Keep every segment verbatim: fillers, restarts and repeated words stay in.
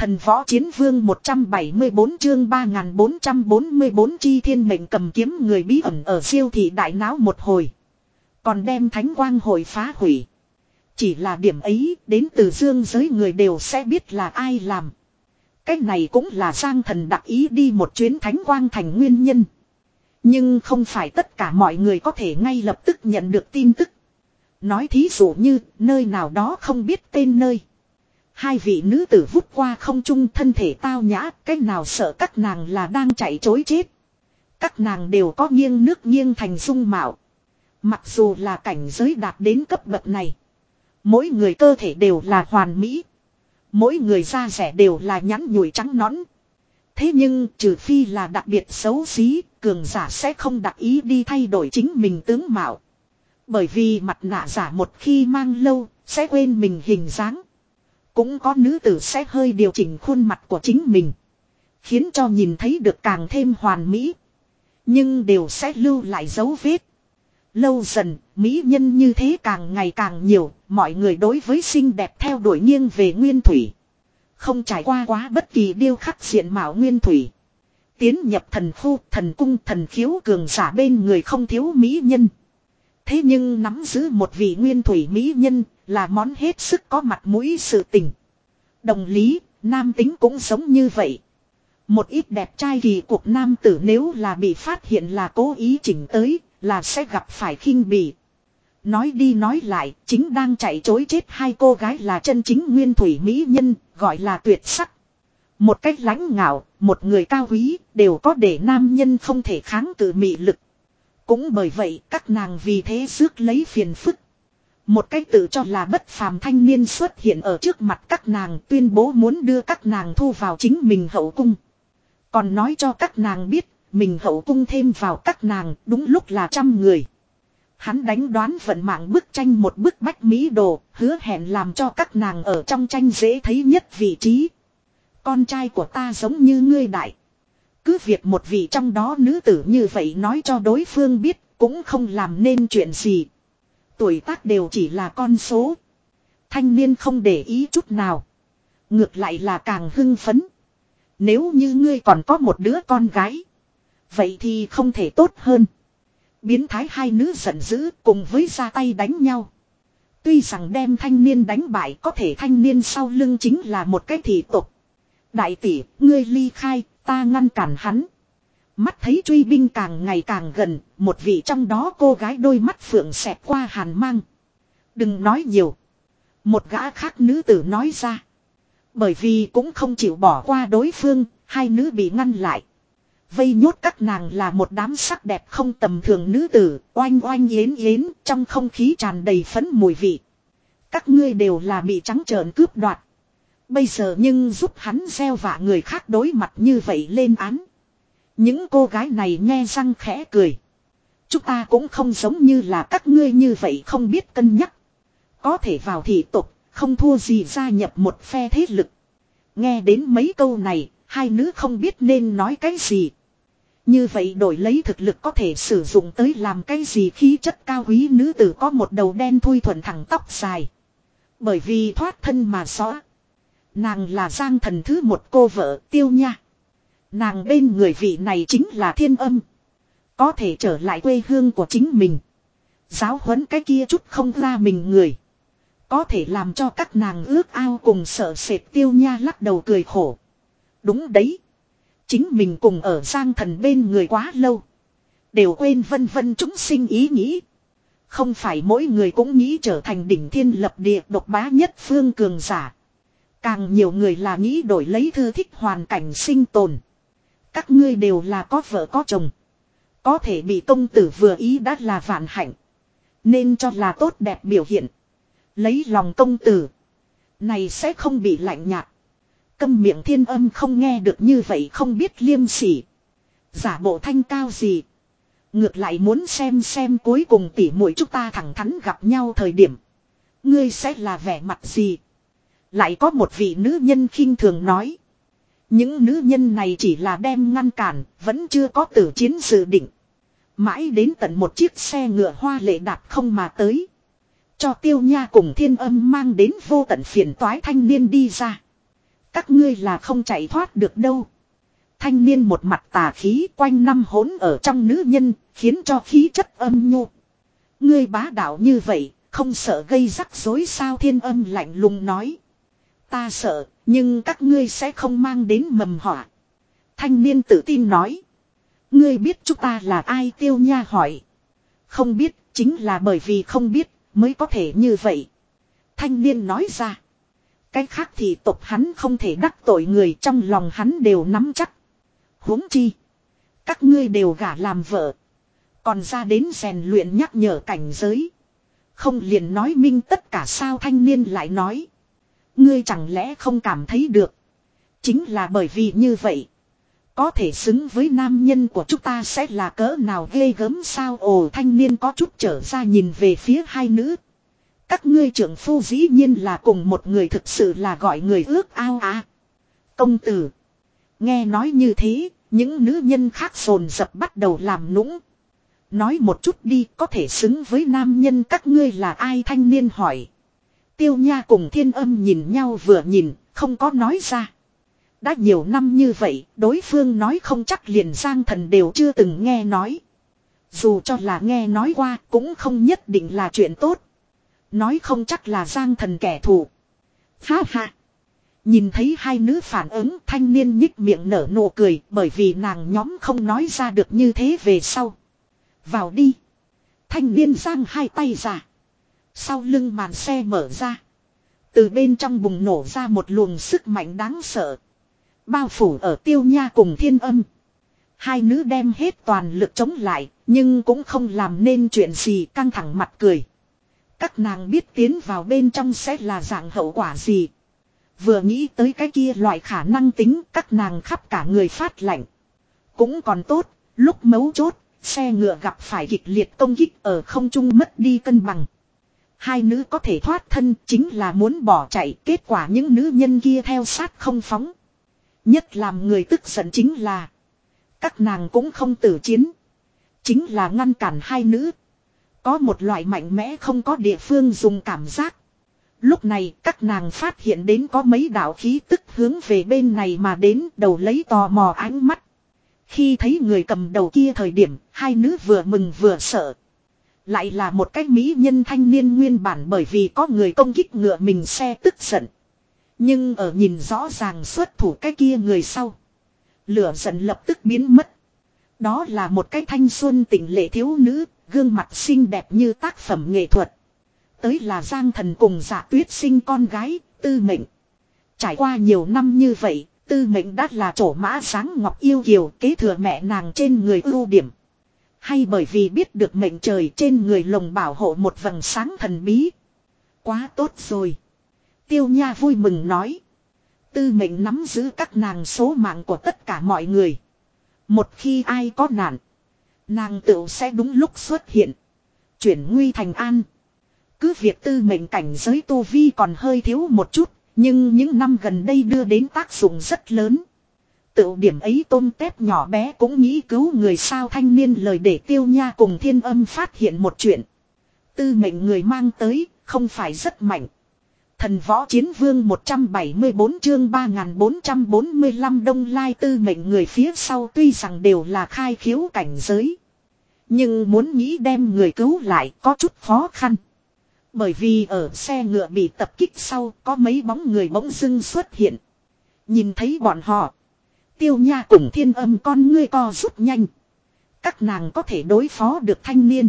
Thần võ chiến vương một trăm bảy mươi bốn chương ba nghìn bốn trăm bốn mươi bốn chi thiên mệnh cầm kiếm người bí ẩn ở siêu thị đại náo một hồi. Còn đem thánh quang hội phá hủy. Chỉ là điểm ấy đến từ dương giới người đều sẽ biết là ai làm. Cái này cũng là Giang Thần đặc ý đi một chuyến thánh quang thành nguyên nhân. Nhưng không phải tất cả mọi người có thể ngay lập tức nhận được tin tức. Nói thí dụ như nơi nào đó không biết tên nơi. Hai vị nữ tử vút qua không trung thân thể tao nhã, cách nào sợ các nàng là đang chạy trối chết. Các nàng đều có nghiêng nước nghiêng thành dung mạo. Mặc dù là cảnh giới đạt đến cấp bậc này. Mỗi người cơ thể đều là hoàn mỹ. Mỗi người da rẻ đều là nhẵn nhụi trắng nõn. Thế nhưng trừ phi là đặc biệt xấu xí, cường giả sẽ không đặc ý đi thay đổi chính mình tướng mạo. Bởi vì mặt nạ giả một khi mang lâu, sẽ quên mình hình dáng. Cũng có nữ tử sẽ hơi điều chỉnh khuôn mặt của chính mình. Khiến cho nhìn thấy được càng thêm hoàn mỹ. Nhưng đều sẽ lưu lại dấu vết. Lâu dần, mỹ nhân như thế càng ngày càng nhiều, mọi người đối với xinh đẹp theo đuổi nghiêng về nguyên thủy. Không trải qua quá bất kỳ điêu khắc diện mạo nguyên thủy. Tiến nhập thần khu, thần cung, thần khiếu cường giả bên người không thiếu mỹ nhân. Thế nhưng nắm giữ một vị nguyên thủy mỹ nhân là món hết sức có mặt mũi sự tình. Đồng lý, nam tính cũng giống như vậy. Một ít đẹp trai kỳ cuộc nam tử nếu là bị phát hiện là cố ý chỉnh tới, là sẽ gặp phải khinh bỉ. Nói đi nói lại, chính đang chạy trối chết hai cô gái là chân chính nguyên thủy mỹ nhân, gọi là tuyệt sắc. Một cách lãnh ngạo, một người cao quý, đều có để nam nhân không thể kháng cự mị lực. Cũng bởi vậy các nàng vì thế rước lấy phiền phức. Một cách tự cho là bất phàm thanh niên xuất hiện ở trước mặt các nàng tuyên bố muốn đưa các nàng thu vào chính mình hậu cung. Còn nói cho các nàng biết mình hậu cung thêm vào các nàng đúng lúc là trăm người. Hắn đánh đoán vận mạng bức tranh một bức bách mỹ đồ, hứa hẹn làm cho các nàng ở trong tranh dễ thấy nhất vị trí. Con trai của ta giống như ngươi đại. Cứ việc một vị trong đó nữ tử như vậy nói cho đối phương biết cũng không làm nên chuyện gì. Tuổi tác đều chỉ là con số. Thanh niên không để ý chút nào. Ngược lại là càng hưng phấn. Nếu như ngươi còn có một đứa con gái. Vậy thì không thể tốt hơn. Biến thái hai nữ giận dữ cùng với ra tay đánh nhau. Tuy rằng đem thanh niên đánh bại có thể thanh niên sau lưng chính là một cái thị tục. Đại tỷ, ngươi ly khai, ta ngăn cản hắn. Mắt thấy truy binh càng ngày càng gần, một vị trong đó cô gái đôi mắt phượng xẹt qua hàn mang. Đừng nói nhiều. Một gã khác nữ tử nói ra. Bởi vì cũng không chịu bỏ qua đối phương, hai nữ bị ngăn lại. Vây nhốt các nàng là một đám sắc đẹp không tầm thường nữ tử, oanh oanh yến yến, trong không khí tràn đầy phấn mùi vị. Các ngươi đều là bị trắng trợn cướp đoạt. Bây giờ nhưng giúp hắn gieo vạ người khác đối mặt như vậy lên án. Những cô gái này nghe răng khẽ cười. Chúng ta cũng không giống như là các ngươi như vậy không biết cân nhắc. Có thể vào thị tục, không thua gì gia nhập một phe thế lực. Nghe đến mấy câu này, hai nữ không biết nên nói cái gì. Như vậy đổi lấy thực lực có thể sử dụng tới làm cái gì khí chất cao quý nữ tử có một đầu đen thui thuần thẳng tóc dài. Bởi vì thoát thân mà xóa. Nàng là Giang Thần thứ một cô vợ Tiêu Nha. Nàng bên người vị này chính là Thiên Âm. Có thể trở lại quê hương của chính mình. Giáo huấn cái kia chút không ra mình người. Có thể làm cho các nàng ước ao cùng sợ sệt. Tiêu Nha lắc đầu cười khổ. Đúng đấy. Chính mình cùng ở Giang Thần bên người quá lâu. Đều quên vân vân chúng sinh ý nghĩ. Không phải mỗi người cũng nghĩ trở thành đỉnh thiên lập địa độc bá nhất phương cường giả. Càng nhiều người là nghĩ đổi lấy thư thích hoàn cảnh sinh tồn. Các ngươi đều là có vợ có chồng. Có thể bị công tử vừa ý đã là vạn hạnh. Nên cho là tốt đẹp biểu hiện. Lấy lòng công tử. Này sẽ không bị lạnh nhạt. Câm miệng Thiên Âm không nghe được như vậy không biết liêm sỉ. Giả bộ thanh cao gì. Ngược lại muốn xem xem cuối cùng tỉ muội chúng ta thẳng thắn gặp nhau thời điểm. Ngươi sẽ là vẻ mặt gì. Lại có một vị nữ nhân khinh thường nói. Những nữ nhân này chỉ là đem ngăn cản, vẫn chưa có tử chiến dự định. Mãi đến tận một chiếc xe ngựa hoa lệ đạp không mà tới. Cho Tiêu Nha cùng Thiên Âm mang đến vô tận phiền toái thanh niên đi ra. Các ngươi là không chạy thoát được đâu. Thanh niên một mặt tà khí quanh năm hỗn ở trong nữ nhân, khiến cho khí chất âm nhu. Ngươi bá đạo như vậy, không sợ gây rắc rối sao? Thiên Âm lạnh lùng nói. Ta sợ, nhưng các ngươi sẽ không mang đến mầm họa. Thanh niên tự tin nói. Ngươi biết chúng ta là ai? Tiêu Nha hỏi. Không biết, chính là bởi vì không biết, mới có thể như vậy. Thanh niên nói ra. Cái khác thì tộc hắn không thể đắc tội người, trong lòng hắn đều nắm chắc. Huống chi. Các ngươi đều gả làm vợ. Còn ra đến rèn luyện nhắc nhở cảnh giới. Không liền nói minh tất cả sao? Thanh niên lại nói. Ngươi chẳng lẽ không cảm thấy được. Chính là bởi vì như vậy. Có thể xứng với nam nhân của chúng ta sẽ là cỡ nào ghê gớm sao? Ồ, thanh niên có chút trở ra nhìn về phía hai nữ. Các ngươi trưởng phu dĩ nhiên là cùng một người, thực sự là gọi người ước ao à. Công tử. Nghe nói như thế, những nữ nhân khác dồn dập bắt đầu làm nũng. Nói một chút đi, có thể xứng với nam nhân các ngươi là ai? Thanh niên hỏi. Tiêu Nha cùng Thiên Âm nhìn nhau vừa nhìn, không có nói ra. Đã nhiều năm như vậy, đối phương nói không chắc liền Giang Thần đều chưa từng nghe nói. Dù cho là nghe nói qua, cũng không nhất định là chuyện tốt. Nói không chắc là Giang Thần kẻ thù. Ha ha. Nhìn thấy hai nữ phản ứng, thanh niên nhích miệng nở nụ cười, bởi vì nàng nhóm không nói ra được như thế về sau. Vào đi. Thanh niên giang hai tay ra. Sau lưng màn xe mở ra. Từ bên trong bùng nổ ra một luồng sức mạnh đáng sợ. Bao phủ ở Tiêu Nha cùng Thiên Âm. Hai nữ đem hết toàn lực chống lại, nhưng cũng không làm nên chuyện gì, căng thẳng mặt cười. Các nàng biết tiến vào bên trong sẽ là dạng hậu quả gì. Vừa nghĩ tới cái kia loại khả năng tính, các nàng khắp cả người phát lạnh. Cũng còn tốt, lúc mấu chốt, xe ngựa gặp phải kịch liệt công kích ở không trung mất đi cân bằng. Hai nữ có thể thoát thân chính là muốn bỏ chạy, kết quả những nữ nhân kia theo sát không phóng. Nhất làm người tức giận chính là các nàng cũng không tử chiến. Chính là ngăn cản hai nữ. Có một loại mạnh mẽ không có địa phương dùng cảm giác. Lúc này các nàng phát hiện đến có mấy đạo khí tức hướng về bên này mà đến, đầu lấy tò mò ánh mắt. Khi thấy người cầm đầu kia thời điểm, hai nữ vừa mừng vừa sợ. Lại là một cái mỹ nhân thanh niên nguyên bản bởi vì có người công kích ngựa mình xe tức giận. Nhưng ở nhìn rõ ràng xuất thủ cái kia người sau. Lửa giận lập tức biến mất. Đó là một cái thanh xuân tỉnh lệ thiếu nữ, gương mặt xinh đẹp như tác phẩm nghệ thuật. Tới là Giang Thần cùng Dạ Tuyết sinh con gái, Tư Mệnh. Trải qua nhiều năm như vậy, Tư Mệnh đã là trổ mã sáng ngọc yêu kiều, kế thừa mẹ nàng trên người ưu điểm. Hay bởi vì biết được mệnh trời trên người lồng bảo hộ một vầng sáng thần bí. Quá tốt rồi. Tiêu Nha vui mừng nói. Tư Mệnh nắm giữ các nàng số mạng của tất cả mọi người. Một khi ai có nạn, nàng tự sẽ đúng lúc xuất hiện. Chuyển nguy thành an. Cứ việc Tư Mệnh cảnh giới tu vi còn hơi thiếu một chút, nhưng những năm gần đây đưa đến tác dụng rất lớn. Tự điểm ấy tôm tép nhỏ bé cũng nghĩ cứu người sao? Thanh niên lời để Tiêu Nha cùng Thiên Âm phát hiện một chuyện. Tư Mệnh người mang tới, không phải rất mạnh. Thần võ chiến vương một trăm bảy mươi bốn chương ba nghìn bốn trăm bốn mươi lăm Đông Lai. Tư Mệnh người phía sau tuy rằng đều là khai khiếu cảnh giới. Nhưng muốn nghĩ đem người cứu lại có chút khó khăn. Bởi vì ở xe ngựa bị tập kích sau có mấy bóng người bỗng dưng xuất hiện. Nhìn thấy bọn họ, Tiêu Nha cùng Thiên Âm con ngươi co rút nhanh. Các nàng có thể đối phó được thanh niên.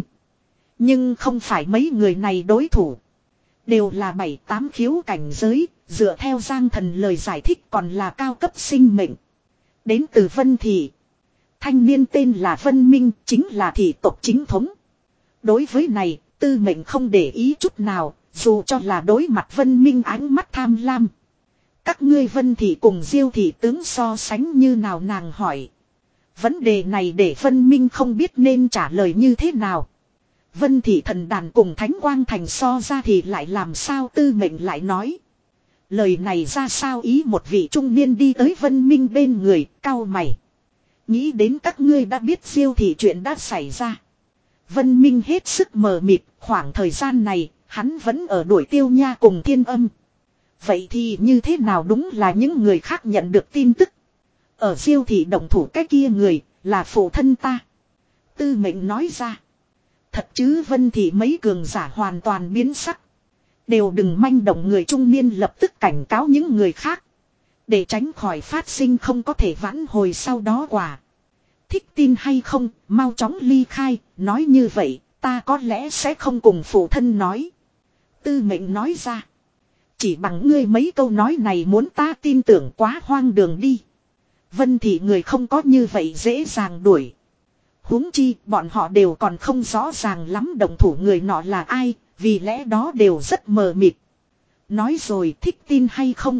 Nhưng không phải mấy người này đối thủ. Đều là bảy tám khiếu cảnh giới, dựa theo Giang Thần lời giải thích còn là cao cấp sinh mệnh. Đến từ Vân Thị. Thanh niên tên là Vân Minh, chính là thị tộc chính thống. Đối với này, Tư Mệnh không để ý chút nào, dù cho là đối mặt Vân Minh ánh mắt tham lam. Các ngươi Vân Thị cùng Diêu Thị tướng so sánh như nào? Nàng hỏi. Vấn đề này để Vân Minh không biết nên trả lời như thế nào. Vân Thị thần đàn cùng Thánh Quang Thành so ra thì lại làm sao? Tư Mệnh lại nói. Lời này ra sao? Ý một vị trung niên đi tới Vân Minh bên người, cau mày. Nghĩ đến các ngươi đã biết Diêu Thị chuyện đã xảy ra. Vân Minh hết sức mờ mịt, khoảng thời gian này, hắn vẫn ở đuổi Tiêu Nha cùng Thiên Âm. Vậy thì như thế nào đúng là những người khác nhận được tin tức. Ở Diêu thị động thủ cái kia người là phụ thân ta. Tư mệnh nói ra. Thật chứ Vân thị mấy cường giả hoàn toàn biến sắc. Đều đừng manh động người trung niên lập tức cảnh cáo những người khác. Để tránh khỏi phát sinh không có thể vãn hồi sau đó quả. Thích tin hay không, mau chóng ly khai, nói như vậy, ta có lẽ sẽ không cùng phụ thân nói. Tư mệnh nói ra. Chỉ bằng ngươi mấy câu nói này muốn ta tin tưởng quá hoang đường đi. Vân thị người không có như vậy dễ dàng đuổi. Huống chi bọn họ đều còn không rõ ràng lắm động thủ người nọ là ai, vì lẽ đó đều rất mờ mịt. Nói rồi thích tin hay không?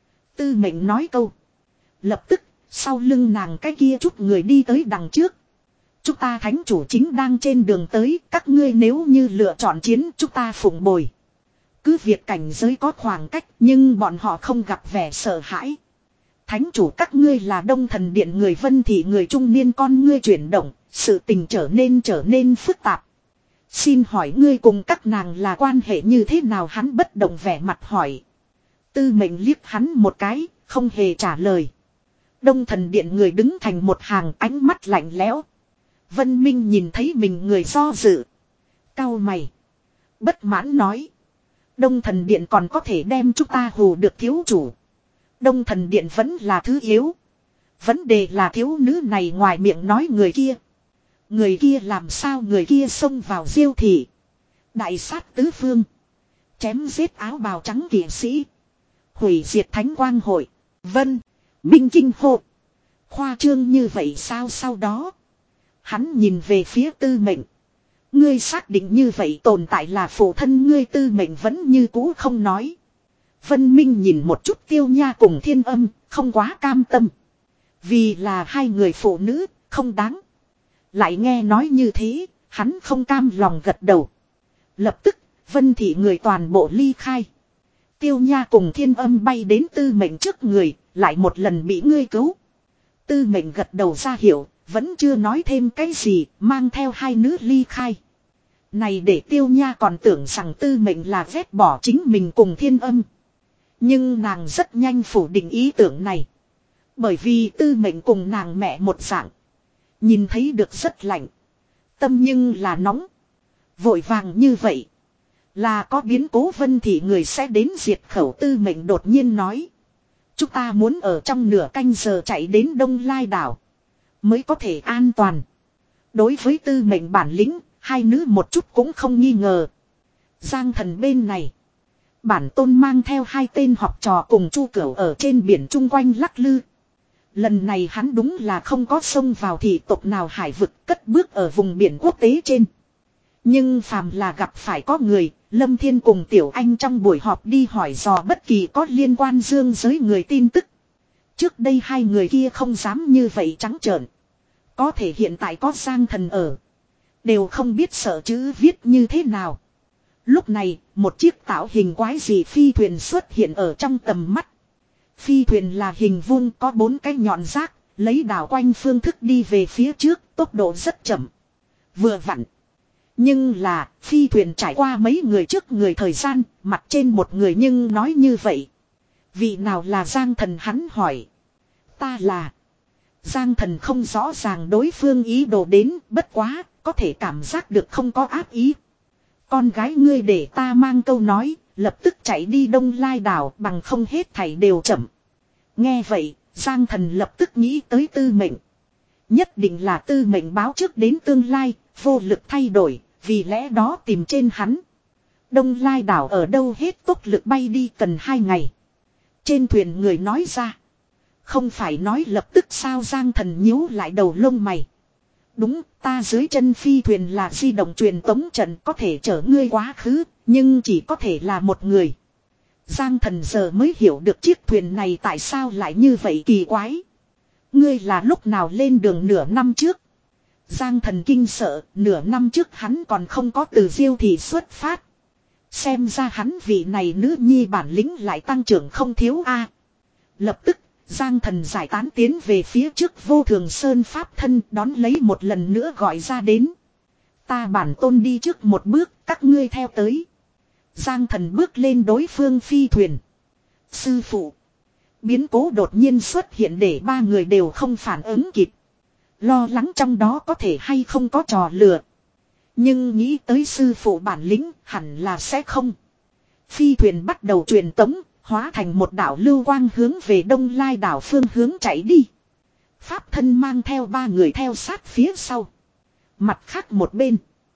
Tư mệnh nói câu. Lập tức, sau lưng nàng cái kia chút người đi tới đằng trước. Chúng ta thánh chủ chính đang trên đường tới, các ngươi nếu như lựa chọn chiến chúng ta phụng bồi. Cứ việc cảnh giới có khoảng cách nhưng bọn họ không gặp vẻ sợ hãi. Thánh chủ các ngươi là Đông Thần Điện người Vân thị người trung niên con ngươi chuyển động, sự tình trở nên trở nên phức tạp. Xin hỏi ngươi cùng các nàng là quan hệ như thế nào hắn bất động vẻ mặt hỏi. Tư mệnh liếc hắn một cái, không hề trả lời. Đông Thần Điện người đứng thành một hàng ánh mắt lạnh lẽo. Vân Minh nhìn thấy mình người do dự. Cau mày. Bất mãn nói. Đông Thần Điện còn có thể đem chúng ta hù được thiếu chủ. Đông Thần Điện vẫn là thứ yếu. Vấn đề là thiếu nữ này ngoài miệng nói người kia. Người kia làm sao người kia xông vào Diêu thị. Đại sát tứ phương. Chém giết áo bào trắng kỵ sĩ. Hủy diệt thánh quang hội. Vân. Minh kinh hộ. Khoa trương như vậy sao sau đó. Hắn nhìn về phía tư mệnh. Ngươi xác định như vậy tồn tại là phụ thân ngươi tư mệnh vẫn như cũ không nói. Vân Minh nhìn một chút Tiêu Nha cùng Thiên Âm, không quá cam tâm. Vì là hai người phụ nữ, không đáng. Lại nghe nói như thế, hắn không cam lòng gật đầu. Lập tức, Vân thị người toàn bộ ly khai. Tiêu Nha cùng Thiên Âm bay đến tư mệnh trước người, lại một lần bị ngươi cứu. Tư mệnh gật đầu ra hiểu, vẫn chưa nói thêm cái gì, mang theo hai nữ ly khai. Này để Tiêu Nha còn tưởng rằng tư mệnh là ghét bỏ chính mình cùng Thiên Âm. Nhưng nàng rất nhanh phủ định ý tưởng này. Bởi vì tư mệnh cùng nàng mẹ một dạng. Nhìn thấy được rất lạnh. Tâm nhưng là nóng. Vội vàng như vậy. Là có biến cố Vân thị người sẽ đến diệt khẩu tư mệnh đột nhiên nói. Chúng ta muốn ở trong nửa canh giờ chạy đến Đông Lai đảo. Mới có thể an toàn. Đối với tư mệnh bản lĩnh, hai nữ một chút cũng không nghi ngờ. Giang Thần bên này. Bản tôn mang theo hai tên học trò cùng Chu Cửu ở trên biển chung quanh lắc lư. Lần này hắn đúng là không có xông vào thị tộc nào hải vực cất bước ở vùng biển quốc tế trên. Nhưng phàm là gặp phải có người, Lâm Thiên cùng Tiểu Anh trong buổi họp đi hỏi dò bất kỳ có liên quan dương giới người tin tức. Trước đây hai người kia không dám như vậy trắng trợn. Có thể hiện tại có Giang Thần ở. Đều không biết sợ chữ viết như thế nào. Lúc này, một chiếc tạo hình quái dị phi thuyền xuất hiện ở trong tầm mắt. Phi thuyền là hình vuông có bốn cái nhọn rác, lấy đảo quanh phương thức đi về phía trước, tốc độ rất chậm. Vừa vặn. Nhưng là, phi thuyền trải qua mấy người trước người thời gian, mặt trên một người nhưng nói như vậy. Vị nào là Giang Thần hắn hỏi. Ta là. Giang Thần không rõ ràng đối phương ý đồ đến, bất quá, có thể cảm giác được không có ác ý. Con gái ngươi để ta mang câu nói, lập tức chạy đi Đông Lai đảo bằng không hết thảy đều chậm. Nghe vậy, Giang Thần lập tức nghĩ tới tư mệnh. Nhất định là tư mệnh báo trước đến tương lai, vô lực thay đổi, vì lẽ đó tìm trên hắn. Đông Lai đảo ở đâu hết tốc lực bay đi cần hai ngày. Trên thuyền người nói ra. Không phải nói lập tức sao Giang Thần nhíu lại đầu lông mày. Đúng, ta dưới chân phi thuyền là di động truyền tống trận có thể chở ngươi quá khứ, nhưng chỉ có thể là một người. Giang Thần giờ mới hiểu được chiếc thuyền này tại sao lại như vậy kỳ quái. Ngươi là lúc nào lên đường nửa năm trước. Giang Thần kinh sợ, nửa năm trước hắn còn không có từ Diêu thị xuất phát. Xem ra hắn vị này nữ nhi bản lĩnh lại tăng trưởng không thiếu a. Lập tức, Giang Thần giải tán tiến về phía trước Vô Thường Sơn pháp thân đón lấy một lần nữa gọi ra đến. Ta bản tôn đi trước một bước, các ngươi theo tới. Giang Thần bước lên đối phương phi thuyền. Sư phụ. Biến cố đột nhiên xuất hiện để ba người đều không phản ứng kịp. Lo lắng trong đó có thể hay không có trò lừa. Nhưng nghĩ tới sư phụ bản lĩnh hẳn là sẽ không. Phi thuyền bắt đầu truyền tống, hóa thành một đảo lưu quang hướng về Đông Lai đảo phương hướng chạy đi. Pháp thân mang theo ba người theo sát phía sau. Mặt khác một bên.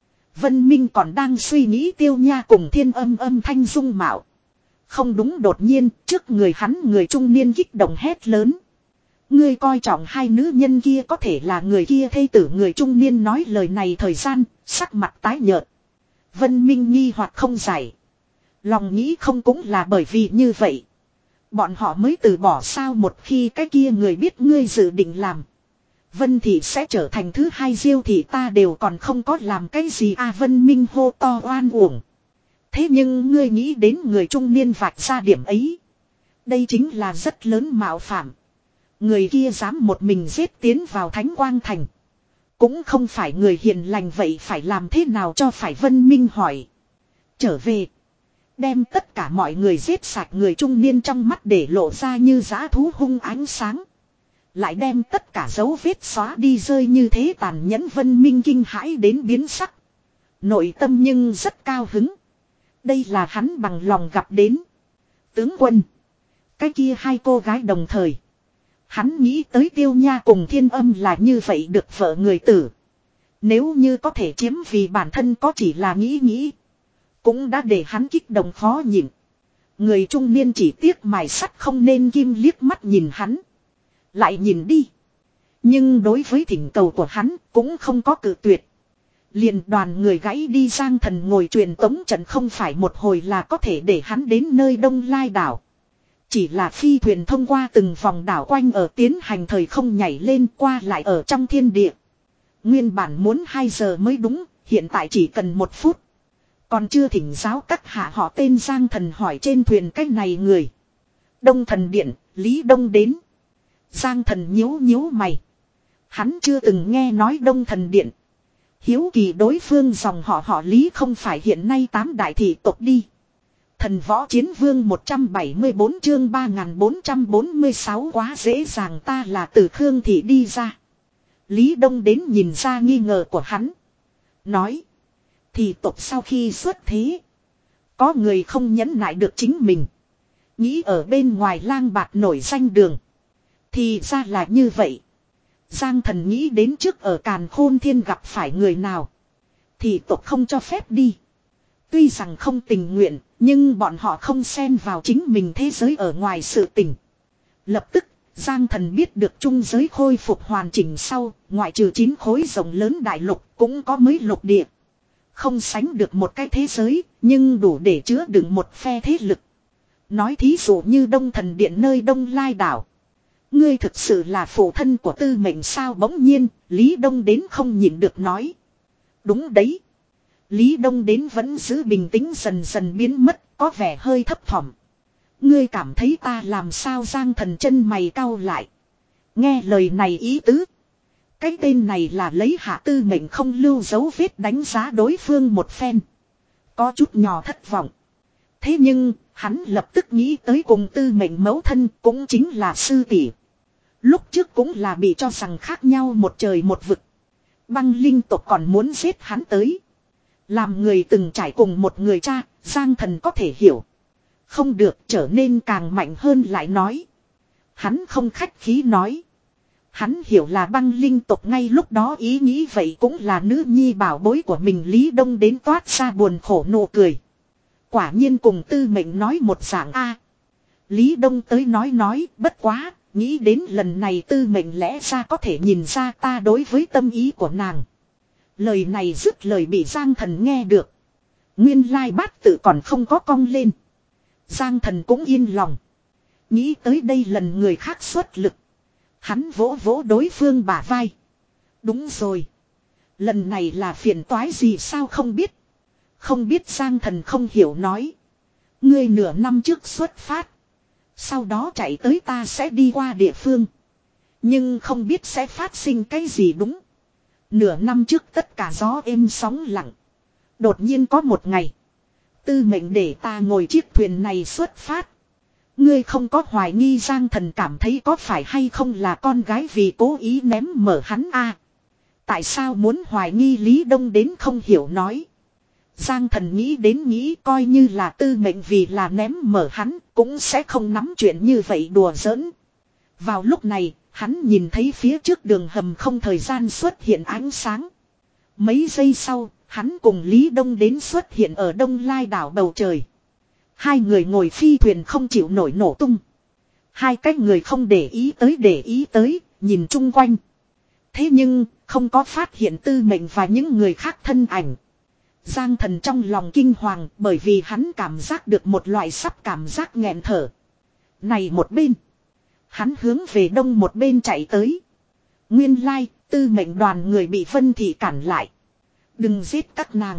Vân Minh còn đang suy nghĩ Tiêu Nha cùng Thiên Âm âm thanh dung mạo. Không đúng, đột nhiên trước người hắn người trung niên kích động hét lớn. Ngươi coi trọng hai nữ nhân kia có thể là người kia thê tử. Người trung niên nói lời này thời gian, sắc mặt tái nhợt. Vân Minh nghi hoặc không giải. Lòng nghĩ không cũng là bởi vì như vậy. Bọn họ mới từ bỏ sao, một khi cái kia người biết ngươi dự định làm. Vân Thị sẽ trở thành thứ hai Diêu Thị, ta đều còn không có làm cái gì à. Vân Minh hô to oan uổng. Thế nhưng ngươi nghĩ đến người trung niên vạch ra điểm ấy. Đây chính là rất lớn mạo phạm. Người kia dám một mình giết tiến vào Thánh Quang Thành. Cũng không phải người hiền lành, vậy phải làm thế nào cho phải? Vân Minh hỏi. Trở về. Đem tất cả mọi người giết sạch. Người trung niên trong mắt để lộ ra như dã thú hung ánh sáng. Lại đem tất cả dấu vết xóa đi, rơi như thế tàn nhẫn. Vân Minh kinh hãi đến biến sắc. Nội tâm nhưng rất cao hứng. Đây là hắn bằng lòng gặp đến. Tướng quân. Cái kia hai cô gái đồng thời. Hắn nghĩ tới Tiêu Nha cùng Thiên Âm là như vậy được vợ người tử. Nếu như có thể chiếm vì bản thân có chỉ là nghĩ nghĩ. Cũng đã để hắn kích động khó nhịn. Người trung niên chỉ tiếc mài sắt không nên kim, liếc mắt nhìn hắn. Lại nhìn đi. Nhưng đối với thỉnh cầu của hắn cũng không có cự tuyệt. Liền đoàn người gãy đi. Giang Thần ngồi truyền tống trận không phải một hồi là có thể để hắn đến nơi Đông Lai đảo. Chỉ là phi thuyền thông qua từng vòng đảo quanh ở tiến hành thời không nhảy lên qua lại ở trong thiên địa. Nguyên bản muốn hai giờ mới đúng, hiện tại chỉ cần một phút. Còn chưa thỉnh giáo các hạ họ tên. Giang Thần hỏi trên thuyền cái này người. Đông Thần Điện, Lý Đông đến. Giang Thần nhíu nhíu mày. Hắn chưa từng nghe nói Đông Thần Điện. Hiếu kỳ đối phương dòng họ họ Lý không phải hiện nay tám đại thị tộc đi. Thần Võ Chiến Vương một trăm bảy mươi bốn chương ba nghìn bốn trăm bốn mươi sáu quá dễ dàng, ta là từ Khương Thị đi ra. Lý Đông đến nhìn ra nghi ngờ của hắn. Nói. Thị tộc sau khi xuất thế. Có người không nhẫn nại được chính mình. Nghĩ ở bên ngoài lang bạt nổi danh đường. Thì ra là như vậy. Giang Thần nghĩ đến trước ở Càn Khôn Thiên gặp phải người nào. Thị tộc không cho phép đi. Tuy rằng không tình nguyện, nhưng bọn họ không xen vào chính mình thế giới ở ngoài sự tình. Lập tức, Giang Thần biết được trung giới khôi phục hoàn chỉnh sau, ngoại trừ chín khối rộng lớn đại lục, cũng có mấy lục địa. Không sánh được một cái thế giới, nhưng đủ để chứa đựng một phe thế lực. Nói thí dụ như Đông Thần Điện nơi Đông Lai đảo. Ngươi thực sự là phụ thân của Tư Mệnh sao? Bỗng nhiên, Lý Đông đến không nhịn được nói. Đúng đấy. Lý Đông đến vẫn giữ bình tĩnh dần dần biến mất, có vẻ hơi thấp thỏm. Ngươi cảm thấy ta làm sao? Giang Thần chân mày cau lại. Nghe lời này ý tứ. Cái tên này là lấy hạ Tư Mệnh không lưu dấu vết đánh giá đối phương một phen. Có chút nhỏ thất vọng. Thế nhưng, hắn lập tức nghĩ tới cùng Tư Mệnh mẫu thân cũng chính là sư tỷ. Lúc trước cũng là bị cho rằng khác nhau một trời một vực. Băng linh tộc còn muốn giết hắn tới. Làm người từng trải cùng một người cha, Giang Thần có thể hiểu. Không được, trở nên càng mạnh hơn lại nói. Hắn không khách khí nói. Hắn hiểu là băng linh tộc ngay lúc đó ý nghĩ vậy cũng là nữ nhi bảo bối của mình. Lý Đông đến toát ra buồn khổ nụ cười. Quả nhiên cùng Tư Mệnh nói một dạng a. Lý Đông tới nói nói, bất quá, nghĩ đến lần này Tư Mệnh lẽ ra có thể nhìn ra ta đối với tâm ý của nàng. Lời này dứt lời bị Giang Thần nghe được. Nguyên lai bát tự còn không có cong lên. Giang Thần cũng yên lòng. Nghĩ tới đây lần người khác xuất lực. Hắn vỗ vỗ đối phương bả vai. Đúng rồi. Lần này là phiền toái gì sao không biết. Không biết. Giang Thần không hiểu nói. Ngươi nửa năm trước xuất phát. Sau đó chạy tới ta sẽ đi qua địa phương. Nhưng không biết sẽ phát sinh cái gì đúng. Nửa năm trước tất cả gió êm sóng lặng. Đột nhiên có một ngày. Tư Mệnh để ta ngồi chiếc thuyền này xuất phát. Ngươi không có hoài nghi Giang Thần cảm thấy có phải hay không là con gái vì cố ý ném mở hắn a? Tại sao muốn hoài nghi Lý Đông đến không hiểu nói. Giang Thần nghĩ đến nghĩ coi như là Tư Mệnh vì là ném mở hắn cũng sẽ không nắm chuyện như vậy đùa giỡn. Vào lúc này, hắn nhìn thấy phía trước đường hầm không thời gian xuất hiện ánh sáng. Mấy giây sau, hắn cùng Lý Đông đến xuất hiện ở Đông Lai đảo bầu trời. Hai người ngồi phi thuyền không chịu nổi nổ tung. Hai cái người không để ý tới để ý tới, nhìn chung quanh. Thế nhưng, không có phát hiện Tư Mệnh và những người khác thân ảnh. Giang Thần trong lòng kinh hoàng bởi vì hắn cảm giác được một loại sắp cảm giác nghẹn thở. Này một bên. Hắn hướng về đông một bên chạy tới. Nguyên lai, Tư Mệnh đoàn người bị Vân Thị cản lại. Đừng giết các nàng.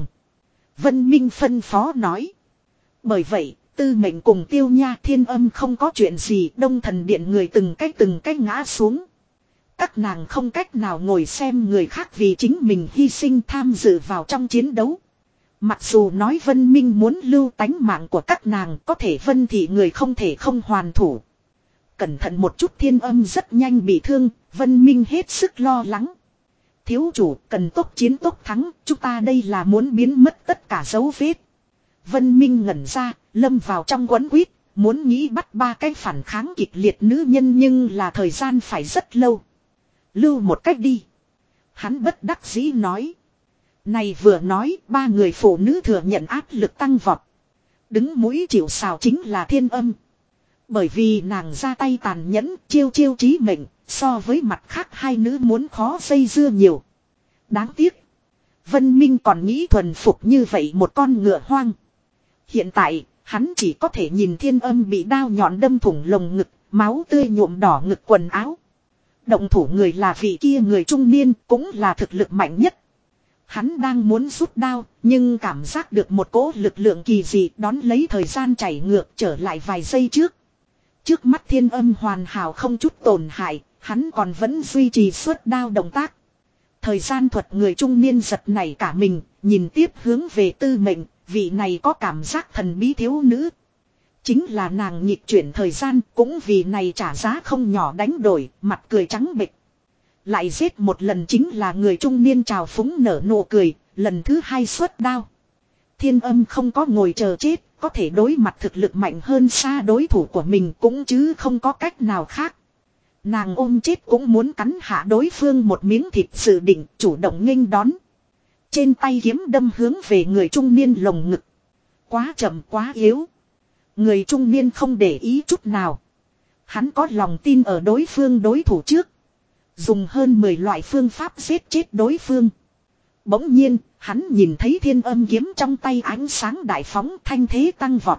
Vân Minh phân phó nói. Bởi vậy, Tư Mệnh cùng Tiêu Nha Thiên Âm không có chuyện gì. Đông Thần Điện người từng cách từng cách ngã xuống. Các nàng không cách nào ngồi xem người khác vì chính mình hy sinh tham dự vào trong chiến đấu. Mặc dù nói Vân Minh muốn lưu tánh mạng của các nàng có thể Vân Thị người không thể không hoàn thủ. Cẩn thận một chút Thiên Âm rất nhanh bị thương, Vân Minh hết sức lo lắng. Thiếu chủ cần tốc chiến tốc thắng, chúng ta đây là muốn biến mất tất cả dấu vết. Vân Minh ngẩn ra, lâm vào trong quấn quýt, muốn nghĩ bắt ba cái phản kháng kịch liệt nữ nhân nhưng là thời gian phải rất lâu. Lưu một cách đi. Hắn bất đắc dĩ nói. Này vừa nói ba người phụ nữ thừa nhận áp lực tăng vọt. Đứng mũi chịu sào chính là Thiên Âm. Bởi vì nàng ra tay tàn nhẫn chiêu chiêu chí mệnh so với mặt khác hai nữ muốn khó dây dưa nhiều. Đáng tiếc. Vân Minh còn nghĩ thuần phục như vậy một con ngựa hoang. Hiện tại hắn chỉ có thể nhìn Thiên Âm bị đao nhọn đâm thủng lồng ngực, máu tươi nhuộm đỏ ngực quần áo. Động thủ người là vị kia người trung niên cũng là thực lực mạnh nhất. Hắn đang muốn rút đao nhưng cảm giác được một cỗ lực lượng kỳ dị đón lấy thời gian chảy ngược trở lại vài giây trước. Trước mắt Thiên Âm hoàn hảo không chút tổn hại, hắn còn vẫn duy trì suốt đao động tác. Thời gian thuật người trung niên giật nảy cả mình, nhìn tiếp hướng về Tư Mệnh, vị này có cảm giác thần bí thiếu nữ. Chính là nàng nhịp chuyển thời gian cũng vì này trả giá không nhỏ đánh đổi, mặt cười trắng bệch. Lại giết một lần chính là người trung niên trào phúng nở nụ cười, lần thứ hai xuất đao. Thiên Âm không có ngồi chờ chết, có thể đối mặt thực lực mạnh hơn xa đối thủ của mình cũng chứ không có cách nào khác. Nàng ôm chết cũng muốn cắn hạ đối phương một miếng thịt dự định chủ động nghênh đón. Trên tay kiếm đâm hướng về người trung niên lồng ngực. Quá chậm quá yếu. Người trung niên không để ý chút nào. Hắn có lòng tin ở đối phương đối thủ trước. Dùng hơn mười loại phương pháp giết chết đối phương. Bỗng nhiên, hắn nhìn thấy Thiên Âm kiếm trong tay ánh sáng đại phóng thanh thế tăng vọt.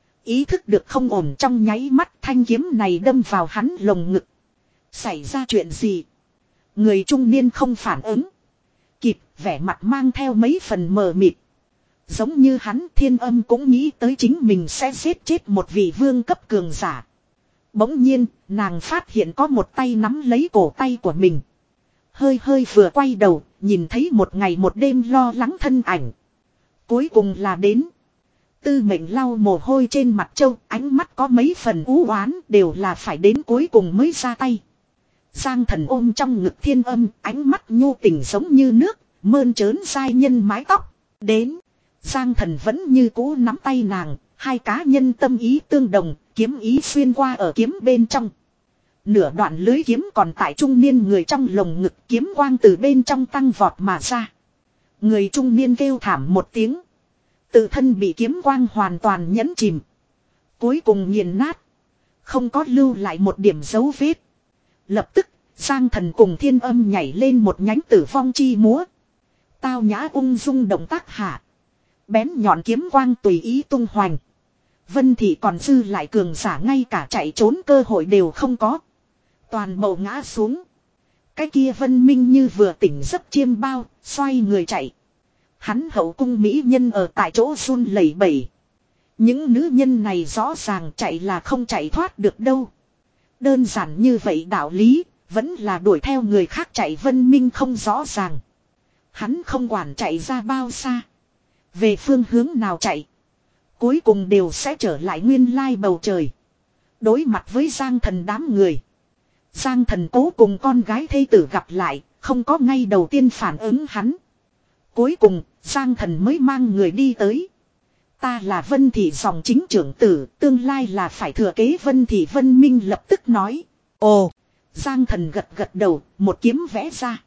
Ý thức được không ổn trong nháy mắt thanh kiếm này đâm vào hắn lồng ngực. Xảy ra chuyện gì? Người trung niên không phản ứng. Kịp vẻ mặt mang theo mấy phần mờ mịt. Giống như hắn Thiên Âm cũng nghĩ tới chính mình sẽ giết chết một vị vương cấp cường giả. Bỗng nhiên, nàng phát hiện có một tay nắm lấy cổ tay của mình. Hơi hơi vừa quay đầu, nhìn thấy một ngày một đêm lo lắng thân ảnh. Cuối cùng là đến. Tư Mệnh lau mồ hôi trên mặt châu, ánh mắt có mấy phần u oán đều là phải đến cuối cùng mới ra tay. Giang Thần ôm trong ngực Thiên Âm, ánh mắt nhu tình giống như nước, mơn trớn dai nhân mái tóc. Đến, Giang Thần vẫn như cũ nắm tay nàng, hai cá nhân tâm ý tương đồng, kiếm ý xuyên qua ở kiếm bên trong. Nửa đoạn lưới kiếm còn tại trung niên người trong lồng ngực kiếm quang từ bên trong tăng vọt mà ra. Người trung niên kêu thảm một tiếng. Tự thân bị kiếm quang hoàn toàn nhẫn chìm. Cuối cùng nghiền nát. Không có lưu lại một điểm dấu vết. Lập tức, Giang Thần cùng Thiên Âm nhảy lên một nhánh tử vong chi múa. Tao nhã ung dung động tác hạ. Bén nhọn kiếm quang tùy ý tung hoành. Vân Thị còn dư lại cường giả ngay cả chạy trốn cơ hội đều không có. Toàn bộ ngã xuống. Cái kia Vân Minh như vừa tỉnh giấc chiêm bao, xoay người chạy. Hắn hậu cung mỹ nhân ở tại chỗ run lẩy bẩy. Những nữ nhân này rõ ràng chạy là không chạy thoát được đâu. Đơn giản như vậy đạo lý, vẫn là đuổi theo người khác chạy Vân Minh không rõ ràng. Hắn không quản chạy ra bao xa. Về phương hướng nào chạy. Cuối cùng đều sẽ trở lại nguyên lai bầu trời. Đối mặt với Giang Thần đám người. Giang Thần cố cùng con gái thê tử gặp lại, không có ngay đầu tiên phản ứng hắn. Cuối cùng, Giang Thần mới mang người đi tới. Ta là Vân Thị dòng chính trưởng tử, tương lai là phải thừa kế Vân Thị. Vân Minh lập tức nói. Ồ, Giang Thần gật gật đầu, một kiếm vẽ ra.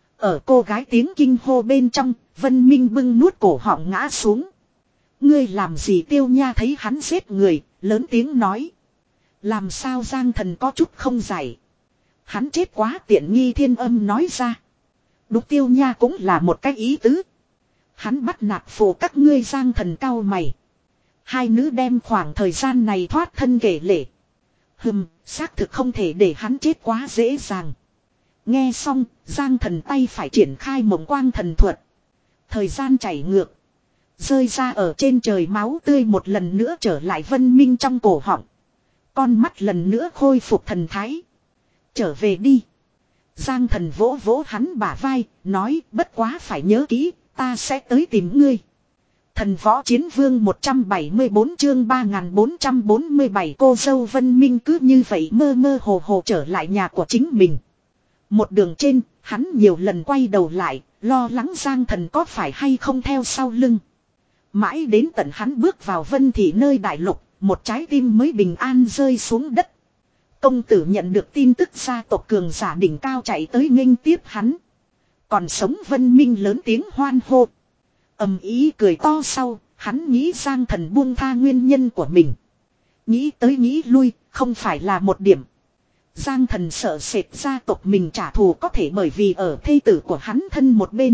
Ở cô gái tiếng kinh hô bên trong, Vân Minh bưng nuốt cổ họng ngã xuống. Ngươi làm gì Tiêu Nha thấy hắn giết người, lớn tiếng nói. Làm sao Giang Thần có chút không giải. Hắn chết quá tiện nghi Thiên Âm nói ra. Đục Tiêu Nha cũng là một cái ý tứ. Hắn bắt nạt phụ các ngươi. Giang Thần cau mày. Hai nữ đem khoảng thời gian này thoát thân kể lể. Hừm, xác thực không thể để hắn chết quá dễ dàng. Nghe xong, Giang Thần tay phải triển khai mộng quang thần thuật. Thời gian chảy ngược. Rơi ra ở trên trời máu tươi một lần nữa trở lại Vân Minh trong cổ họng. Con mắt lần nữa khôi phục thần thái. Trở về đi. Giang Thần vỗ vỗ hắn bả vai, nói bất quá phải nhớ kỹ, ta sẽ tới tìm ngươi. Thần Võ Chiến Vương một trăm bảy mươi tư chương ba nghìn bốn trăm bốn mươi bảy. Cô dâu Vân Minh cứ như vậy mơ mơ hồ hồ trở lại nhà của chính mình. Một đường trên, hắn nhiều lần quay đầu lại, lo lắng Giang Thần có phải hay không theo sau lưng. Mãi đến tận hắn bước vào Vân Thị nơi đại lục, một trái tim mới bình an rơi xuống đất. Công tử nhận được tin tức gia tộc cường giả đỉnh cao chạy tới nghênh tiếp hắn. Còn sống Vân Minh lớn tiếng hoan hô. Ầm ý cười to sau, hắn nghĩ Giang Thần buông tha nguyên nhân của mình. Nghĩ tới nghĩ lui, không phải là một điểm. Giang Thần sợ sệt gia tộc mình trả thù có thể bởi vì ở thê tử của hắn thân một bên.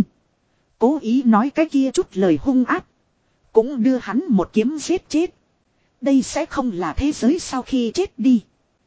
Cố ý nói cái kia chút lời hung ác. Cũng đưa hắn một kiếm giết chết. Đây sẽ không là thế giới sau khi chết đi.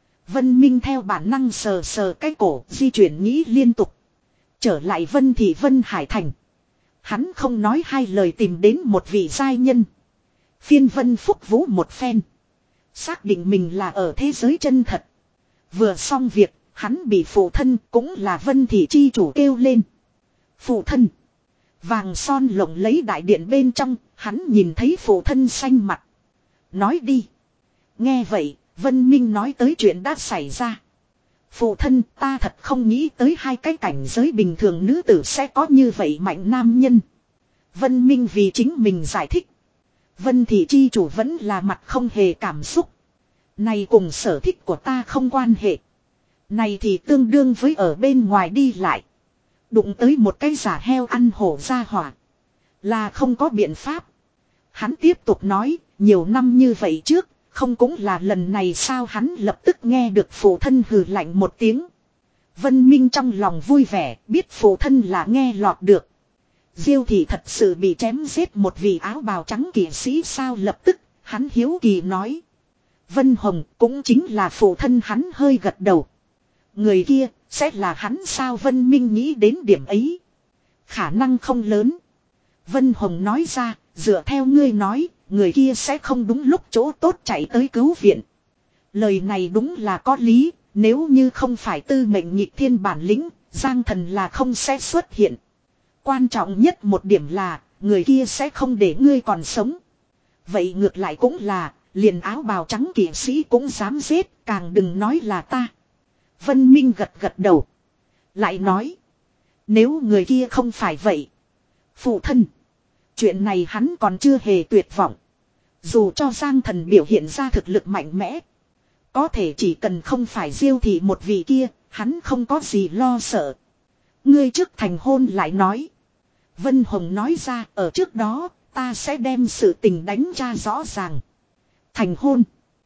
Vân Minh theo bản năng sờ sờ cái cổ, di chuyển nghĩ liên tục. Trở lại Vân Thị Vân Hải Thành. Hắn không nói hai lời tìm đến một vị giai nhân. Phiên Vân phúc vũ một phen. Xác định mình là ở thế giới chân thật. Vừa xong việc, hắn bị phụ thân cũng là Vân Thị chi chủ kêu lên. Phụ thân. Vàng son lộng lấy đại điện bên trong, hắn nhìn thấy phụ thân xanh mặt. Nói đi. Nghe vậy, Vân Minh nói tới chuyện đã xảy ra. Phụ thân, ta thật không nghĩ tới hai cái cảnh giới bình thường nữ tử sẽ có như vậy mạnh nam nhân. Vân Minh vì chính mình giải thích. Vân Thị chi chủ vẫn là mặt không hề cảm xúc. Này cùng sở thích của ta không quan hệ. Này thì tương đương với ở bên ngoài đi lại. Đụng tới một cái giả heo ăn hổ ra hỏa. Là không có biện pháp. Hắn tiếp tục nói, nhiều năm như vậy trước, không cũng là lần này sao. Hắn lập tức nghe được phụ thân hừ lạnh một tiếng. Vân Minh trong lòng vui vẻ, biết phụ thân là nghe lọt được. Diêu Thị thật sự bị chém giết một vị áo bào trắng kỵ sĩ sao. Lập tức, hắn hiếu kỳ nói. Vân Hồng cũng chính là phụ thân. Hắn hơi gật đầu. Người kia sẽ là hắn sao. Vân Minh nghĩ đến điểm ấy. Khả năng không lớn. Vân Hồng nói ra, dựa theo ngươi nói, người kia sẽ không đúng lúc chỗ tốt chạy tới cứu viện. Lời này đúng là có lý, nếu như không phải tư mệnh nhịp thiên bản lĩnh, Giang Thần là không sẽ xuất hiện. Quan trọng nhất một điểm là, người kia sẽ không để ngươi còn sống. Vậy ngược lại cũng là, liền áo bào trắng kỵ sĩ cũng dám giết, càng đừng nói là ta. Vân Minh gật gật đầu. Lại nói, nếu người kia không phải vậy. Phụ thân, chuyện này hắn còn chưa hề tuyệt vọng. Dù cho Giang Thần biểu hiện ra thực lực mạnh mẽ. Có thể chỉ cần không phải Diêu Thị một vị kia, hắn không có gì lo sợ. Ngươi trước thành hôn lại nói. Vân Hồng nói ra, ở trước đó, ta sẽ đem sự tình đánh ra rõ ràng. Thành hôn.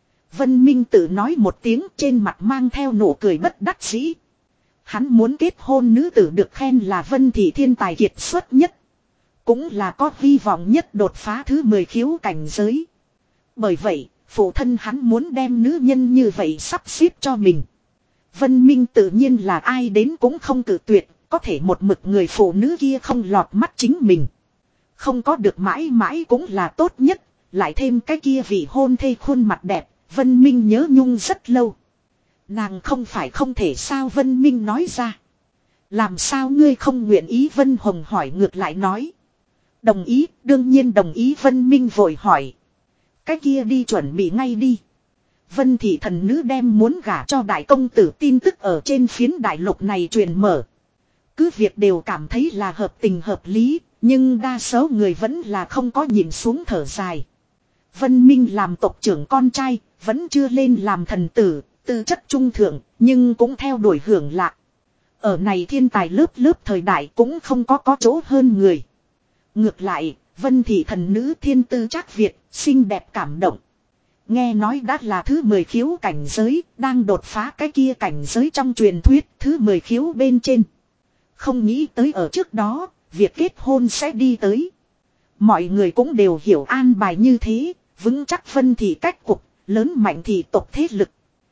Vân Minh tự nói một tiếng, trên mặt mang theo nụ cười bất đắc dĩ. Hắn muốn kết hôn nữ tử được khen là Vân Thị thiên tài kiệt xuất nhất. Cũng là có hy vọng nhất đột phá thứ mười khiếu cảnh giới. Bởi vậy, phụ thân hắn muốn đem nữ nhân như vậy sắp xếp cho mình. Vân Minh tự nhiên là ai đến cũng không cự tuyệt, có thể một mực người phụ nữ kia không lọt mắt chính mình. Không có được mãi mãi cũng là tốt nhất, lại thêm cái kia vị hôn thê khuôn mặt đẹp, Vân Minh nhớ nhung rất lâu. Nàng không phải không thể sao. Vân Minh nói ra. Làm sao ngươi không nguyện ý? Vân Hồng hỏi ngược lại nói. Đồng ý, đương nhiên đồng ý. Vân Minh vội hỏi. Cái kia đi chuẩn bị ngay đi. Vân thị thần nữ đem muốn gả cho đại công tử tin tức ở trên phiến đại lục này truyền mở. Cứ việc đều cảm thấy là hợp tình hợp lý, nhưng đa số người vẫn là không có nhìn xuống thở dài. Vân Minh làm tộc trưởng con trai, vẫn chưa lên làm thần tử, tư chất trung thượng, nhưng cũng theo đuổi hưởng lạc. Ở này thiên tài lớp lớp thời đại cũng không có có chỗ hơn người. Ngược lại, Vân thị thần nữ thiên tư trác Việt, xinh đẹp cảm động. Nghe nói đã là thứ mười khiếu cảnh giới, đang đột phá cái kia cảnh giới trong truyền thuyết thứ mười khiếu bên trên. Không nghĩ tới ở trước đó, việc kết hôn sẽ đi tới. Mọi người cũng đều hiểu an bài như thế, vững chắc Vân thị cách cục, lớn mạnh thị tộc thế lực.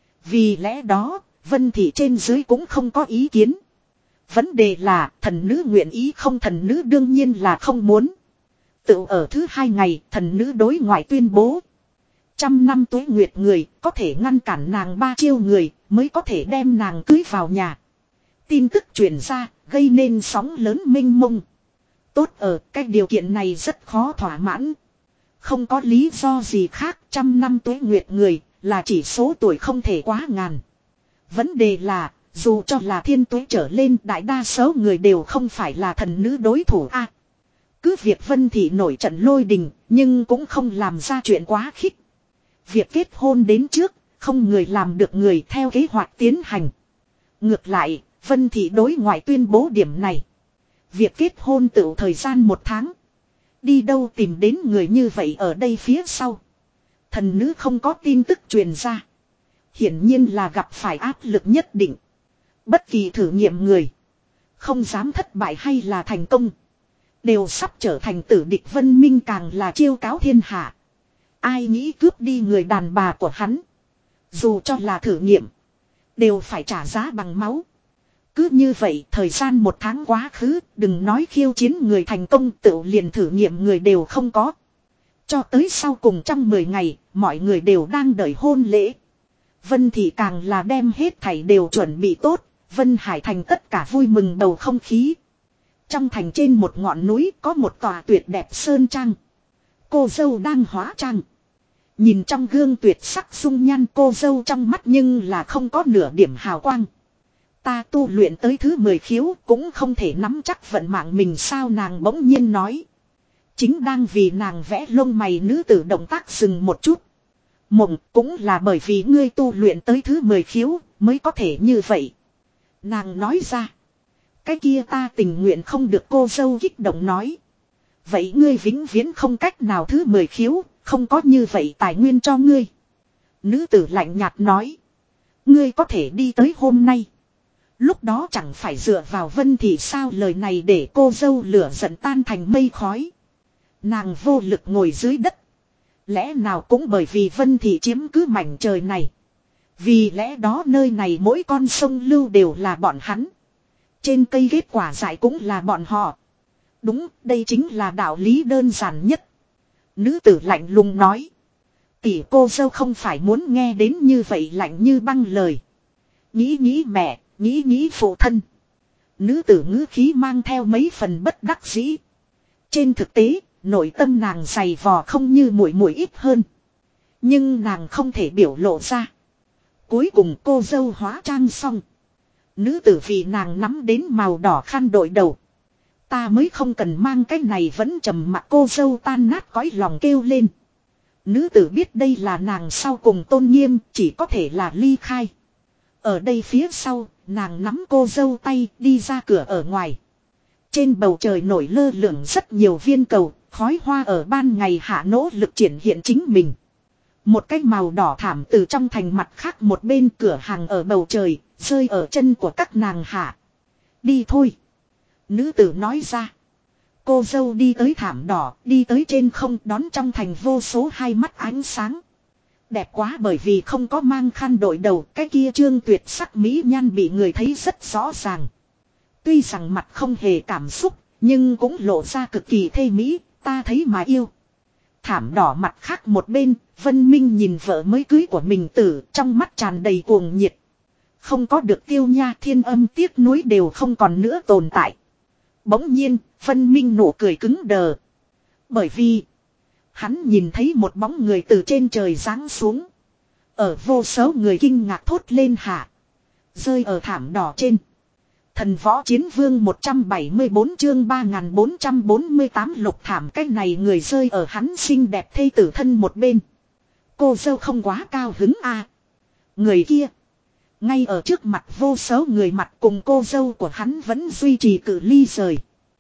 Vì lẽ đó, Vân thị trên dưới cũng không có ý kiến. Vấn đề là thần nữ nguyện ý không, thần nữ đương nhiên là không muốn. Tự ở thứ hai ngày, thần nữ đối ngoại tuyên bố. Trăm năm tuế nguyệt người, có thể ngăn cản nàng ba chiêu người, mới có thể đem nàng cưới vào nhà. Tin tức truyền ra, gây nên sóng lớn mênh mông. Tốt ở, cái điều kiện này rất khó thỏa mãn. Không có lý do gì khác, trăm năm tuế nguyệt người, là chỉ số tuổi không thể quá ngàn. Vấn đề là, dù cho là thiên tuế trở lên, đại đa số người đều không phải là thần nữ đối thủ a. Cứ việc Vân thị nổi trận lôi đình, nhưng cũng không làm ra chuyện quá khích. Việc kết hôn đến trước, không người làm được người theo kế hoạch tiến hành. Ngược lại, Vân thị đối ngoại tuyên bố điểm này. Việc kết hôn tự thời gian một tháng. Đi đâu tìm đến người như vậy ở đây phía sau. Thần nữ không có tin tức truyền ra. Hiển nhiên là gặp phải áp lực nhất định. Bất kỳ thử nghiệm người. Không dám thất bại hay là thành công. Đều sắp trở thành tử địch. Vân Minh càng là chiêu cáo thiên hạ. Ai nghĩ cướp đi người đàn bà của hắn. Dù cho là thử nghiệm. Đều phải trả giá bằng máu. Cứ như vậy thời gian một tháng quá khứ. Đừng nói khiêu chiến người thành công, tự liền thử nghiệm người đều không có. Cho tới sau cùng trong mười ngày. Mọi người đều đang đợi hôn lễ. Vân thị càng là đem hết thảy đều chuẩn bị tốt. Vân Hải thành tất cả vui mừng bầu không khí. Trong thành trên một ngọn núi có một tòa tuyệt đẹp sơn trang. Cô dâu đang hóa trang. Nhìn trong gương tuyệt sắc dung nhan cô dâu trong mắt nhưng là không có nửa điểm hào quang. Ta tu luyện tới thứ mười khiếu cũng không thể nắm chắc vận mạng mình sao, nàng bỗng nhiên nói. Chính đang vì nàng vẽ lông mày nữ tử động tác dừng một chút. Mộng cũng là bởi vì ngươi tu luyện tới thứ mười khiếu mới có thể như vậy. Nàng nói ra. Cái kia ta tình nguyện không được, cô dâu kích động nói. Vậy ngươi vĩnh viễn không cách nào thứ mười khiếu, không có như vậy tài nguyên cho ngươi. Nữ tử lạnh nhạt nói. Ngươi có thể đi tới hôm nay. Lúc đó chẳng phải dựa vào Vân thị sao, lời này để cô dâu lửa giận tan thành mây khói. Nàng vô lực ngồi dưới đất. Lẽ nào cũng bởi vì Vân thị chiếm cứ mảnh trời này. Vì lẽ đó nơi này mỗi con sông lưu đều là bọn hắn. Trên cây ghét quả dại cũng là bọn họ. Đúng, đây chính là đạo lý đơn giản nhất. Nữ tử lạnh lùng nói. Tỷ cô dâu không phải muốn nghe đến như vậy lạnh như băng lời. Nghĩ nghĩ mẹ, nghĩ nghĩ phụ thân. Nữ tử ngữ khí mang theo mấy phần bất đắc dĩ. Trên thực tế, nội tâm nàng dày vò không như muội muội ít hơn. Nhưng nàng không thể biểu lộ ra. Cuối cùng cô dâu hóa trang xong. Nữ tử vì nàng nắm đến màu đỏ khăn đội đầu. Ta mới không cần mang cái này, vẫn trầm mặc cô dâu tan nát cõi lòng kêu lên. Nữ tử biết đây là nàng sau cùng tôn nghiêm, chỉ có thể là ly khai. Ở đây phía sau, nàng nắm cô dâu tay đi ra cửa ở ngoài. Trên bầu trời nổi lơ lửng rất nhiều viên cầu, khói hoa ở ban ngày hạ nỗ lực triển hiện chính mình. Một cái màu đỏ thảm từ trong thành mặt khác một bên cửa hàng ở bầu trời, rơi ở chân của các nàng hạ. Đi thôi. Nữ tử nói ra. Cô dâu đi tới thảm đỏ, đi tới trên không, đón trong thành vô số hai mắt ánh sáng. Đẹp quá, bởi vì không có mang khăn đội đầu, cái kia trương tuyệt sắc mỹ nhan bị người thấy rất rõ ràng. Tuy rằng mặt không hề cảm xúc, nhưng cũng lộ ra cực kỳ thê mỹ, ta thấy mà yêu. Thảm đỏ mặt khác một bên, Vân Minh nhìn vợ mới cưới của mình tử, trong mắt tràn đầy cuồng nhiệt. Không có được Tiêu Nha, thiên âm tiếc nuối đều không còn nữa tồn tại. Bỗng nhiên, Vân Minh nụ cười cứng đờ. Bởi vì, hắn nhìn thấy một bóng người từ trên trời giáng xuống. Ở vô số người kinh ngạc thốt lên hạ. Rơi ở thảm đỏ trên. Thần võ chiến vương một trăm bảy mươi bốn chương ba nghìn bốn trăm bốn mươi tám lục thảm, cái này người rơi ở hắn xinh đẹp thê tử thân một bên. Cô dâu không quá cao hứng à. Người kia. Ngay ở trước mặt vô số người mặt cùng cô dâu của hắn vẫn duy trì cự ly rời.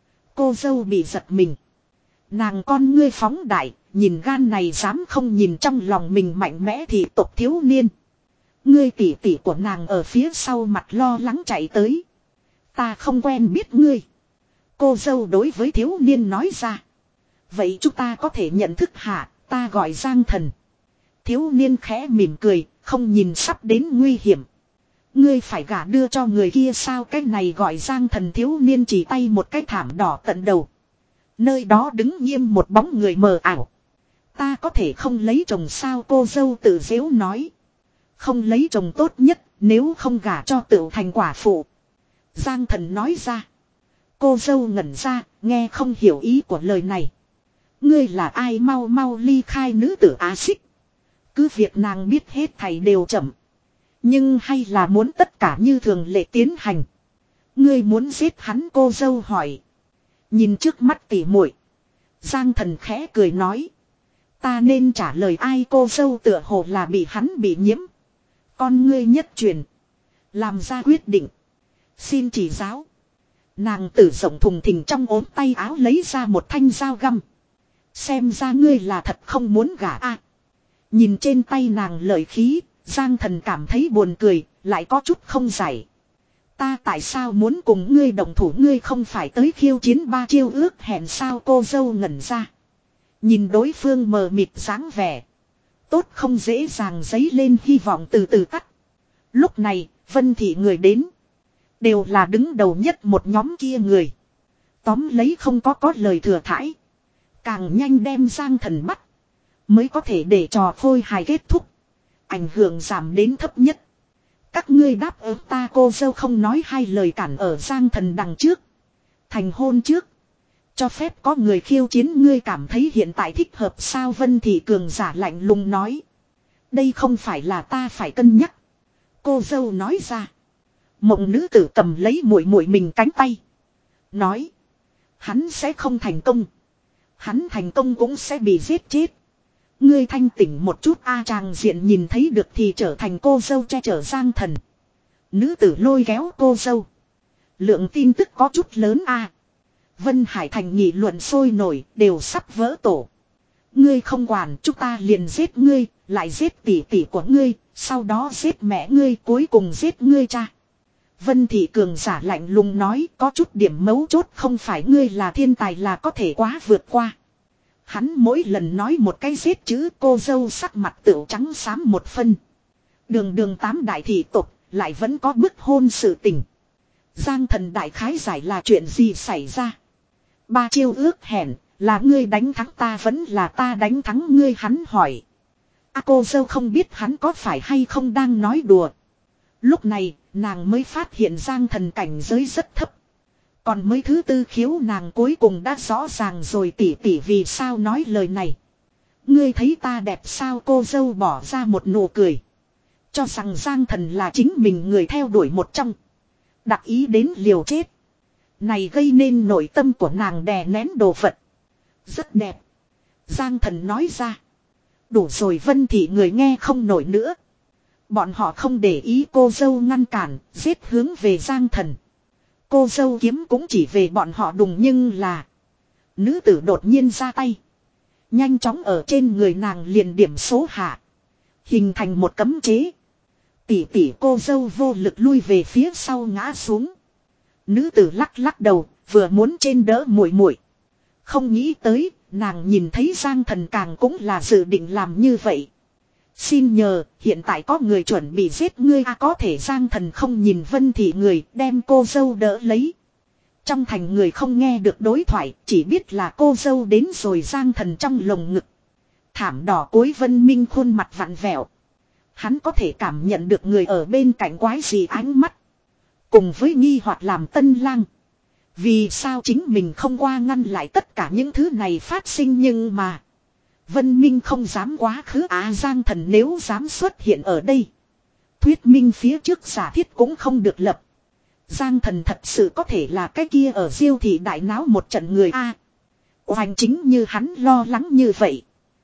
Cô dâu bị giật mình. Nàng con ngươi phóng đại, nhìn gan này dám không nhìn trong lòng mình mạnh mẽ thì tộc thiếu niên. Ngươi tỷ tỷ của nàng ở phía sau mặt lo lắng chạy tới. Ta không quen biết ngươi. Cô dâu đối với thiếu niên nói ra. Vậy chúng ta có thể nhận thức hả, ta gọi Giang Thần. Thiếu niên khẽ mỉm cười, không nhìn sắp đến nguy hiểm. Ngươi phải gả đưa cho người kia sao, cái này gọi Giang Thần, thiếu niên chỉ tay một cái thảm đỏ tận đầu. Nơi đó đứng nghiêm một bóng người mờ ảo. Ta có thể không lấy chồng sao, cô dâu tự giễu nói. Không lấy chồng tốt nhất, nếu không gả cho tựu thành quả phụ. Giang Thần nói ra. Cô dâu ngẩn ra, nghe không hiểu ý của lời này. Ngươi là ai, mau mau ly khai nữ tử Á Xích. Cứ việc nàng biết hết thầy đều chậm. Nhưng hay là muốn tất cả như thường lệ tiến hành. Ngươi muốn giết hắn, cô dâu hỏi. Nhìn trước mắt tỉ muội, Giang Thần khẽ cười nói. Ta nên trả lời ai, cô dâu tựa hồ là bị hắn bị nhiễm. Con ngươi nhất truyền. Làm ra quyết định. Xin chỉ giáo. Nàng tử rộng thùng thình trong ốm tay áo lấy ra một thanh dao găm. Xem ra ngươi là thật không muốn gả a. Nhìn trên tay nàng lợi khí, Giang Thần cảm thấy buồn cười, lại có chút không giải. Ta tại sao muốn cùng ngươi đồng thủ, ngươi không phải tới khiêu chiến ba chiêu ước hẹn sao, cô dâu ngẩn ra. Nhìn đối phương mờ mịt dáng vẻ. Tốt không dễ dàng dấy lên hy vọng từ từ tắt. Lúc này, Vân Thị người đến. Đều là đứng đầu nhất một nhóm kia người. Tóm lấy không có có lời thừa thãi. Càng nhanh đem Giang Thần bắt. Mới có thể để trò khôi hài kết thúc. Ảnh hưởng giảm đến thấp nhất. Các ngươi đáp ứng ta, cô dâu không nói hai lời cản ở Giang Thần đằng trước. Thành hôn trước. Cho phép có người khiêu chiến, ngươi cảm thấy hiện tại thích hợp sao, Vân Thị cường giả lạnh lùng nói. Đây không phải là ta phải cân nhắc. Cô dâu nói ra. Mộng nữ tử cầm lấy muội muội mình cánh tay. Nói. Hắn sẽ không thành công. Hắn thành công cũng sẽ bị giết chết. Ngươi thanh tỉnh một chút a, chàng diện nhìn thấy được thì trở thành cô dâu che chở Giang Thần. Nữ tử lôi kéo cô dâu. Lượng tin tức có chút lớn a. Vân Hải Thành nghị luận sôi nổi, đều sắp vỡ tổ. Ngươi không quản, chúng ta liền giết ngươi, lại giết tỷ tỷ của ngươi, sau đó giết mẹ ngươi, cuối cùng giết ngươi cha. Vân Thị cường giả lạnh lùng nói, có chút điểm mấu chốt không phải ngươi là thiên tài là có thể quá vượt qua. Hắn mỗi lần nói một cái giết chữ, cô dâu sắc mặt tựu trắng xám một phân. Đường đường tám đại thị tộc, lại vẫn có bức hôn sự tình. Giang Thần đại khái giải là chuyện gì xảy ra. Ba chiêu ước hẹn, là ngươi đánh thắng ta vẫn là ta đánh thắng ngươi, hắn hỏi. A, cô dâu không biết hắn có phải hay không đang nói đùa. Lúc này, nàng mới phát hiện Giang Thần cảnh giới rất thấp. Còn mới thứ tư khiếu nàng cuối cùng đã rõ ràng rồi, tỷ tỷ vì sao nói lời này. Ngươi thấy ta đẹp sao, cô dâu bỏ ra một nụ cười. Cho rằng Giang Thần là chính mình người theo đuổi một trong. Đặc ý đến liều chết. Này gây nên nội tâm của nàng đè nén đồ vật. Rất đẹp. Giang Thần nói ra. Đủ rồi, Vân Thị người nghe không nổi nữa. Bọn họ không để ý cô dâu ngăn cản, giết hướng về Giang Thần. Cô dâu kiếm cũng chỉ về bọn họ đùng, nhưng là nữ tử đột nhiên ra tay. Nhanh chóng ở trên người nàng liền điểm số hạ. Hình thành một cấm chế. Tỷ tỷ, cô dâu vô lực lui về phía sau ngã xuống. Nữ tử lắc lắc đầu, vừa muốn trên đỡ muội muội. Không nghĩ tới, nàng nhìn thấy Giang Thần càng cũng là dự định làm như vậy. Xin nhờ, hiện tại có người chuẩn bị giết ngươi a, có thể Giang Thần không nhìn Vân Thị người, đem cô dâu đỡ lấy. Trong thành người không nghe được đối thoại, chỉ biết là cô dâu đến rồi, Giang Thần trong lồng ngực. Thảm đỏ cối Vân Minh khuôn mặt vặn vẹo. Hắn có thể cảm nhận được người ở bên cạnh quái gì ánh mắt. Cùng với nghi hoặc làm tân lang. Vì sao chính mình không qua ngăn lại tất cả những thứ này phát sinh, nhưng mà Vân Minh không dám quá khứ à, Giang Thần nếu dám xuất hiện ở đây. Thuyết minh phía trước giả thiết cũng không được lập. Giang Thần thật sự có thể là cái kia ở Diêu thị đại náo một trận người a. Hoành chính như hắn lo lắng như vậy.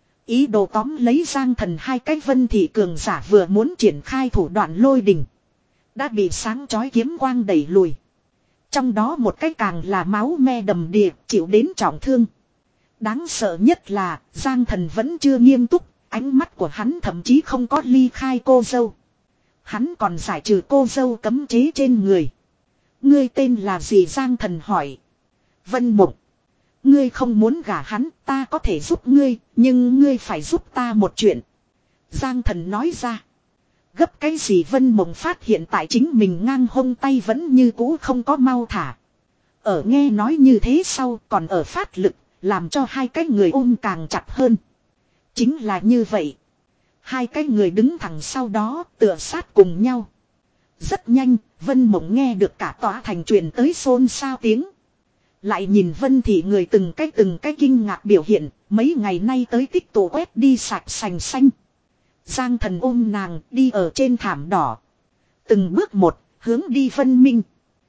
Ý đồ tóm lấy Giang Thần hai cái Vân thị cường giả vừa muốn triển khai thủ đoạn lôi đình. Đã bị sáng chói kiếm quang đẩy lùi. Trong đó một cái càng là máu me đầm đìa, chịu đến trọng thương. Đáng sợ nhất là Giang Thần vẫn chưa nghiêm túc, ánh mắt của hắn thậm chí không có ly khai cô dâu. Hắn còn giải trừ cô dâu cấm chế trên người. Ngươi tên là gì? Giang Thần hỏi. Vân Mộng. Ngươi không muốn gả hắn, ta có thể giúp ngươi, nhưng ngươi phải giúp ta một chuyện. Giang Thần nói ra. Gấp cái gì? Vân Mộng phát hiện tại chính mình ngang hông tay vẫn như cũ không có mau thả. Ở nghe nói như thế sau còn ở phát lực, làm cho hai cái người ôm càng chặt hơn. Chính là như vậy. Hai cái người đứng thẳng sau đó tựa sát cùng nhau. Rất nhanh, Vân Mộng nghe được cả tòa thành truyền tới xôn xao tiếng. Lại nhìn Vân thị người từng cái từng cái kinh ngạc biểu hiện, mấy ngày nay tới tích tụ quét đi sạch sành xanh. Giang Thần ôm nàng đi ở trên thảm đỏ. Từng bước một, hướng đi Vân Minh.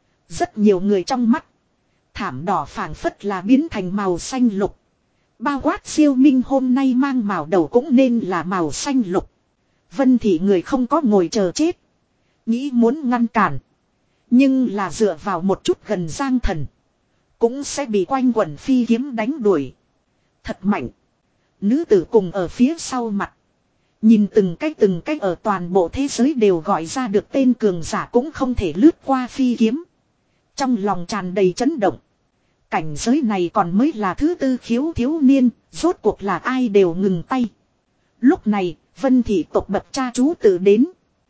Rất nhiều người trong mắt. Thảm đỏ phảng phất là biến thành màu xanh lục. Bao quát Siêu Minh hôm nay mang màu đầu cũng nên là màu xanh lục. Vân thị người không có ngồi chờ chết. Nghĩ muốn ngăn cản. Nhưng là dựa vào một chút gần Giang Thần. Cũng sẽ bị quanh quẩn phi kiếm đánh đuổi. Thật mạnh. Nữ tử cùng ở phía sau mặt. Nhìn từng cách từng cách ở toàn bộ thế giới đều gọi ra được tên cường giả cũng không thể lướt qua phi kiếm. Trong lòng tràn đầy chấn động. Cảnh giới này còn mới là thứ tư khiếu thiếu niên, rốt cuộc là ai đều ngừng tay. Lúc này, Vân thị tộc bậc cha chú tự đến.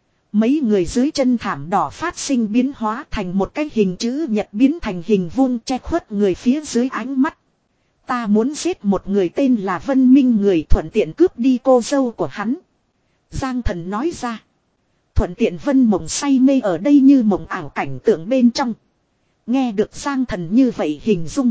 Mấy người dưới chân thảm đỏ phát sinh biến hóa thành một cái hình chữ nhật biến thành hình vuông che khuất người phía dưới ánh mắt. Ta muốn giết một người tên là Vân Minh, người thuận tiện cướp đi cô dâu của hắn. Giang Thần nói ra. Thuận tiện Vân Mộng say mê ở đây như mộng ảo cảnh tượng bên trong. Nghe được Giang Thần như vậy hình dung.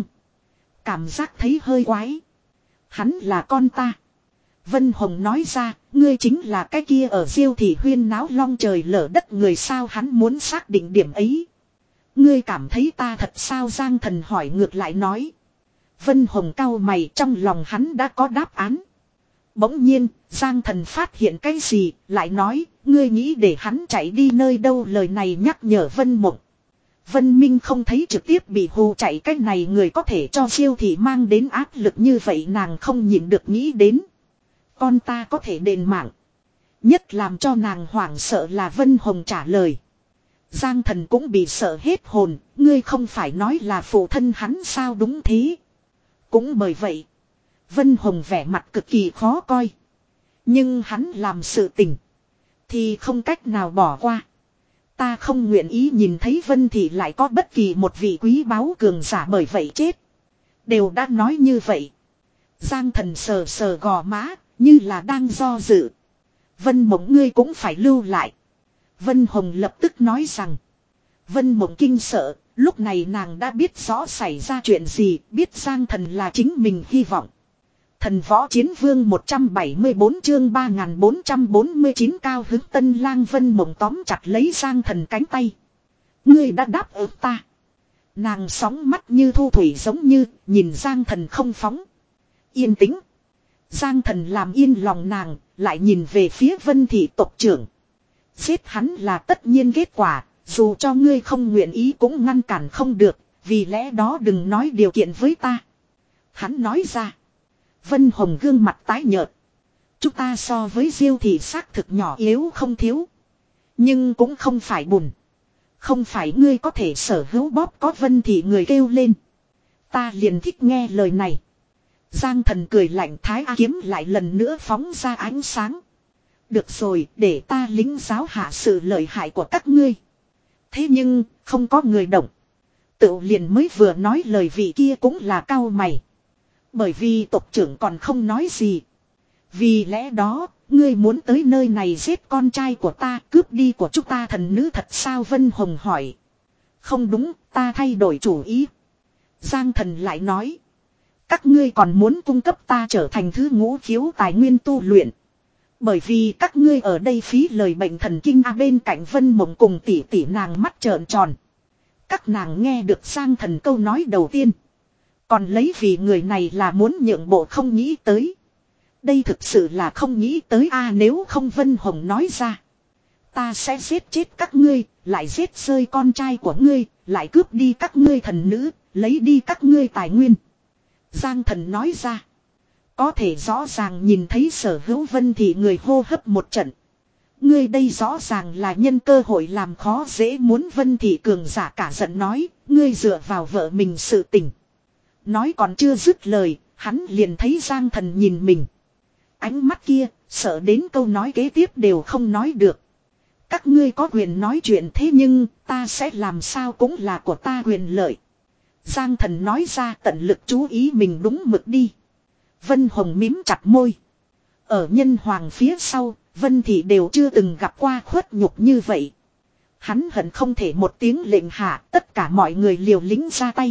Cảm giác thấy hơi quái. Hắn là con ta. Vân Hồng nói ra, ngươi chính là cái kia ở Diêu thị huyên náo long trời lở đất người sao, hắn muốn xác định điểm ấy. Ngươi cảm thấy ta thật sao? Giang Thần hỏi ngược lại nói. Vân Hồng cau mày, trong lòng hắn đã có đáp án. Bỗng nhiên, Giang Thần phát hiện cái gì, lại nói, ngươi nghĩ để hắn chạy đi nơi đâu? Lời này nhắc nhở Vân Mộng. Vân Minh không thấy trực tiếp bị hù chạy, cái này người có thể cho Diêu thị mang đến áp lực như vậy, nàng không nhịn được nghĩ đến. Con ta có thể đền mạng. Nhất làm cho nàng hoảng sợ là Vân Hồng trả lời. Giang Thần cũng bị sợ hết hồn, ngươi không phải nói là phụ thân hắn sao? Đúng thế. Cũng bởi vậy, Vân Hồng vẻ mặt cực kỳ khó coi. Nhưng hắn làm sự tình thì không cách nào bỏ qua. Ta không nguyện ý nhìn thấy Vân thị lại có bất kỳ một vị quý báu cường giả bởi vậy chết. Đều đã nói như vậy. Giang Thần sờ sờ gò má, như là đang do dự. Vân Mộng, ngươi cũng phải lưu lại. Vân Hồng lập tức nói rằng. Vân Mộng kinh sợ, lúc này nàng đã biết rõ xảy ra chuyện gì, biết Giang Thần là chính mình hy vọng. Thần Võ Chiến Vương một trăm bảy mươi tư chương ba nghìn bốn trăm bốn mươi chín cao hứng Tân Lang. Vân Mộng tóm chặt lấy Giang Thần cánh tay. Ngươi đã đáp ứng ta. Nàng sóng mắt như thu thủy giống như, nhìn Giang Thần không phóng. Yên tĩnh. Giang Thần làm yên lòng nàng, lại nhìn về phía Vân thị tộc trưởng. Giết hắn là tất nhiên kết quả, dù cho ngươi không nguyện ý cũng ngăn cản không được, vì lẽ đó đừng nói điều kiện với ta. Hắn nói ra. Vân Hồng gương mặt tái nhợt. Chúng ta so với Diêu thị xác thực nhỏ yếu không thiếu. Nhưng cũng không phải bùn. Không phải ngươi có thể sở hữu bóp có. Vân thị người kêu lên. Ta liền thích nghe lời này. Giang Thần cười lạnh, thái A kiếm lại lần nữa phóng ra ánh sáng. Được rồi, để ta lính giáo hạ sự lợi hại của các ngươi. Thế nhưng, không có người động. Tự liền mới vừa nói lời vị kia cũng là cau mày. Bởi vì tộc trưởng còn không nói gì. Vì lẽ đó, ngươi muốn tới nơi này giết con trai của ta, cướp đi của chúng ta thần nữ thật sao? Vân Hồng hỏi. Không đúng, ta thay đổi chủ ý. Giang Thần lại nói. Các ngươi còn muốn cung cấp ta trở thành thứ ngũ khiếu tài nguyên tu luyện. Bởi vì các ngươi ở đây phí lời bệnh thần kinh a bên cạnh Vân Mộng cùng tỷ tỷ nàng mắt trợn tròn. Các nàng nghe được Giang Thần câu nói đầu tiên. Còn lấy vì người này là muốn nhượng bộ không nghĩ tới. Đây thực sự là không nghĩ tới a nếu không Vân Hồng nói ra. Ta sẽ giết chết các ngươi, lại giết rơi con trai của ngươi, lại cướp đi các ngươi thần nữ, lấy đi các ngươi tài nguyên. Giang Thần nói ra. Có thể rõ ràng nhìn thấy Sở Hữu Vân thì người hô hấp một trận. Ngươi đây rõ ràng là nhân cơ hội làm khó dễ muốn Vân Thị cường giả cả giận nói, ngươi dựa vào vợ mình sự tình. Nói còn chưa dứt lời, hắn liền thấy Giang Thần nhìn mình. Ánh mắt kia, sợ đến câu nói kế tiếp đều không nói được. Các ngươi có quyền nói chuyện thế nhưng, ta sẽ làm sao cũng là của ta quyền lợi. Giang Thần nói ra tận lực chú ý mình đúng mực đi. Vân Hồng mím chặt môi. Ở nhân hoàng phía sau, Vân Thị đều chưa từng gặp qua khuất nhục như vậy. Hắn hận không thể một tiếng lệnh hạ, tất cả mọi người liều lĩnh ra tay.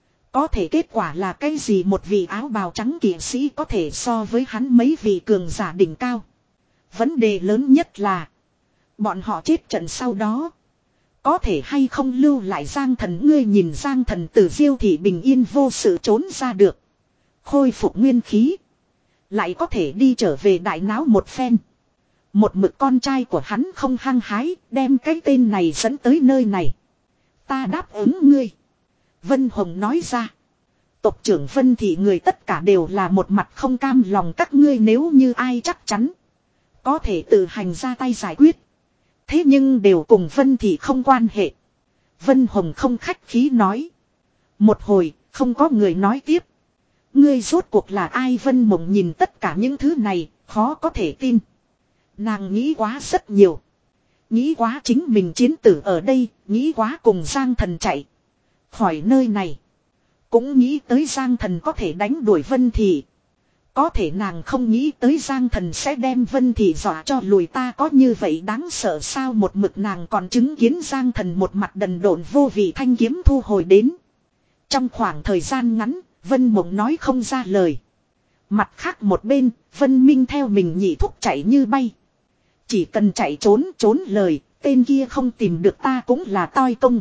Có thể kết quả là cái gì một vị áo bào trắng kỵ sĩ có thể so với hắn mấy vị cường giả đỉnh cao. Vấn đề lớn nhất là bọn họ chết trận sau đó. Có thể hay không lưu lại Giang Thần ngươi nhìn Giang Thần từ Diêu Thị bình yên vô sự trốn ra được. Khôi phục nguyên khí. Lại có thể đi trở về đại náo một phen. Một mực con trai của hắn không hăng hái đem cái tên này dẫn tới nơi này. Ta đáp ứng ngươi. Vân Hồng nói ra. Tộc trưởng Vân Thị người tất cả đều là một mặt không cam lòng các ngươi nếu như ai chắc chắn. Có thể tự hành ra tay giải quyết. Thế nhưng đều cùng Vân Thị không quan hệ. Vân Hồng không khách khí nói. Một hồi không có người nói tiếp. Ngươi rốt cuộc là ai Vân Mộng nhìn tất cả những thứ này khó có thể tin. Nàng nghĩ quá rất nhiều. Nghĩ quá chính mình chiến tử ở đây. Nghĩ quá cùng Giang Thần chạy khỏi nơi này. Cũng nghĩ tới Giang Thần có thể đánh đuổi Vân Thị. Có thể nàng không nghĩ tới Giang Thần sẽ đem Vân Thị dọa cho lùi ta có như vậy đáng sợ sao một mực nàng còn chứng kiến Giang Thần một mặt đần độn vô vị thanh kiếm thu hồi đến. Trong khoảng thời gian ngắn, Vân Mộng nói không ra lời. Mặt khác một bên, Vân Minh theo mình nhị thúc chạy như bay. Chỉ cần chạy trốn trốn lời, tên kia không tìm được ta cũng là toi công.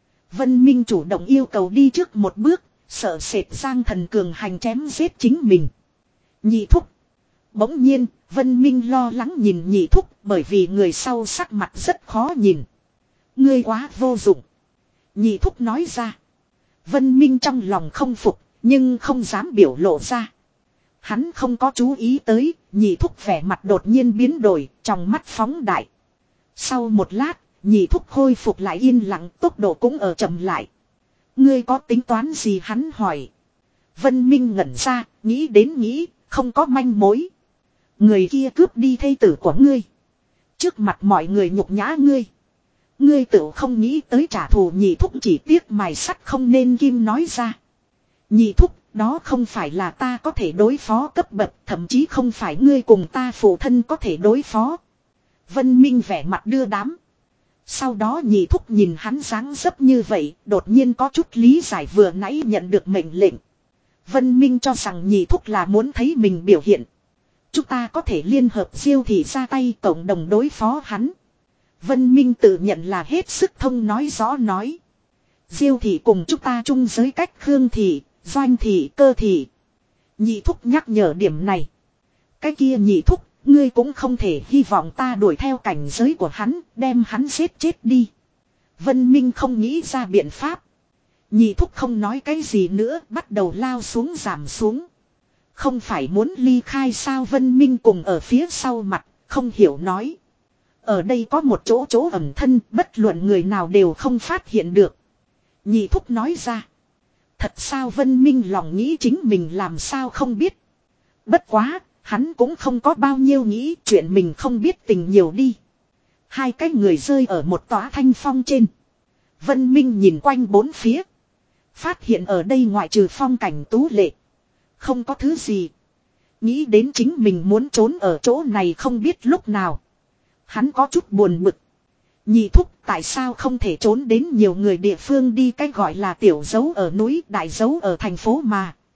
Vân Minh chủ động yêu cầu đi trước một bước, sợ sệt Giang Thần cường hành chém giết chính mình. Nhị thúc. Bỗng nhiên, Vân Minh lo lắng nhìn nhị thúc bởi vì người sau sắc mặt rất khó nhìn. Ngươi quá vô dụng. Nhị thúc nói ra. Vân Minh trong lòng không phục, nhưng không dám biểu lộ ra. Hắn không có chú ý tới, nhị thúc vẻ mặt đột nhiên biến đổi, trong mắt phóng đại. Sau một lát, nhị thúc khôi phục lại yên lặng, tốc độ cũng ở chậm lại. Ngươi có tính toán gì hắn hỏi. Vân Minh ngẩn ra, nghĩ đến nghĩ, không có manh mối. Người kia cướp đi thê tử của ngươi. Trước mặt mọi người nhục nhã ngươi. Ngươi tự không nghĩ tới trả thù nhị thúc chỉ tiếc mài sắt không nên kim nói ra. Nhị thúc, đó không phải là ta có thể đối phó cấp bậc, thậm chí không phải ngươi cùng ta phụ thân có thể đối phó. Vân Minh vẻ mặt đưa đám. Sau đó nhị thúc nhìn hắn dáng dấp như vậy, đột nhiên có chút lý giải vừa nãy nhận được mệnh lệnh. Vân Minh cho rằng nhị thúc là muốn thấy mình biểu hiện. Chúng ta có thể liên hợp Diêu Thị ra tay cộng đồng đối phó hắn. Vân Minh tự nhận là hết sức thông nói rõ nói. Diêu Thị cùng chúng ta chung giới cách Khương Thị, Doanh Thị, Cơ Thị. Nhị thúc nhắc nhở điểm này. Cái kia nhị thúc, ngươi cũng không thể hy vọng ta đuổi theo cảnh giới của hắn, đem hắn giết chết đi. Vân Minh không nghĩ ra biện pháp. Nhị thúc không nói cái gì nữa, bắt đầu lao xuống giảm xuống. Không phải muốn ly khai sao Vân Minh cùng ở phía sau mặt, không hiểu nói. Ở đây có một chỗ chỗ ẩn thân, bất luận người nào đều không phát hiện được. Nhị thúc nói ra. Thật sao Vân Minh lòng nghĩ chính mình làm sao không biết. Bất quá, hắn cũng không có bao nhiêu nghĩ chuyện mình không biết tình nhiều đi. Hai cái người rơi ở một tòa thanh phong trên. Vân Minh nhìn quanh bốn phía. Phát hiện ở đây ngoại trừ phong cảnh tú lệ. Không có thứ gì. Nghĩ đến chính mình muốn trốn ở chỗ này không biết lúc nào. Hắn có chút buồn bực. Nhị thúc tại sao không thể trốn đến nhiều người địa phương đi cái gọi là tiểu dấu ở núi đại dấu ở thành phố mà.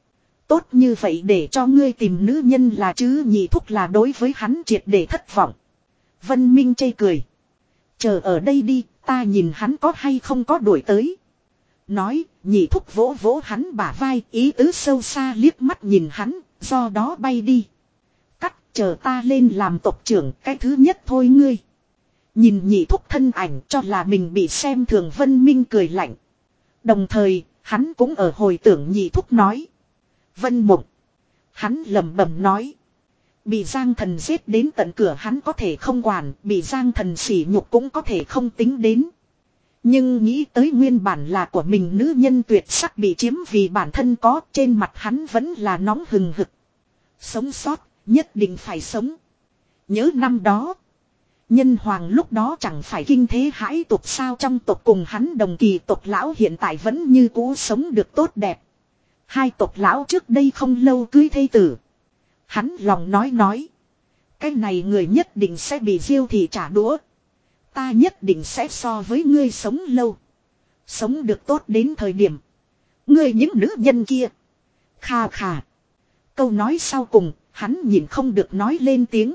Tốt như vậy để cho ngươi tìm nữ nhân là chứ, nhị thúc là đối với hắn triệt để thất vọng. Vân Minh chê cười. Chờ ở đây đi, ta nhìn hắn có hay không có đuổi tới. Nói, nhị thúc vỗ vỗ hắn bả vai, ý tứ sâu xa liếc mắt nhìn hắn, do đó bay đi. Cắt, chờ ta lên làm tộc trưởng, cái thứ nhất thôi ngươi. Nhìn nhị thúc thân ảnh cho là mình bị xem thường, Vân Minh cười lạnh. Đồng thời, hắn cũng ở hồi tưởng nhị thúc nói. Vân Mộng. Hắn lẩm bẩm nói. Bị Giang Thần giết đến tận cửa hắn có thể không quản, bị Giang Thần sỉ nhục cũng có thể không tính đến. Nhưng nghĩ tới nguyên bản là của mình nữ nhân tuyệt sắc bị chiếm vì bản thân có, trên mặt hắn vẫn là nóng hừng hực. Sống sót, nhất định phải sống. Nhớ năm đó. Nhân hoàng lúc đó chẳng phải kinh thế hãi tục sao, trong tộc cùng hắn đồng kỳ tộc lão hiện tại vẫn như cũ sống được tốt đẹp. Hai tộc lão trước đây không lâu cưới thê tử. Hắn lòng nói nói. Cái này người nhất định sẽ bị Diêu thị trả đũa. Ta nhất định sẽ so với ngươi sống lâu. Sống được tốt đến thời điểm. Ngươi những nữ nhân kia. Khà khà. Câu nói sau cùng, hắn nhìn không được nói lên tiếng.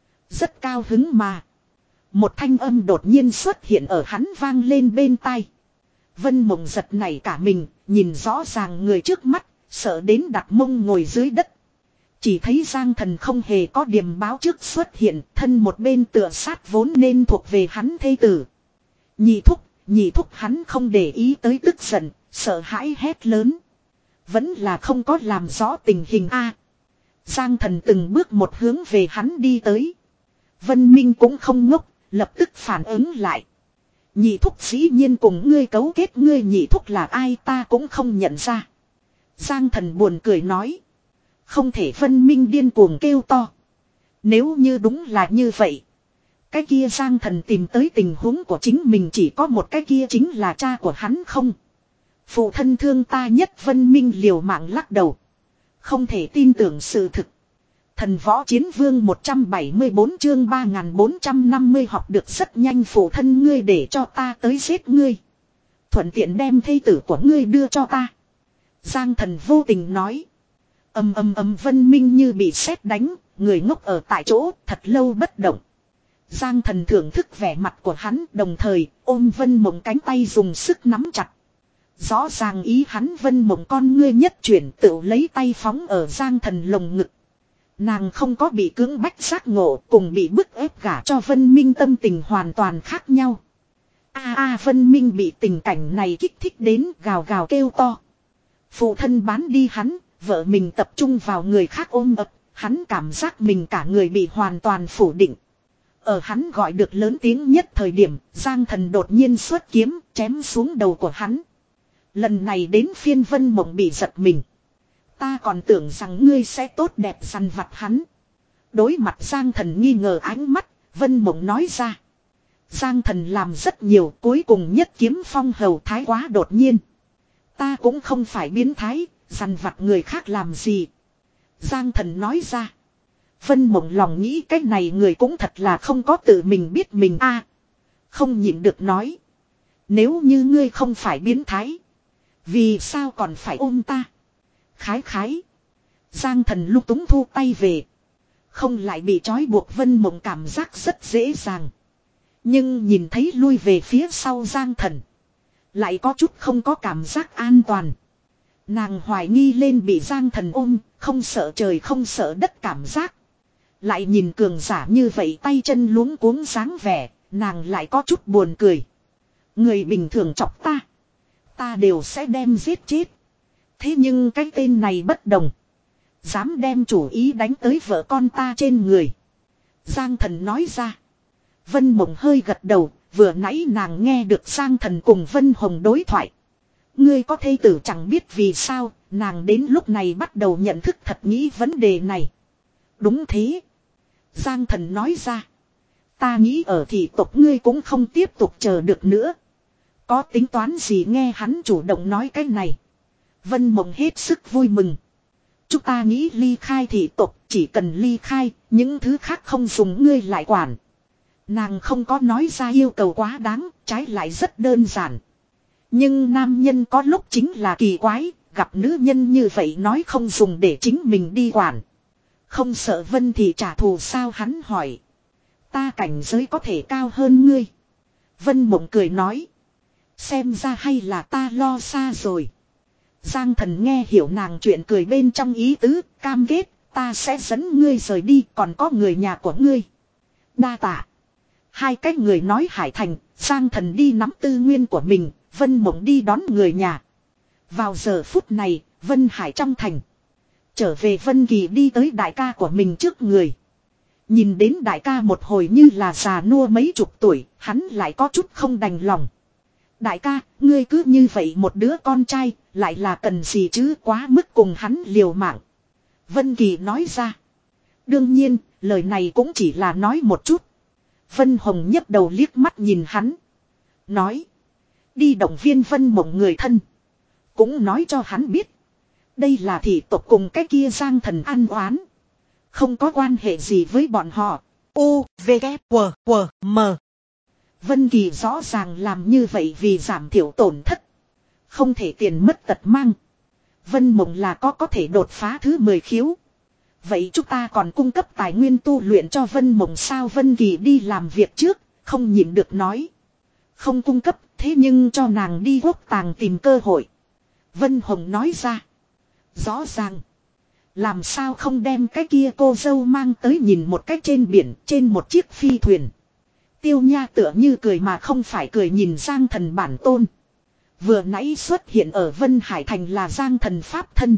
Rất cao hứng mà. Một thanh âm đột nhiên xuất hiện ở hắn vang lên bên tai. Vân Mộng giật nảy cả mình, nhìn rõ ràng người trước mắt, sợ đến đặt mông ngồi dưới đất. Chỉ thấy Giang Thần không hề có điểm báo trước xuất hiện, thân một bên tựa sát vốn nên thuộc về hắn thê tử. Nhị thúc, nhị thúc, hắn không để ý tới tức giận, sợ hãi hét lớn. Vẫn là không có làm rõ tình hình a. Giang Thần từng bước một hướng về hắn đi tới. Vân Minh cũng không ngốc, lập tức phản ứng lại. Nhị thúc dĩ nhiên cùng ngươi cấu kết, ngươi nhị thúc là ai ta cũng không nhận ra. Giang Thần buồn cười nói. Không thể. Vân Minh điên cuồng kêu to. Nếu như đúng là như vậy. Cái kia Giang Thần tìm tới tình huống của chính mình chỉ có một, cái kia chính là cha của hắn không. Phụ thân thương ta nhất. Vân Minh liều mạng lắc đầu. Không thể tin tưởng sự thực. Thần võ chiến vương một trăm bảy mươi bốn chương ba nghìn bốn trăm năm mươi học được rất nhanh. Phụ thân ngươi để cho ta tới giết ngươi. Thuận tiện đem thê tử của ngươi đưa cho ta. Giang Thần vô tình nói. Âm âm âm. Vân Minh như bị sét đánh, người ngốc ở tại chỗ thật lâu bất động. Giang Thần thưởng thức vẻ mặt của hắn, đồng thời ôm Vân Mộng cánh tay dùng sức nắm chặt. Rõ ràng ý hắn. Vân Mộng con ngươi nhất chuyển, tự lấy tay phóng ở Giang Thần lồng ngực. Nàng không có bị cưỡng bách giác ngộ, cùng bị bức ép gả cho Vân Minh tâm tình hoàn toàn khác nhau. A a. Vân Minh bị tình cảnh này kích thích đến gào gào kêu to. Phụ thân bán đi hắn, vợ mình tập trung vào người khác ôm ập, hắn cảm giác mình cả người bị hoàn toàn phủ định. Ở hắn gọi được lớn tiếng nhất thời điểm, Giang Thần đột nhiên xuất kiếm, chém xuống đầu của hắn. Lần này đến phiên Vân Mộng bị giật mình. Ta còn tưởng rằng ngươi sẽ tốt đẹp săn vặt hắn. Đối mặt Giang Thần nghi ngờ ánh mắt, Vân Mộng nói ra. Giang Thần làm rất nhiều, cuối cùng nhất kiếm phong hầu thái quá đột nhiên. Ta cũng không phải biến thái, săn vặt người khác làm gì. Giang Thần nói ra. Vân Mộng lòng nghĩ cái này người cũng thật là không có tự mình biết mình a. Không nhịn được nói. Nếu như ngươi không phải biến thái, vì sao còn phải ôm ta? Khái khái. Giang Thần lúc túng thu tay về. Không lại bị trói buộc. Vân Mộng cảm giác rất dễ dàng. Nhưng nhìn thấy lui về phía sau Giang Thần, lại có chút không có cảm giác an toàn. Nàng hoài nghi lên bị Giang Thần ôm, không sợ trời không sợ đất cảm giác. Lại nhìn cường giả như vậy tay chân luống cuống dáng vẻ, nàng lại có chút buồn cười. Người bình thường chọc ta, ta đều sẽ đem giết chết. Thế nhưng cái tên này bất đồng. Dám đem chủ ý đánh tới vợ con ta trên người. Giang Thần nói ra. Vân Mộng hơi gật đầu, vừa nãy nàng nghe được Giang Thần cùng Vân Hồng đối thoại. Ngươi có thê tử chẳng biết vì sao, nàng đến lúc này bắt đầu nhận thức thật nghĩ vấn đề này. Đúng thế. Giang Thần nói ra. Ta nghĩ ở thị tộc ngươi cũng không tiếp tục chờ được nữa. Có tính toán gì? Nghe hắn chủ động nói cái này, Vân Mộng hết sức vui mừng. Chúng ta nghĩ ly khai thị tộc, chỉ cần ly khai, những thứ khác không dùng ngươi lại quản. Nàng không có nói ra yêu cầu quá đáng, trái lại rất đơn giản. Nhưng nam nhân có lúc chính là kỳ quái, gặp nữ nhân như vậy nói không dùng để chính mình đi quản. Không sợ Vân Thị trả thù sao hắn hỏi. Ta cảnh giới có thể cao hơn ngươi. Vân Mộng cười nói. Xem ra hay là ta lo xa rồi. Giang Thần nghe hiểu nàng chuyện cười bên trong ý tứ, cam kết, ta sẽ dẫn ngươi rời đi, còn có người nhà của ngươi. Đa tạ. Hai cái người nói Hải Thành, Giang Thần đi nắm tư nguyên của mình, Vân Mộng đi đón người nhà. Vào giờ phút này, Vân Hải trong thành. Trở về Vân Kỳ đi tới đại ca của mình trước người. Nhìn đến đại ca một hồi như là già nua mấy chục tuổi, hắn lại có chút không đành lòng. Đại ca, ngươi cứ như vậy một đứa con trai, lại là cần gì chứ, quá mức cùng hắn liều mạng. Vân Kỳ nói ra. Đương nhiên, lời này cũng chỉ là nói một chút. Vân Hồng nhấc đầu liếc mắt nhìn hắn. Nói. Đi động viên Vân Mộng người thân. Cũng nói cho hắn biết. Đây là thị tộc cùng cái kia Giang Thần ăn oán. Không có quan hệ gì với bọn họ. U, V, K, W, W, M. Vân Kỳ rõ ràng làm như vậy vì giảm thiểu tổn thất. Không thể tiền mất tật mang. Vân Mộng là có có thể đột phá thứ mười khiếu. Vậy chúng ta còn cung cấp tài nguyên tu luyện cho Vân Mộng sao? Vân Kỳ đi làm việc trước, không nhịn được nói. Không cung cấp, thế nhưng cho nàng đi quốc tàng tìm cơ hội. Vân Hồng nói ra. Rõ ràng. Làm sao không đem cái kia cô dâu mang tới nhìn một cách trên biển, trên một chiếc phi thuyền. Tiêu Nha tựa như cười mà không phải cười nhìn Giang Thần bản tôn. Vừa nãy xuất hiện ở Vân Hải Thành là Giang Thần pháp thân.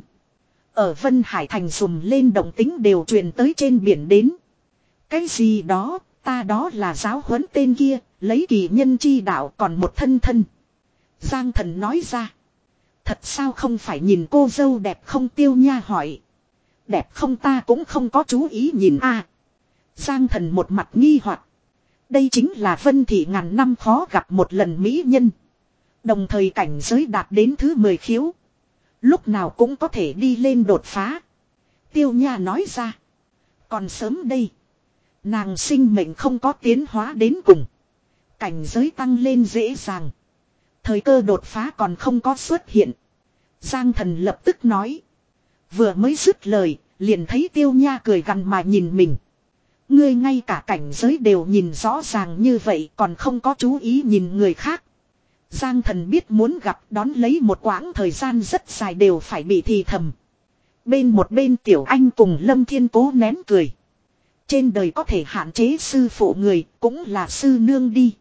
Ở Vân Hải Thành dùng lên động tính đều truyền tới trên biển đến. Cái gì đó, ta đó là giáo huấn tên kia, lấy kỳ nhân chi đạo còn một thân thân. Giang Thần nói ra. Thật sao không phải nhìn cô dâu đẹp không? Tiêu Nha hỏi. Đẹp không, ta cũng không có chú ý nhìn a. À, Giang Thần một mặt nghi hoặc. Đây chính là Vân Thị ngàn năm khó gặp một lần mỹ nhân. Đồng thời cảnh giới đạt đến thứ mười khiếu. Lúc nào cũng có thể đi lên đột phá. Tiêu Nha nói ra. Còn sớm đây. Nàng sinh mệnh không có tiến hóa đến cùng. Cảnh giới tăng lên dễ dàng. Thời cơ đột phá còn không có xuất hiện. Giang Thần lập tức nói. Vừa mới dứt lời, liền thấy Tiêu Nha cười gằn mà nhìn mình. Ngươi ngay cả cảnh giới đều nhìn rõ ràng như vậy còn không có chú ý nhìn người khác. Giang Thần biết muốn gặp đón lấy một quãng thời gian rất dài đều phải bị thì thầm. Bên một bên Tiểu Anh cùng Lâm Thiên cố nén cười. Trên đời có thể hạn chế sư phụ người cũng là sư nương đi.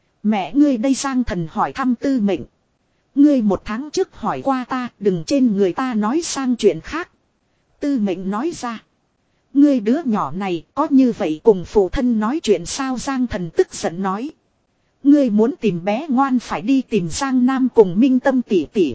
Mẹ ngươi đây? Giang Thần hỏi thăm Tư Mệnh. Ngươi một tháng trước hỏi qua ta, đừng trên người ta nói sang chuyện khác. Tư Mệnh nói ra. Ngươi đứa nhỏ này có như vậy cùng phụ thân nói chuyện sao? Giang Thần tức giận nói. Ngươi muốn tìm bé ngoan phải đi tìm Giang Nam cùng Minh Tâm tỷ tỷ.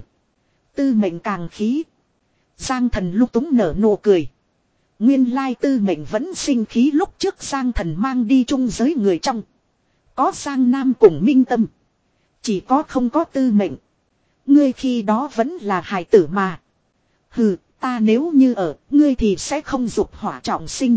Tư Mệnh càng khí. Giang Thần lúc túng nở nụ cười. Nguyên lai Tư Mệnh vẫn sinh khí lúc trước Giang Thần mang đi chung giới người trong. Có Giang Nam cùng Minh Tâm. Chỉ có không có Tư Mệnh. Ngươi khi đó vẫn là hài tử mà. Hừ, ta nếu như ở, ngươi thì sẽ không dục hỏa trọng sinh.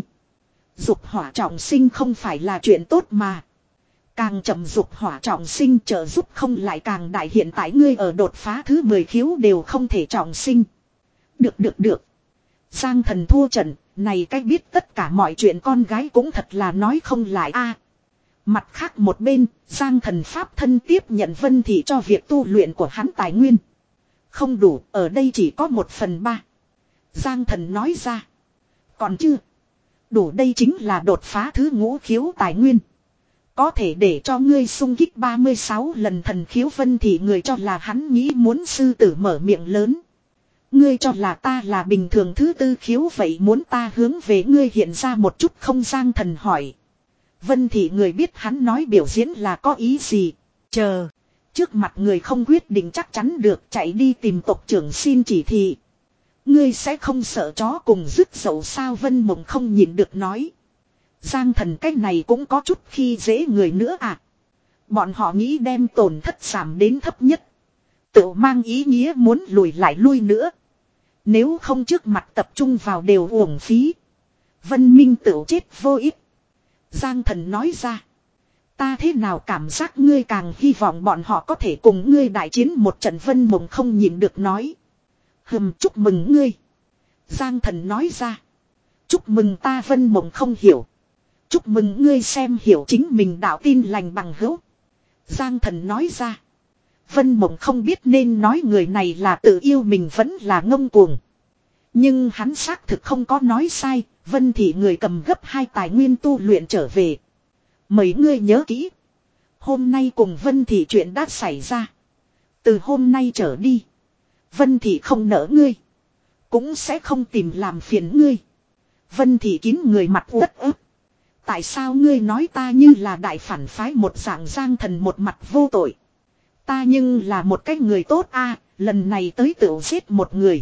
Dục hỏa trọng sinh không phải là chuyện tốt mà. Càng chậm dục hỏa trọng sinh trợ giúp không lại càng đại, hiện tại ngươi ở đột phá thứ mười khiếu đều không thể trọng sinh. Được được được. Giang Thần thua trận, này cách biết tất cả mọi chuyện con gái cũng thật là nói không lại a. Mặt khác một bên, Giang Thần pháp thân tiếp nhận Vân Thị cho việc tu luyện của hắn tài nguyên. Không đủ, ở đây chỉ có một phần ba. Giang Thần nói ra. Còn chưa đủ, đây chính là đột phá thứ ngũ khiếu tài nguyên. Có thể để cho ngươi xung kích ba mươi sáu lần thần khiếu. Vân Thị người cho là hắn nghĩ muốn sư tử mở miệng lớn. Ngươi cho là ta là bình thường thứ tư khiếu vậy muốn ta hướng về ngươi hiện ra một chút không? Giang Thần hỏi. Vân Thị người biết hắn nói biểu diễn là có ý gì. Chờ. Trước mặt người không quyết định chắc chắn được, chạy đi tìm tộc trưởng xin chỉ thị. Ngươi sẽ không sợ chó cùng dứt dậu sao? Vân Mộng không nhịn được nói. Giang Thần cái này cũng có chút khi dễ người nữa à. Bọn họ nghĩ đem tổn thất giảm đến thấp nhất. Tự mang ý nghĩa muốn lùi lại lui nữa. Nếu không trước mặt tập trung vào đều uổng phí. Vân Minh tự chết vô ích. Giang Thần nói ra. Ta thế nào cảm giác ngươi càng hy vọng bọn họ có thể cùng ngươi đại chiến một trận? Vân Mộng không nhịn được nói. Hừm, chúc mừng ngươi. Giang Thần nói ra. Chúc mừng ta Vân Mộng không hiểu. Chúc mừng ngươi xem hiểu chính mình đạo tin lành bằng hữu. Giang Thần nói ra. Vân Mộng không biết nên nói người này là tự yêu mình vẫn là ngông cuồng. Nhưng hắn xác thực không có nói sai. Vân Thị người cầm gấp hai tài nguyên tu luyện trở về. Mấy ngươi nhớ kỹ. Hôm nay cùng Vân Thị chuyện đã xảy ra. Từ hôm nay trở đi. Vân Thị không nỡ ngươi. Cũng sẽ không tìm làm phiền ngươi. Vân Thị kín người mặt uất ức. Tại sao ngươi nói ta như là đại phản phái một dạng Giang Thần một mặt vô tội. Ta nhưng là một cái người tốt a, lần này tới tự giết một người.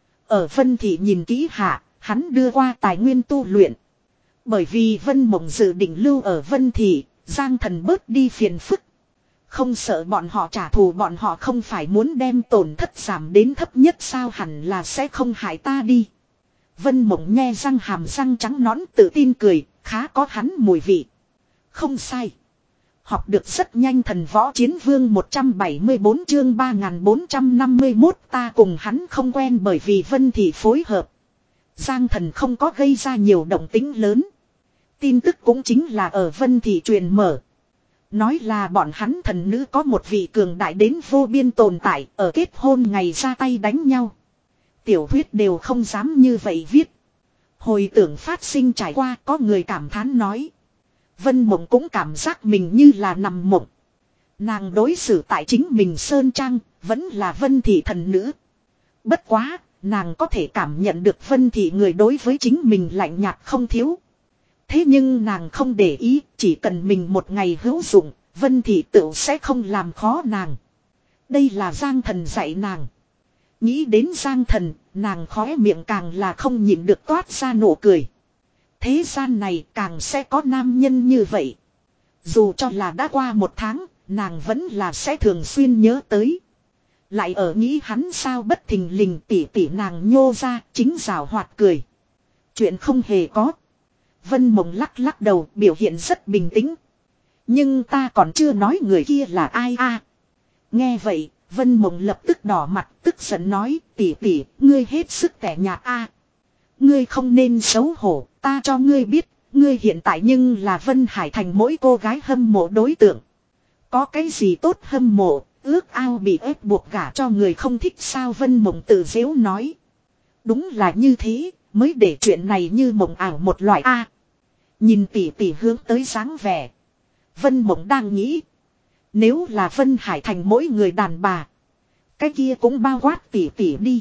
Ở Vân Thị nhìn kỹ hạ, hắn đưa qua tài nguyên tu luyện. Bởi vì Vân Mộng dự định lưu ở Vân Thị, Giang Thần bớt đi phiền phức. Không sợ bọn họ trả thù, bọn họ không phải muốn đem tổn thất giảm đến thấp nhất sao, hẳn là sẽ không hại ta đi. Vân Mộng nhe răng hàm răng trắng nõn tự tin cười, khá có hắn mùi vị. Không sai. Học được rất nhanh. Thần võ chiến vương một trăm bảy mươi bốn chương ba nghìn bốn trăm năm mươi mốt ta cùng hắn không quen bởi vì Vân Thị phối hợp. Giang Thần không có gây ra nhiều động tĩnh lớn. Tin tức cũng chính là ở Vân Thị truyền mở. Nói là bọn hắn thần nữ có một vị cường đại đến vô biên tồn tại ở kết hôn ngày ra tay đánh nhau. Tiểu thuyết đều không dám như vậy viết. Hồi tưởng phát sinh trải qua có người cảm thán nói. Vân Mộng cũng cảm giác mình như là nằm mộng. Nàng đối xử tại chính mình Sơn Trang vẫn là Vân Thị thần nữ. Bất quá, nàng có thể cảm nhận được Vân Thị người đối với chính mình lạnh nhạt không thiếu. Thế nhưng nàng không để ý, chỉ cần mình một ngày hữu dụng, Vân Thị tựu sẽ không làm khó nàng. Đây là Giang Thần dạy nàng. Nghĩ đến Giang Thần, nàng khóe miệng càng là không nhịn được toát ra nụ cười. Thế gian này càng sẽ có nam nhân như vậy. Dù cho là đã qua một tháng, nàng vẫn là sẽ thường xuyên nhớ tới. Lại ở nghĩ hắn sao bất thình lình tỉ tỉ nàng nhô ra, chính rào hoạt cười. Chuyện không hề có. Vân Mộng lắc lắc đầu, biểu hiện rất bình tĩnh. Nhưng ta còn chưa nói người kia là ai a. À, nghe vậy, Vân Mộng lập tức đỏ mặt, tức giận nói, tỷ tỷ, ngươi hết sức tẻ nhạt a. À, ngươi không nên xấu hổ, ta cho ngươi biết, ngươi hiện tại nhưng là Vân Hải Thành mỗi cô gái hâm mộ đối tượng. Có cái gì tốt hâm mộ, ước ao bị ép buộc gả cho người không thích sao. Vân Mộng tự giễu nói. Đúng là như thế, mới để chuyện này như mộng ảo một loại a. À, nhìn tỷ tỷ hướng tới dáng vẻ. Vân Mộng đang nghĩ. Nếu là Vân Hải Thành mỗi người đàn bà. Cái kia cũng bao quát tỷ tỷ đi.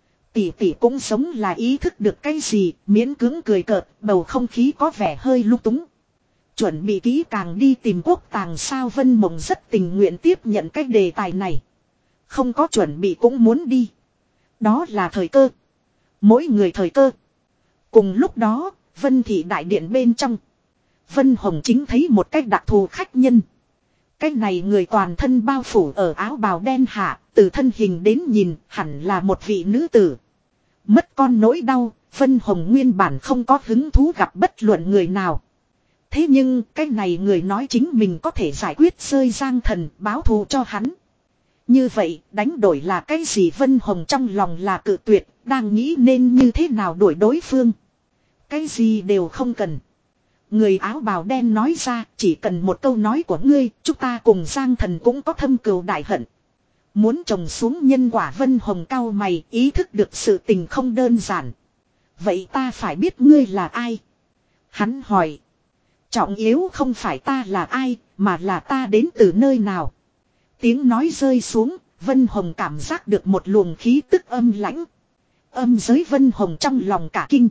Tỷ tỷ cũng sống là ý thức được cái gì. Miễn cưỡng cười cợt. Bầu không khí có vẻ hơi lung túng. Chuẩn bị kỹ càng đi tìm quốc tàng sao. Vân Mộng rất tình nguyện tiếp nhận cái đề tài này. Không có chuẩn bị cũng muốn đi. Đó là thời cơ. Mỗi người thời cơ. Cùng lúc đó, Vân Thị đại điện bên trong. Vân Hồng chính thấy một cách đặc thù khách nhân. Cách này người toàn thân bao phủ ở áo bào đen hạ, từ thân hình đến nhìn hẳn là một vị nữ tử. Mất con nỗi đau, Vân Hồng nguyên bản không có hứng thú gặp bất luận người nào. Thế nhưng cái này người nói chính mình có thể giải quyết rơi Giang Thần báo thù cho hắn. Như vậy đánh đổi là cái gì? Vân Hồng trong lòng là cự tuyệt, đang nghĩ nên như thế nào đuổi đối phương. Cái gì đều không cần. Người áo bào đen nói ra, chỉ cần một câu nói của ngươi, chúng ta cùng Giang Thần cũng có thâm cừu đại hận. Muốn trồng xuống nhân quả. Vân Hồng cau mày, ý thức được sự tình không đơn giản. Vậy ta phải biết ngươi là ai? Hắn hỏi. Trọng yếu không phải ta là ai, mà là ta đến từ nơi nào. Tiếng nói rơi xuống, Vân Hồng cảm giác được một luồng khí tức âm lãnh. Âm giới. Vân Hồng trong lòng cả kinh.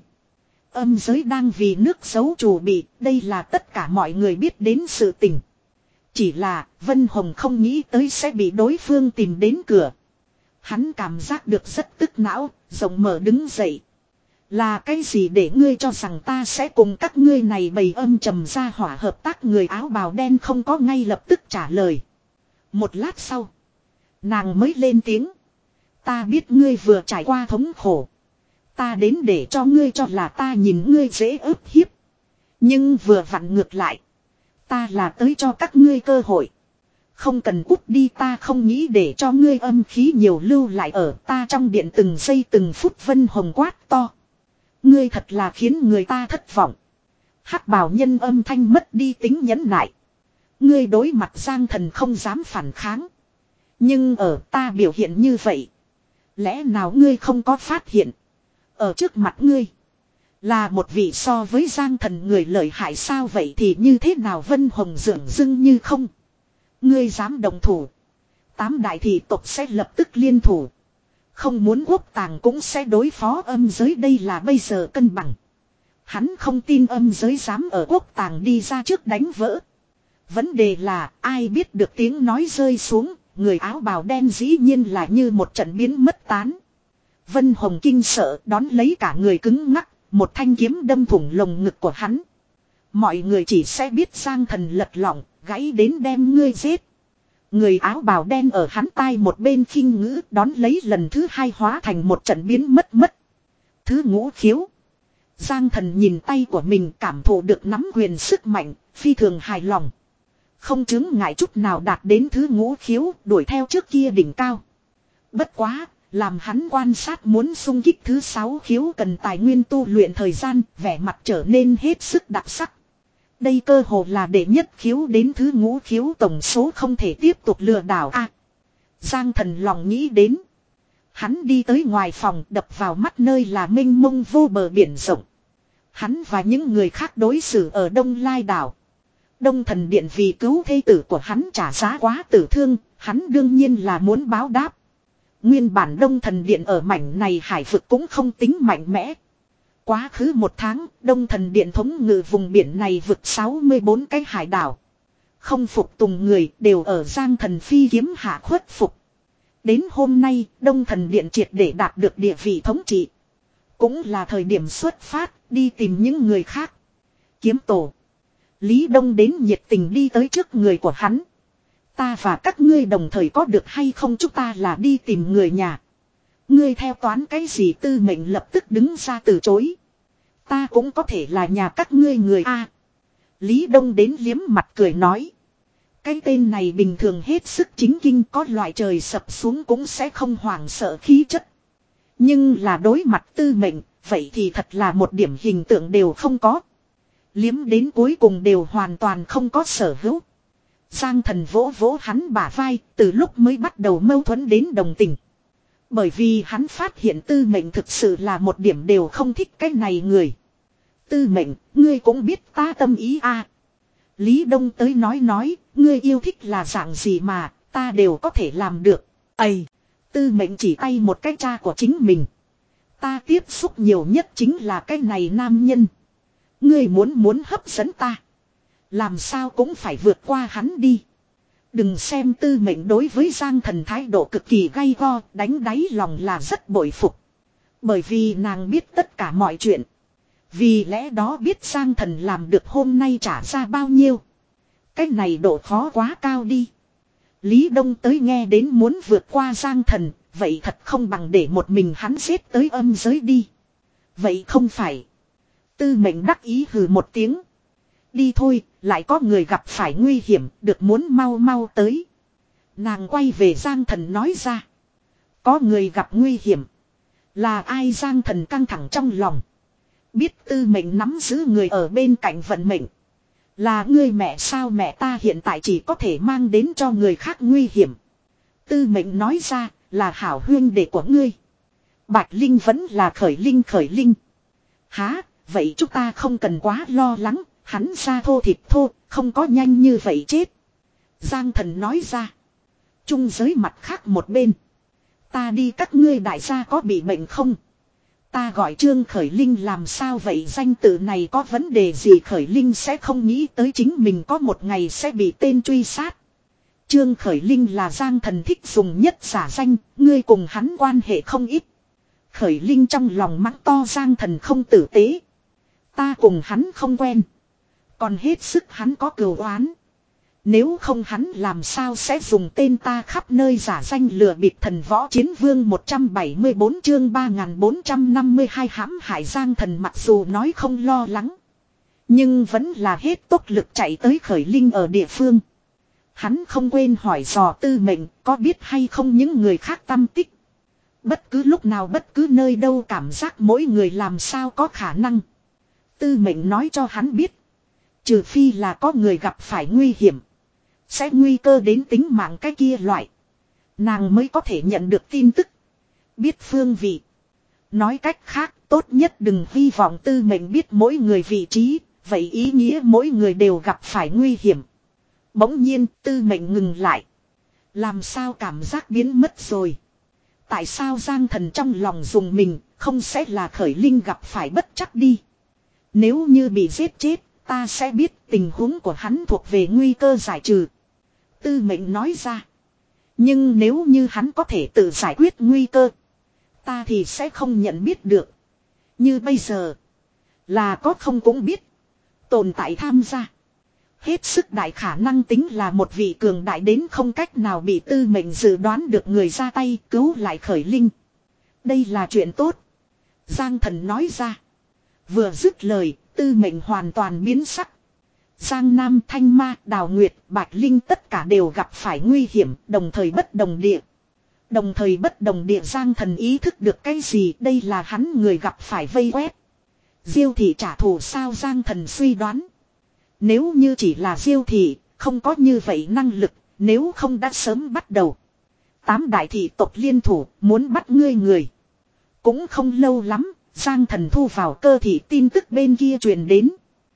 Âm giới đang vì nước giấu chủ bị, đây là tất cả mọi người biết đến sự tình. Chỉ là Vân Hồng không nghĩ tới sẽ bị đối phương tìm đến cửa. Hắn cảm giác được rất tức não, rộng mở đứng dậy. Là cái gì để ngươi cho rằng ta sẽ cùng các ngươi này bầy âm trầm ra hỏa hợp tác? Người áo bào đen không có ngay lập tức trả lời. Một lát sau, nàng mới lên tiếng. Ta biết ngươi vừa trải qua thống khổ. Ta đến để cho ngươi cho là ta nhìn ngươi dễ ức hiếp. Nhưng vừa vặn ngược lại. Ta là tới cho các ngươi cơ hội. Không cần cút đi, ta không nghĩ để cho ngươi âm khí nhiều lưu lại ở ta trong điện từng giây từng phút. Vân Hồng quát to. Ngươi thật là khiến người ta thất vọng. Hắc bào nhân âm thanh mất đi tính nhẫn nại. Ngươi đối mặt Giang Thần không dám phản kháng. Nhưng ở ta biểu hiện như vậy. Lẽ nào ngươi không có phát hiện. Ở trước mặt ngươi. Là một vị so với Giang Thần người lợi hại sao, vậy thì như thế nào? Vân Hồng dường dưng như không. Ngươi dám đồng thủ. Tám đại thị tộc sẽ lập tức liên thủ. Không muốn quốc tàng cũng sẽ đối phó âm giới, đây là bây giờ cân bằng. Hắn không tin âm giới dám ở quốc tàng đi ra trước đánh vỡ. Vấn đề là ai biết được tiếng nói rơi xuống, người áo bào đen dĩ nhiên là như một trận biến mất tán. Vân Hồng kinh sợ đón lấy cả người cứng ngắc, một thanh kiếm đâm thủng lồng ngực của hắn. Mọi người chỉ sẽ biết Giang Thần lật lọng, gãy đến đem ngươi giết. Người áo bào đen ở hắn tai một bên khinh ngữ đón lấy lần thứ hai hóa thành một trận biến mất mất. Thứ ngũ khiếu. Giang Thần nhìn tay của mình cảm thụ được nắm quyền sức mạnh, phi thường hài lòng. Không chứng ngại chút nào đạt đến thứ ngũ khiếu, đuổi theo trước kia đỉnh cao. Bất quá, làm hắn quan sát muốn xung kích thứ sáu khiếu cần tài nguyên tu luyện thời gian, vẻ mặt trở nên hết sức đặc sắc. Đây cơ hồ là đệ nhất khiếu đến thứ ngũ khiếu tổng số không thể tiếp tục lừa đảo a. À, Giang Thần lòng nghĩ đến. Hắn đi tới ngoài phòng, đập vào mắt nơi là mênh mông vô bờ biển rộng. Hắn và những người khác đối xử ở Đông Lai đảo. Đông Thần Điện vì cứu thê tử của hắn trả giá quá tử thương, hắn đương nhiên là muốn báo đáp. Nguyên bản Đông Thần Điện ở mảnh này hải vực cũng không tính mạnh mẽ. Quá khứ một tháng, Đông Thần Điện thống ngự vùng biển này vực sáu mươi bốn cái hải đảo. Không phục tùng người đều ở Giang Thần phi kiếm hạ khuất phục. Đến hôm nay, Đông Thần Điện triệt để đạt được địa vị thống trị. Cũng là thời điểm xuất phát, đi tìm những người khác. Kiếm tổ. Lý Đông đến nhiệt tình đi tới trước người của hắn. Ta và các ngươi đồng thời có được hay không, chúng ta là đi tìm người nhà. Ngươi theo toán cái gì? Tư Mệnh lập tức đứng ra từ chối. Ta cũng có thể là nhà các ngươi người a. Lý Đông đến liếm mặt cười nói. Cái tên này bình thường hết sức chính kinh, có loại trời sập xuống cũng sẽ không hoảng sợ khí chất. Nhưng là đối mặt Tư Mệnh, vậy thì thật là một điểm hình tượng đều không có. Liếm đến cuối cùng đều hoàn toàn không có sở hữu. Giang Thần vỗ vỗ hắn bả vai, từ lúc mới bắt đầu mâu thuẫn đến đồng tình. Bởi vì hắn phát hiện Tư Mệnh thực sự là một điểm đều không thích cái này người. Tư Mệnh, ngươi cũng biết ta tâm ý a. À. Lý Đông tới nói nói, ngươi yêu thích là dạng gì mà, ta đều có thể làm được. Ây! Tư Mệnh chỉ tay một cái cha của chính mình. Ta tiếp xúc nhiều nhất chính là cái này nam nhân. Ngươi muốn muốn hấp dẫn ta. Làm sao cũng phải vượt qua hắn đi. Đừng xem Tư Mệnh đối với Giang Thần thái độ cực kỳ gay go, đánh đáy lòng là rất bội phục. Bởi vì nàng biết tất cả mọi chuyện. Vì lẽ đó biết Giang Thần làm được hôm nay trả ra bao nhiêu. Cái này độ khó quá cao đi. Lý Đông tới nghe đến muốn vượt qua Giang Thần, vậy thật không bằng để một mình hắn xếp tới âm giới đi. Vậy không phải. Tư Mệnh đắc ý hừ một tiếng. Đi thôi, lại có người gặp phải nguy hiểm, được muốn mau mau tới. Nàng quay về Giang Thần nói ra. Có người gặp nguy hiểm. Là ai? Giang Thần căng thẳng trong lòng. Biết Tư Mệnh nắm giữ người ở bên cạnh vận mệnh. Là ngươi mẹ sao? Mẹ ta hiện tại chỉ có thể mang đến cho người khác nguy hiểm. Tư Mệnh nói ra, là hảo huyên đệ của ngươi. Bạch Linh vẫn là Khởi Linh. Khởi Linh. Há, vậy chúng ta không cần quá lo lắng. Hắn ra thô thịt thô, không có nhanh như vậy chết. Giang Thần nói ra. Trung giới mặt khác một bên. Ta đi, các ngươi đại gia có bị bệnh không? Ta gọi Trương Khởi Linh làm sao vậy? Danh tự này có vấn đề gì? Khởi Linh sẽ không nghĩ tới chính mình có một ngày sẽ bị tên truy sát. Trương Khởi Linh là Giang Thần thích dùng nhất giả danh, ngươi cùng hắn quan hệ không ít. Khởi Linh trong lòng mắng to Giang Thần không tử tế. Ta cùng hắn không quen. Còn hết sức hắn có cừu oán. Nếu không hắn làm sao sẽ dùng tên ta khắp nơi giả danh lừa bịp. Thần Võ Chiến Vương một trăm bảy mươi bốn chương ba nghìn bốn trăm năm mươi hai hãm hại. Giang Thần mặc dù nói không lo lắng, nhưng vẫn là hết tốc lực chạy tới Khởi Linh ở địa phương. Hắn không quên hỏi dò Tư Mệnh có biết hay không những người khác tâm tích. Bất cứ lúc nào bất cứ nơi đâu cảm giác mỗi người làm sao có khả năng. Tư Mệnh nói cho hắn biết. Trừ phi là có người gặp phải nguy hiểm. Sẽ nguy cơ đến tính mạng cái kia loại. Nàng mới có thể nhận được tin tức. Biết phương vị. Nói cách khác tốt nhất đừng hy vọng Tư Mệnh biết mỗi người vị trí. Vậy ý nghĩa mỗi người đều gặp phải nguy hiểm. Bỗng nhiên Tư Mệnh ngừng lại. Làm sao cảm giác biến mất rồi. Tại sao Giang Thần trong lòng dùng mình không sẽ là Khởi Linh gặp phải bất chắc đi. Nếu như bị giết chết ta sẽ biết tình huống của hắn thuộc về nguy cơ giải trừ. Tư Mệnh nói ra. Nhưng nếu như hắn có thể tự giải quyết nguy cơ. Ta thì sẽ không nhận biết được. Như bây giờ. Là có không cũng biết. Tồn tại tham gia. Hết sức đại khả năng tính là một vị cường đại đến không cách nào bị Tư Mệnh dự đoán được người ra tay cứu lại Khởi Linh. Đây là chuyện tốt. Giang Thần nói ra. Vừa dứt lời, Tư Mệnh hoàn toàn biến sắc. Giang Nam, Thanh Ma, Đào Nguyệt, Bạch Linh tất cả đều gặp phải nguy hiểm, đồng thời bất đồng địa. Đồng thời bất đồng địa Giang Thần ý thức được cái gì, đây là hắn người gặp phải vây quét. Diêu thị trả thù sao, Giang Thần suy đoán. Nếu như chỉ là Diêu thị, không có như vậy năng lực, nếu không đã sớm bắt đầu. Tám đại thị tộc liên thủ, muốn bắt ngươi người. Cũng không lâu lắm, Giang Thần thu vào cơ thị tin tức bên kia truyền đến.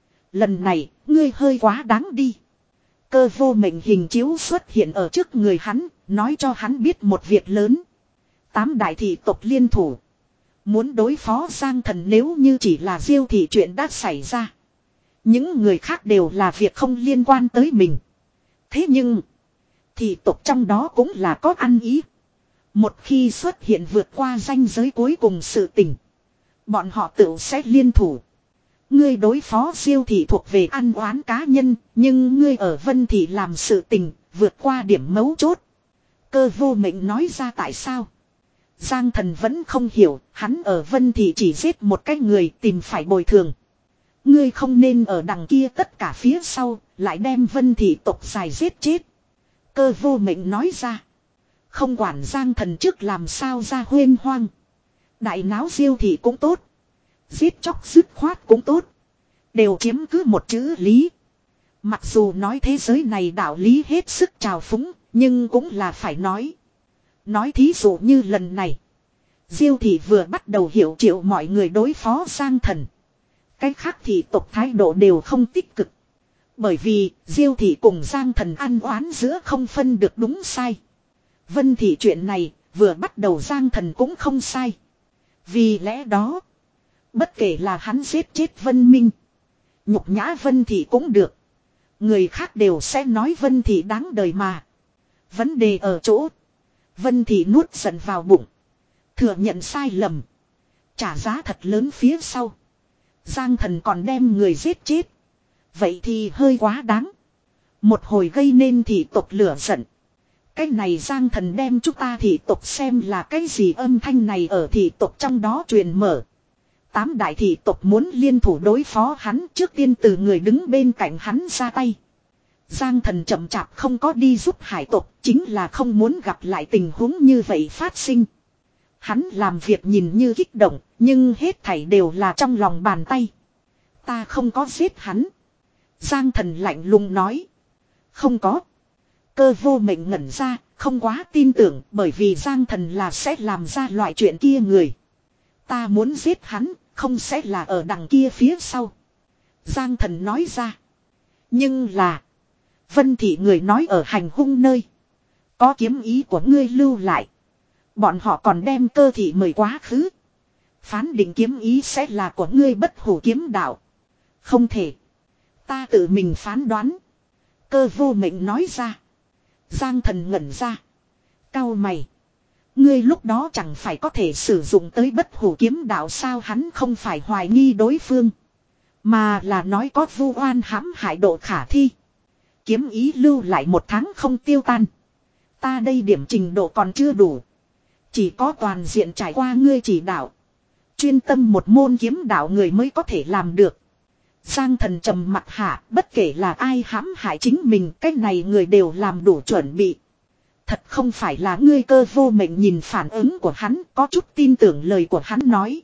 Lần này, ngươi hơi quá đáng đi. Cơ vô mệnh hình chiếu xuất hiện ở trước người hắn, nói cho hắn biết một việc lớn. Tám đại thị tộc liên thủ. Muốn đối phó Giang Thần, nếu như chỉ là Diêu thị chuyện đã xảy ra. Những người khác đều là việc không liên quan tới mình. Thế nhưng, thị tộc trong đó cũng là có ăn ý. Một khi xuất hiện vượt qua ranh giới cuối cùng sự tình, bọn họ tự sẽ liên thủ. Ngươi đối phó Diêu thị thuộc về ăn oán cá nhân, nhưng ngươi ở Vân thị làm sự tình, vượt qua điểm mấu chốt. Cơ vô mệnh nói ra tại sao. Giang Thần vẫn không hiểu, hắn ở Vân thị chỉ giết một cái người, tìm phải bồi thường. Ngươi không nên ở đằng kia tất cả phía sau, lại đem Vân thị tộc dài giết chết. Cơ vô mệnh nói ra. Không quản Giang Thần trước làm sao ra huyên hoang. Đại náo Diêu thị cũng tốt. Giết chóc dứt khoát cũng tốt. Đều chiếm cứ một chữ lý. Mặc dù nói thế giới này đạo lý hết sức trào phúng, nhưng cũng là phải nói. Nói thí dụ như lần này. Diêu thị vừa bắt đầu hiểu triệu mọi người đối phó Giang Thần. Cái khác thì tộc thái độ đều không tích cực. Bởi vì Diêu thị cùng Giang Thần ăn oán giữa không phân được đúng sai. Vân thị chuyện này vừa bắt đầu Giang Thần cũng không sai. Vì lẽ đó, bất kể là hắn giết chết Vân Minh, nhục nhã Vân thị cũng được, người khác đều sẽ nói Vân thị đáng đời mà. Vấn đề ở chỗ Vân thị nuốt giận vào bụng, thừa nhận sai lầm, trả giá thật lớn phía sau. Giang Thần còn đem người giết chết. Vậy thì hơi quá đáng. Một hồi gây nên thị tộc lửa giận. Cái này Giang Thần đem chúng ta thị tộc xem là cái gì, âm thanh này ở thị tộc trong đó truyền mở. Tám đại thị tộc muốn liên thủ đối phó hắn, trước tiên từ người đứng bên cạnh hắn ra tay. Giang Thần chậm chạp không có đi giúp hải tộc, chính là không muốn gặp lại tình huống như vậy phát sinh. Hắn làm việc nhìn như kích động, nhưng hết thảy đều là trong lòng bàn tay. Ta không có giết hắn. Giang Thần lạnh lùng nói. Không có. Cơ vô mệnh ngẩn ra, không quá tin tưởng, bởi vì Giang Thần là sẽ làm ra loại chuyện kia người. Ta muốn giết hắn, không sẽ là ở đằng kia phía sau. Giang Thần nói ra. Nhưng là, Vân thị người nói ở hành hung nơi. Có kiếm ý của ngươi lưu lại. Bọn họ còn đem cơ thị mời quá khứ. Phán định kiếm ý sẽ là của ngươi bất hủ kiếm đạo. Không thể. Ta tự mình phán đoán. Cơ vô mệnh nói ra. Giang Thần ngẩn ra. Cau mày. Ngươi lúc đó chẳng phải có thể sử dụng tới bất hủ kiếm đạo sao, hắn không phải hoài nghi đối phương. Mà là nói có vu oan hãm hại độ khả thi. Kiếm ý lưu lại một tháng không tiêu tan. Ta đây điểm trình độ còn chưa đủ. Chỉ có toàn diện trải qua ngươi chỉ đạo. Chuyên tâm một môn kiếm đạo người mới có thể làm được. Giang Thần trầm mặt hạ, bất kể là ai hãm hại chính mình, cái này người đều làm đủ chuẩn bị. Thật không phải là ngươi Cơ Vô Mệnh nhìn phản ứng của hắn, có chút tin tưởng lời của hắn nói.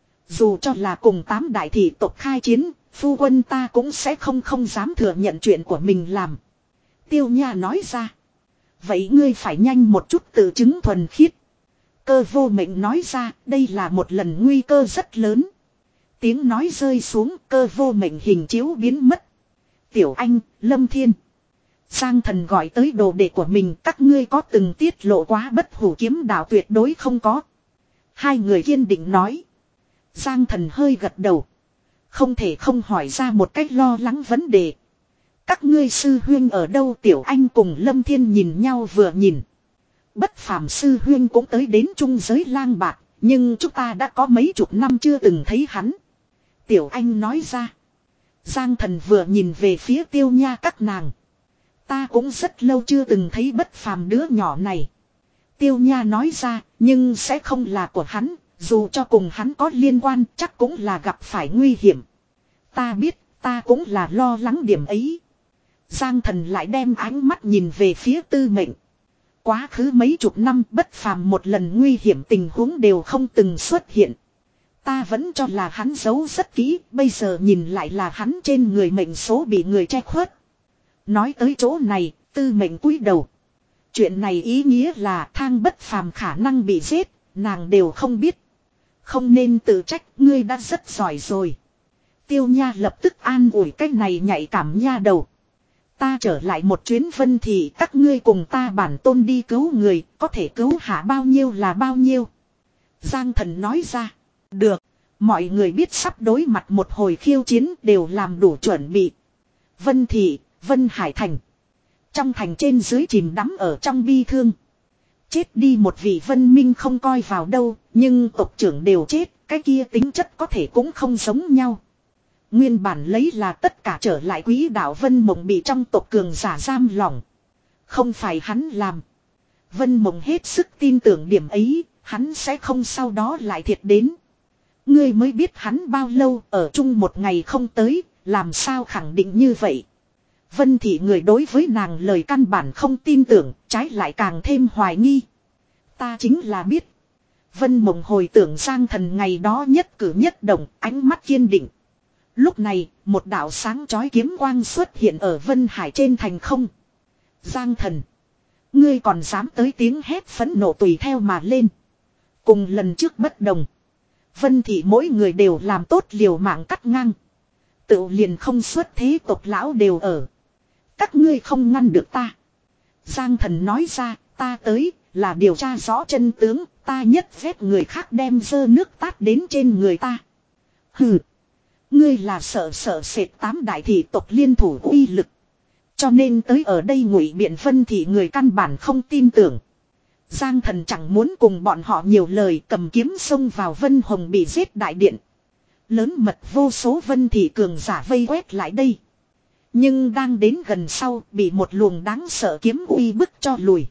Dù cho là cùng tám đại thị tộc khai chiến, phu quân ta cũng sẽ không không dám thừa nhận chuyện của mình làm. Tiêu Nha nói ra. Vậy ngươi phải nhanh một chút tự chứng thuần khiết. Cơ Vô Mệnh nói ra, đây là một lần nguy cơ rất lớn. Tiếng nói rơi xuống, Cơ Vô Mệnh hình chiếu biến mất. Tiểu Anh, Lâm Thiên. Giang Thần gọi tới đồ đệ của mình, các ngươi có từng tiết lộ quá bất hủ kiếm đạo tuyệt đối không có. Hai người kiên định nói. Giang Thần hơi gật đầu. Không thể không hỏi ra một cách lo lắng vấn đề. Các ngươi sư huyên ở đâu? Tiểu Anh cùng Lâm Thiên nhìn nhau vừa nhìn. Bất phàm sư huyên cũng tới đến trung giới lang bạc, nhưng chúng ta đã có mấy chục năm chưa từng thấy hắn. Tiểu Anh nói ra. Giang Thần vừa nhìn về phía Tiêu Nha các nàng. Ta cũng rất lâu chưa từng thấy bất phàm đứa nhỏ này. Tiêu Nha nói ra, nhưng sẽ không là của hắn, dù cho cùng hắn có liên quan chắc cũng là gặp phải nguy hiểm. Ta biết, ta cũng là lo lắng điểm ấy. Giang Thần lại đem ánh mắt nhìn về phía Tư Mệnh. Quá khứ mấy chục năm bất phàm một lần nguy hiểm tình huống đều không từng xuất hiện. Ta vẫn cho là hắn giấu rất kỹ, bây giờ nhìn lại là hắn trên người mệnh số bị người che khuất. Nói tới chỗ này, Tư Mệnh cúi đầu. Chuyện này ý nghĩa là Thang bất phàm khả năng bị giết, nàng đều không biết. Không nên tự trách, ngươi đã rất giỏi rồi. Tiêu Nha lập tức an ủi cái này nhạy cảm nha đầu. Ta trở lại một chuyến Vân Thị, các ngươi cùng ta bản tôn đi cứu người, có thể cứu hạ bao nhiêu là bao nhiêu. Giang Thần nói ra. Được, mọi người biết sắp đối mặt một hồi khiêu chiến đều làm đủ chuẩn bị. Vân Thị, Vân Hải Thành. Trong thành trên dưới chìm đắm ở trong bi thương. Chết đi một vị Vân Minh không coi vào đâu, nhưng tộc trưởng đều chết, cái kia tính chất có thể cũng không giống nhau. Nguyên bản lấy là tất cả trở lại quỹ đạo Vân Mộng bị trong tộc cường giả giam lỏng. Không phải hắn làm. Vân Mộng hết sức tin tưởng điểm ấy, hắn sẽ không sau đó lại thiệt đến. Ngươi mới biết hắn bao lâu ở chung một ngày không tới, làm sao khẳng định như vậy. Vân Thị người đối với nàng lời căn bản không tin tưởng, trái lại càng thêm hoài nghi. Ta chính là biết. Vân Mộng hồi tưởng Giang Thần ngày đó nhất cử nhất động, ánh mắt kiên định. Lúc này, một đạo sáng chói kiếm quang xuất hiện ở Vân Hải trên thành không. Giang Thần, ngươi còn dám tới tiếng hét phẫn nộ tùy theo mà lên. Cùng lần trước bất đồng. Vân Thị mỗi người đều làm tốt liều mạng cắt ngang. Tự liền không xuất thế tộc lão đều ở. Các ngươi không ngăn được ta. Giang Thần nói ra, ta tới, là điều tra rõ chân tướng, ta nhất phép người khác đem dơ nước tát đến trên người ta. Hừ. Ngươi là sợ sợ sệt tám đại thị tộc liên thủ uy lực. Cho nên tới ở đây ngụy biện Vân Thị người căn bản không tin tưởng. Giang Thần chẳng muốn cùng bọn họ nhiều lời, cầm kiếm xông vào Vân Hồng bị giết đại điện. Lớn mật vô số Vân Thị cường giả vây quét lại đây. Nhưng đang đến gần sau bị một luồng đáng sợ kiếm uy bức cho lùi.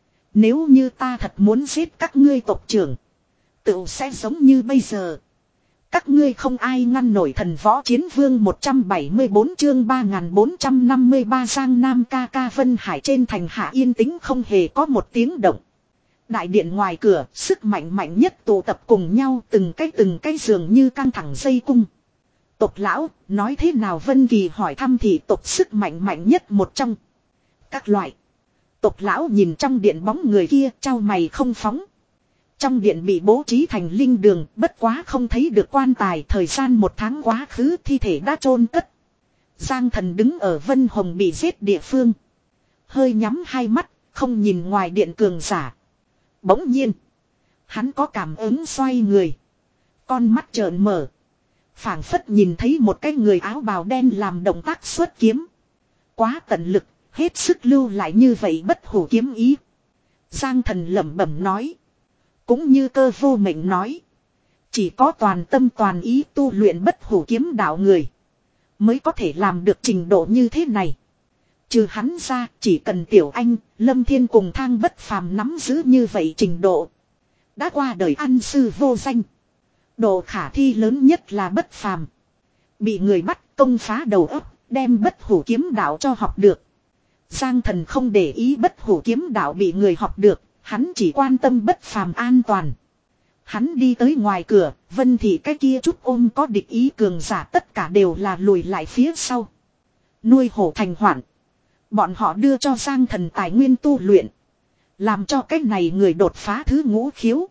Nếu như ta thật muốn giết các ngươi tộc trưởng, tự sẽ giống như bây giờ. Các ngươi không ai ngăn nổi Thần Võ Chiến Vương một trăm bảy mươi bốn chương ba nghìn bốn trăm năm mươi ba Giang Nam ca ca. Vân Hải trên thành hạ yên tĩnh không hề có một tiếng động. Đại điện ngoài cửa, sức mạnh mạnh nhất tụ tập cùng nhau, từng cái từng cái dường như căng thẳng dây cung. Tộc lão, nói thế nào? Vân Kỳ hỏi thăm thị tộc sức mạnh mạnh nhất một trong các loại. Tộc lão nhìn trong điện bóng người kia, chau mày không phóng. Trong điện bị bố trí thành linh đường, bất quá không thấy được quan tài, thời gian một tháng quá khứ thi thể đã chôn cất. Giang Thần đứng ở Vân Hồng bị giết địa phương. Hơi nhắm hai mắt, không nhìn ngoài điện cường giả. Bỗng nhiên, hắn có cảm ứng xoay người. Con mắt trợn mở. Phảng phất nhìn thấy một cái người áo bào đen làm động tác xuất kiếm. Quá tận lực, hết sức lưu lại như vậy bất hủ kiếm ý. Giang Thần lẩm bẩm nói. Cũng như Cơ Vô Mệnh nói. Chỉ có toàn tâm toàn ý tu luyện bất hủ kiếm đạo người mới có thể làm được trình độ như thế này. Trừ hắn ra, chỉ cần Tiểu Anh, Lâm Thiên cùng Thang bất phàm nắm giữ như vậy trình độ. Đã qua đời ăn sư vô danh. Độ khả thi lớn nhất là bất phàm. Bị người bắt, công phá đầu óc, đem bất hủ kiếm đạo cho học được. Giang Thần không để ý bất hủ kiếm đạo bị người học được, hắn chỉ quan tâm bất phàm an toàn. Hắn đi tới ngoài cửa, Vân Thị cái kia chút ôm có địch ý cường giả tất cả đều là lùi lại phía sau. Nuôi hổ thành hoạn. Bọn họ đưa cho Giang Thần tài nguyên tu luyện. Làm cho cái này người đột phá thứ ngũ khiếu.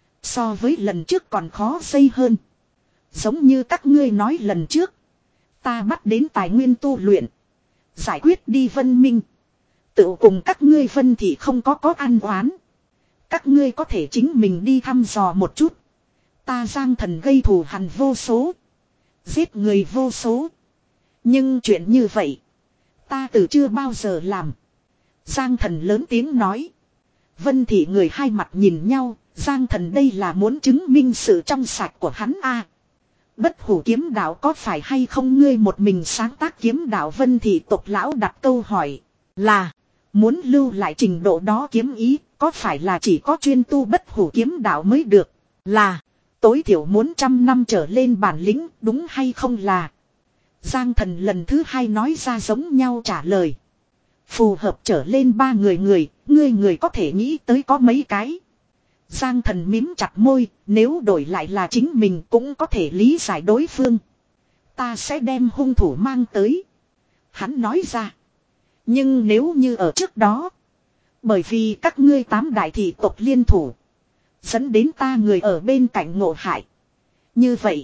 So với lần trước còn khó xây hơn. Giống như các ngươi nói lần trước. Ta bắt đến tài nguyên tu luyện. Giải quyết đi Vân Minh. Tự cùng các ngươi Vân Thị không có có ăn oán. Các ngươi có thể chính mình đi thăm dò một chút. Ta Giang Thần gây thù hằn vô số. Giết người vô số. Nhưng chuyện như vậy. Ta từ chưa bao giờ làm. Giang Thần lớn tiếng nói. Vân Thị người hai mặt nhìn nhau. Giang Thần đây là muốn chứng minh sự trong sạch của hắn a. À, bất hủ kiếm đạo có phải hay không ngươi một mình sáng tác kiếm đạo? Vân Thị tộc lão đặt câu hỏi. Là. Muốn lưu lại trình độ đó kiếm ý. Có phải là chỉ có chuyên tu bất hủ kiếm đạo mới được? Là. Tối thiểu muốn trăm năm trở lên bản lĩnh. Đúng hay không là? Giang Thần lần thứ hai nói ra giống nhau trả lời. Phù hợp trở lên ba người người. Ngươi người có thể nghĩ tới có mấy cái. Giang Thần mím chặt môi. Nếu đổi lại là chính mình cũng có thể lý giải đối phương. Ta sẽ đem hung thủ mang tới. Hắn nói ra. Nhưng nếu như ở trước đó. Bởi vì các ngươi tám đại thị tộc liên thủ. Dẫn đến ta người ở bên cạnh ngộ hại. Như vậy.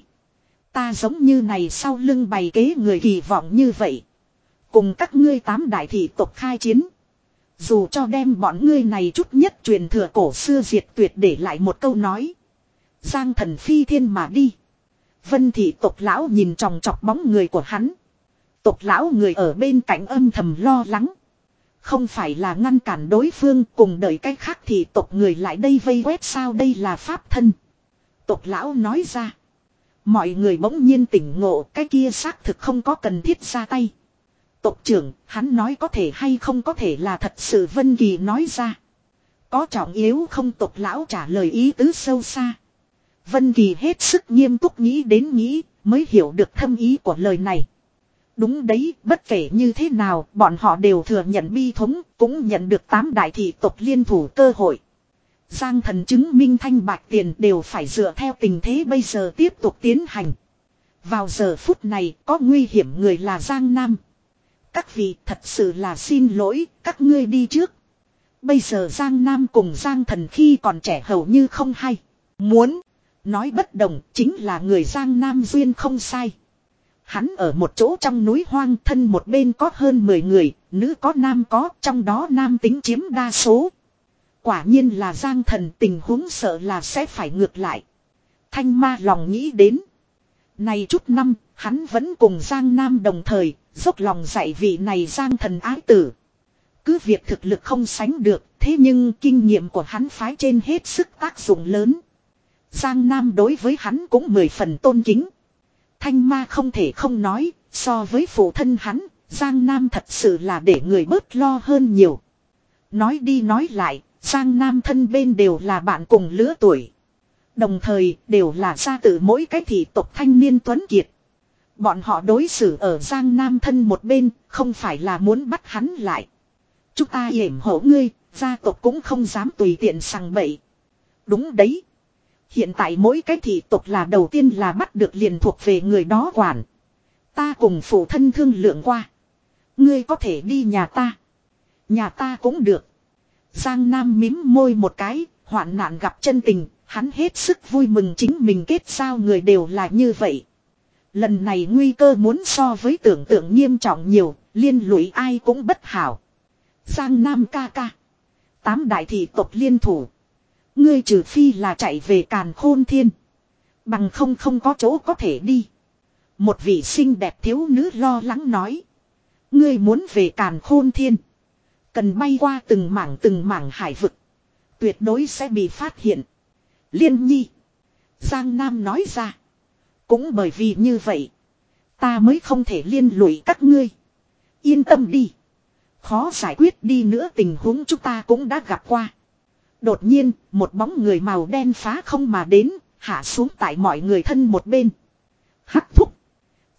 Ta giống như này sau lưng bày kế người kỳ vọng như vậy. Cùng các ngươi tám đại thị tộc khai chiến. Dù cho đem bọn ngươi này chút nhất truyền thừa cổ xưa diệt tuyệt để lại một câu nói. Giang Thần phi thiên mà đi. Vân Thị tộc lão nhìn tròng trọc bóng người của hắn. Tộc lão người ở bên cạnh âm thầm lo lắng. Không phải là ngăn cản đối phương cùng đợi cách khác thì tộc người lại đây vây quét sao? Đây là pháp thân. Tộc lão nói ra. Mọi người bỗng nhiên tỉnh ngộ, cái kia xác thực không có cần thiết ra tay. Tộc trưởng, hắn nói có thể hay không có thể là thật sự? Vân Kỳ nói ra. Có trọng yếu không? Tộc lão trả lời ý tứ sâu xa. Vân Kỳ hết sức nghiêm túc nghĩ đến nghĩ, mới hiểu được thâm ý của lời này. Đúng đấy, bất kể như thế nào, bọn họ đều thừa nhận bi thống, cũng nhận được tám đại thị tộc liên thủ cơ hội. Giang Thần chứng minh thanh bạch tiền đều phải dựa theo tình thế bây giờ tiếp tục tiến hành. Vào giờ phút này, có nguy hiểm người là Giang Nam. Các vị thật sự là xin lỗi, các ngươi đi trước. Bây giờ Giang Nam cùng Giang Thần khi còn trẻ hầu như không hay. Muốn nói bất đồng chính là người Giang Nam duyên không sai. Hắn ở một chỗ trong núi hoang, thân một bên có hơn mười người, nữ có nam có, trong đó nam tính chiếm đa số. Quả nhiên là Giang Thần, tình huống sợ là sẽ phải ngược lại. Thanh Ma lòng nghĩ đến. Này chút năm, hắn vẫn cùng Giang Nam đồng thời, dốc lòng dạy vị này Giang Thần ái tử. Cứ việc thực lực không sánh được, thế nhưng kinh nghiệm của hắn phái trên hết sức tác dụng lớn. Giang Nam đối với hắn cũng mười phần tôn kính. Thanh Ma không thể không nói, so với phụ thân hắn, Giang Nam thật sự là để người bớt lo hơn nhiều. Nói đi nói lại, Giang Nam thân bên đều là bạn cùng lứa tuổi. Đồng thời đều là gia tự mỗi cái thị tộc thanh niên tuấn kiệt. Bọn họ đối xử ở Giang Nam thân một bên, không phải là muốn bắt hắn lại. Chúng ta yểm hộ ngươi, gia tộc cũng không dám tùy tiện sằng bậy. Đúng đấy. Hiện tại mỗi cái thị tộc là đầu tiên là bắt được liền thuộc về người đó quản. Ta cùng phụ thân thương lượng qua. Ngươi có thể đi nhà ta. Nhà ta cũng được. Giang Nam mím môi một cái, hoạn nạn gặp chân tình, hắn hết sức vui mừng chính mình kết giao người đều là như vậy. Lần này nguy cơ muốn so với tưởng tượng nghiêm trọng nhiều, liên lụy ai cũng bất hảo. Giang Nam ca ca. Tám đại thị tộc liên thủ. Ngươi trừ phi là chạy về Càn Khôn Thiên. Bằng không không có chỗ có thể đi. Một vị xinh đẹp thiếu nữ lo lắng nói. Ngươi muốn về Càn Khôn Thiên. Cần bay qua từng mảng từng mảng hải vực. Tuyệt đối sẽ bị phát hiện. Liên Nhi. Giang Nam nói ra. Cũng bởi vì như vậy. Ta mới không thể liên lụy các ngươi. Yên tâm đi. Khó giải quyết đi nữa tình huống chúng ta cũng đã gặp qua. Đột nhiên, một bóng người màu đen phá không mà đến, hạ xuống tại mọi người thân một bên. Hắc thúc.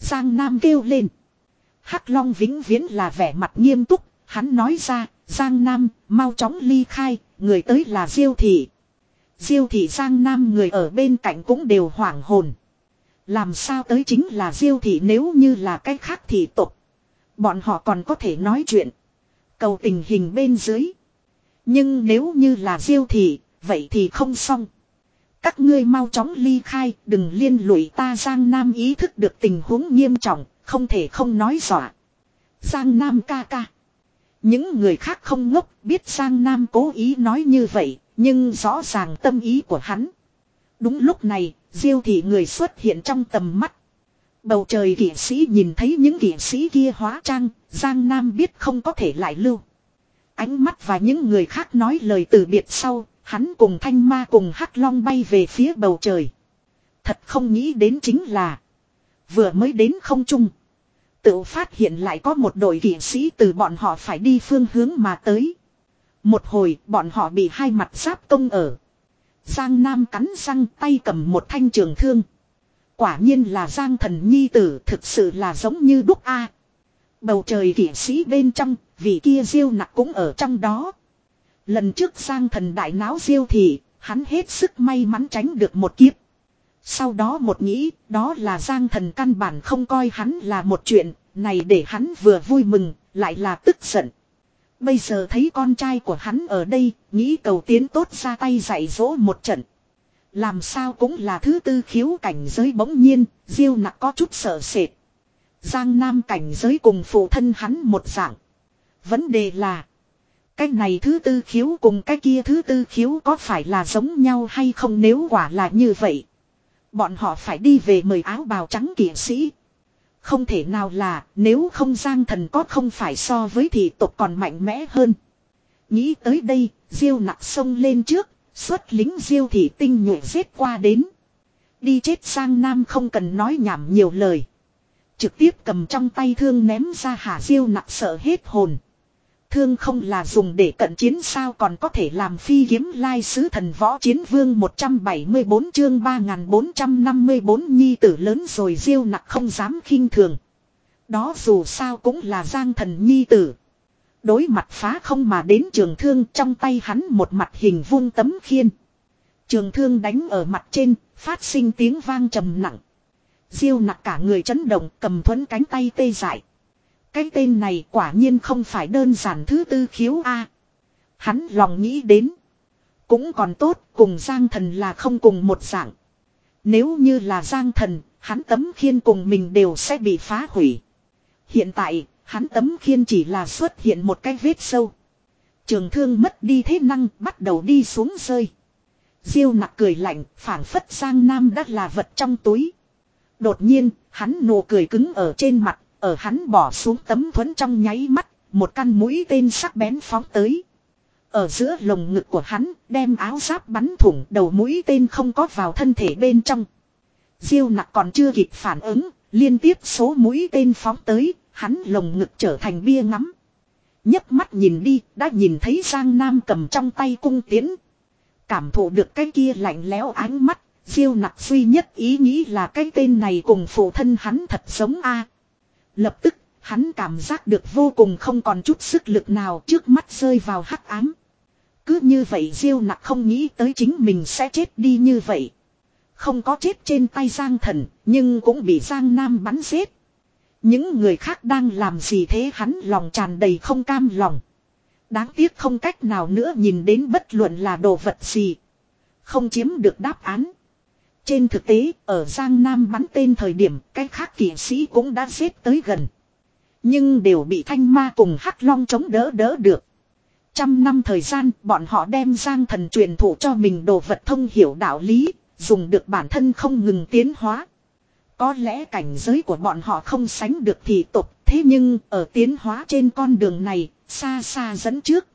Giang Nam kêu lên. Hắc Long vĩnh viễn là vẻ mặt nghiêm túc, hắn nói ra, Giang Nam, mau chóng ly khai, người tới là Diêu thị. Diêu thị Giang Nam người ở bên cạnh cũng đều hoảng hồn. Làm sao tới chính là Diêu thị, nếu như là cách khác thì tục. Bọn họ còn có thể nói chuyện. Cầu tình hình bên dưới. Nhưng nếu như là Diêu thị, vậy thì không xong. Các ngươi mau chóng ly khai, đừng liên lụy ta. Giang Nam ý thức được tình huống nghiêm trọng, không thể không nói dọa. Giang Nam ca ca. Những người khác không ngốc, biết Giang Nam cố ý nói như vậy, nhưng rõ ràng tâm ý của hắn. Đúng lúc này, Diêu thị người xuất hiện trong tầm mắt. Bầu trời kỵ sĩ nhìn thấy những kỵ sĩ kia hóa trang, Giang Nam biết không có thể lại lưu. Ánh mắt và những người khác nói lời từ biệt sau, hắn cùng Thanh Ma cùng Hắc Long bay về phía bầu trời. Thật không nghĩ đến chính là vừa mới đến không trung, tự phát hiện lại có một đội kỵ sĩ từ bọn họ phải đi phương hướng mà tới. Một hồi bọn họ bị hai mặt giáp công ở. Giang Nam cắn răng, tay cầm một thanh trường thương. Quả nhiên là Giang Thần nhi tử, thực sự là giống như đúc a. Bầu trời kỵ sĩ bên trong, vị kia Diêu Nặc cũng ở trong đó. Lần trước Giang Thần đại náo Diêu thì, hắn hết sức may mắn tránh được một kiếp. Sau đó một nghĩ, đó là Giang Thần căn bản không coi hắn là một chuyện, này để hắn vừa vui mừng, lại là tức giận. Bây giờ thấy con trai của hắn ở đây, nghĩ cầu tiến tốt ra tay dạy dỗ một trận. Làm sao cũng là thứ tư khiếu cảnh giới, bỗng nhiên, Diêu Nặc có chút sợ sệt. Giang Nam cảnh giới cùng phụ thân hắn một dạng. Vấn đề là, cái này thứ tư khiếu cùng cái kia thứ tư khiếu có phải là giống nhau hay không, nếu quả là như vậy. Bọn họ phải đi về mời áo bào trắng kỵ sĩ. Không thể nào là, nếu không Giang Thần có không phải so với thị tộc còn mạnh mẽ hơn. Nghĩ tới đây, Diêu Nặc xông lên trước, xuất lính Diêu thị tinh nhuệ giết qua đến. Đi chết Giang Nam không cần nói nhảm nhiều lời. Trực tiếp cầm trong tay thương ném ra hà. Diêu Nặc sợ hết hồn. Thương không là dùng để cận chiến sao, còn có thể làm phi kiếm lai sứ thần võ chiến vương. Một trăm bảy mươi bốn chương ba nghìn bốn trăm năm mươi bốn nhi tử lớn rồi. Diêu Nặc không dám khinh thường. Đó dù sao cũng là Giang Thần nhi tử. Đối mặt phá không mà đến trường thương, trong tay hắn một mặt hình vuông tấm khiên. Trường thương đánh ở mặt trên, phát sinh tiếng vang trầm nặng. Diêu Nặc cả người chấn động, cầm thuẫn cánh tay tê dại. Cái tên này quả nhiên không phải đơn giản thứ tư khiếu a. Hắn lòng nghĩ đến. Cũng còn tốt, cùng Giang Thần là không cùng một dạng. Nếu như là Giang Thần, hắn tấm khiên cùng mình đều sẽ bị phá hủy. Hiện tại, hắn tấm khiên chỉ là xuất hiện một cái vết sâu. Trường thương mất đi thế năng, bắt đầu đi xuống rơi. Diêu Nặc cười lạnh, phảng phất Giang Nam đã là vật trong túi. Đột nhiên, hắn nụ cười cứng ở trên mặt, ở hắn bỏ xuống tấm thuẫn trong nháy mắt, một căn mũi tên sắc bén phóng tới. Ở giữa lồng ngực của hắn, đem áo giáp bắn thủng, đầu mũi tên không có vào thân thể bên trong. Diêu Nặc còn chưa kịp phản ứng, liên tiếp số mũi tên phóng tới, hắn lồng ngực trở thành bia ngắm. Nhấc mắt nhìn đi, đã nhìn thấy Giang Nam cầm trong tay cung tiễn. Cảm thụ được cái kia lạnh lẽo ánh mắt, Diêu Nặc duy nhất ý nghĩ là cái tên này cùng phụ thân hắn thật giống a. Lập tức, hắn cảm giác được vô cùng không còn chút sức lực nào, trước mắt rơi vào hắc ám. Cứ như vậy Diêu Nặc không nghĩ tới chính mình sẽ chết đi như vậy. Không có chết trên tay Giang Thần, nhưng cũng bị Giang Nam bắn giết. Những người khác đang làm gì thế, hắn lòng tràn đầy không cam lòng. Đáng tiếc không cách nào nữa nhìn đến bất luận là đồ vật gì. Không chiếm được đáp án. Trên thực tế, ở Giang Nam bắn tên thời điểm, cái khác kỵ sĩ cũng đã giết tới gần. Nhưng đều bị Thanh Ma cùng Hắc Long chống đỡ đỡ được. Trăm năm thời gian, bọn họ đem Giang Thần truyền thụ cho mình đồ vật thông hiểu đạo lý, dùng được bản thân không ngừng tiến hóa. Có lẽ cảnh giới của bọn họ không sánh được thị tộc, thế nhưng ở tiến hóa trên con đường này, xa xa dẫn trước.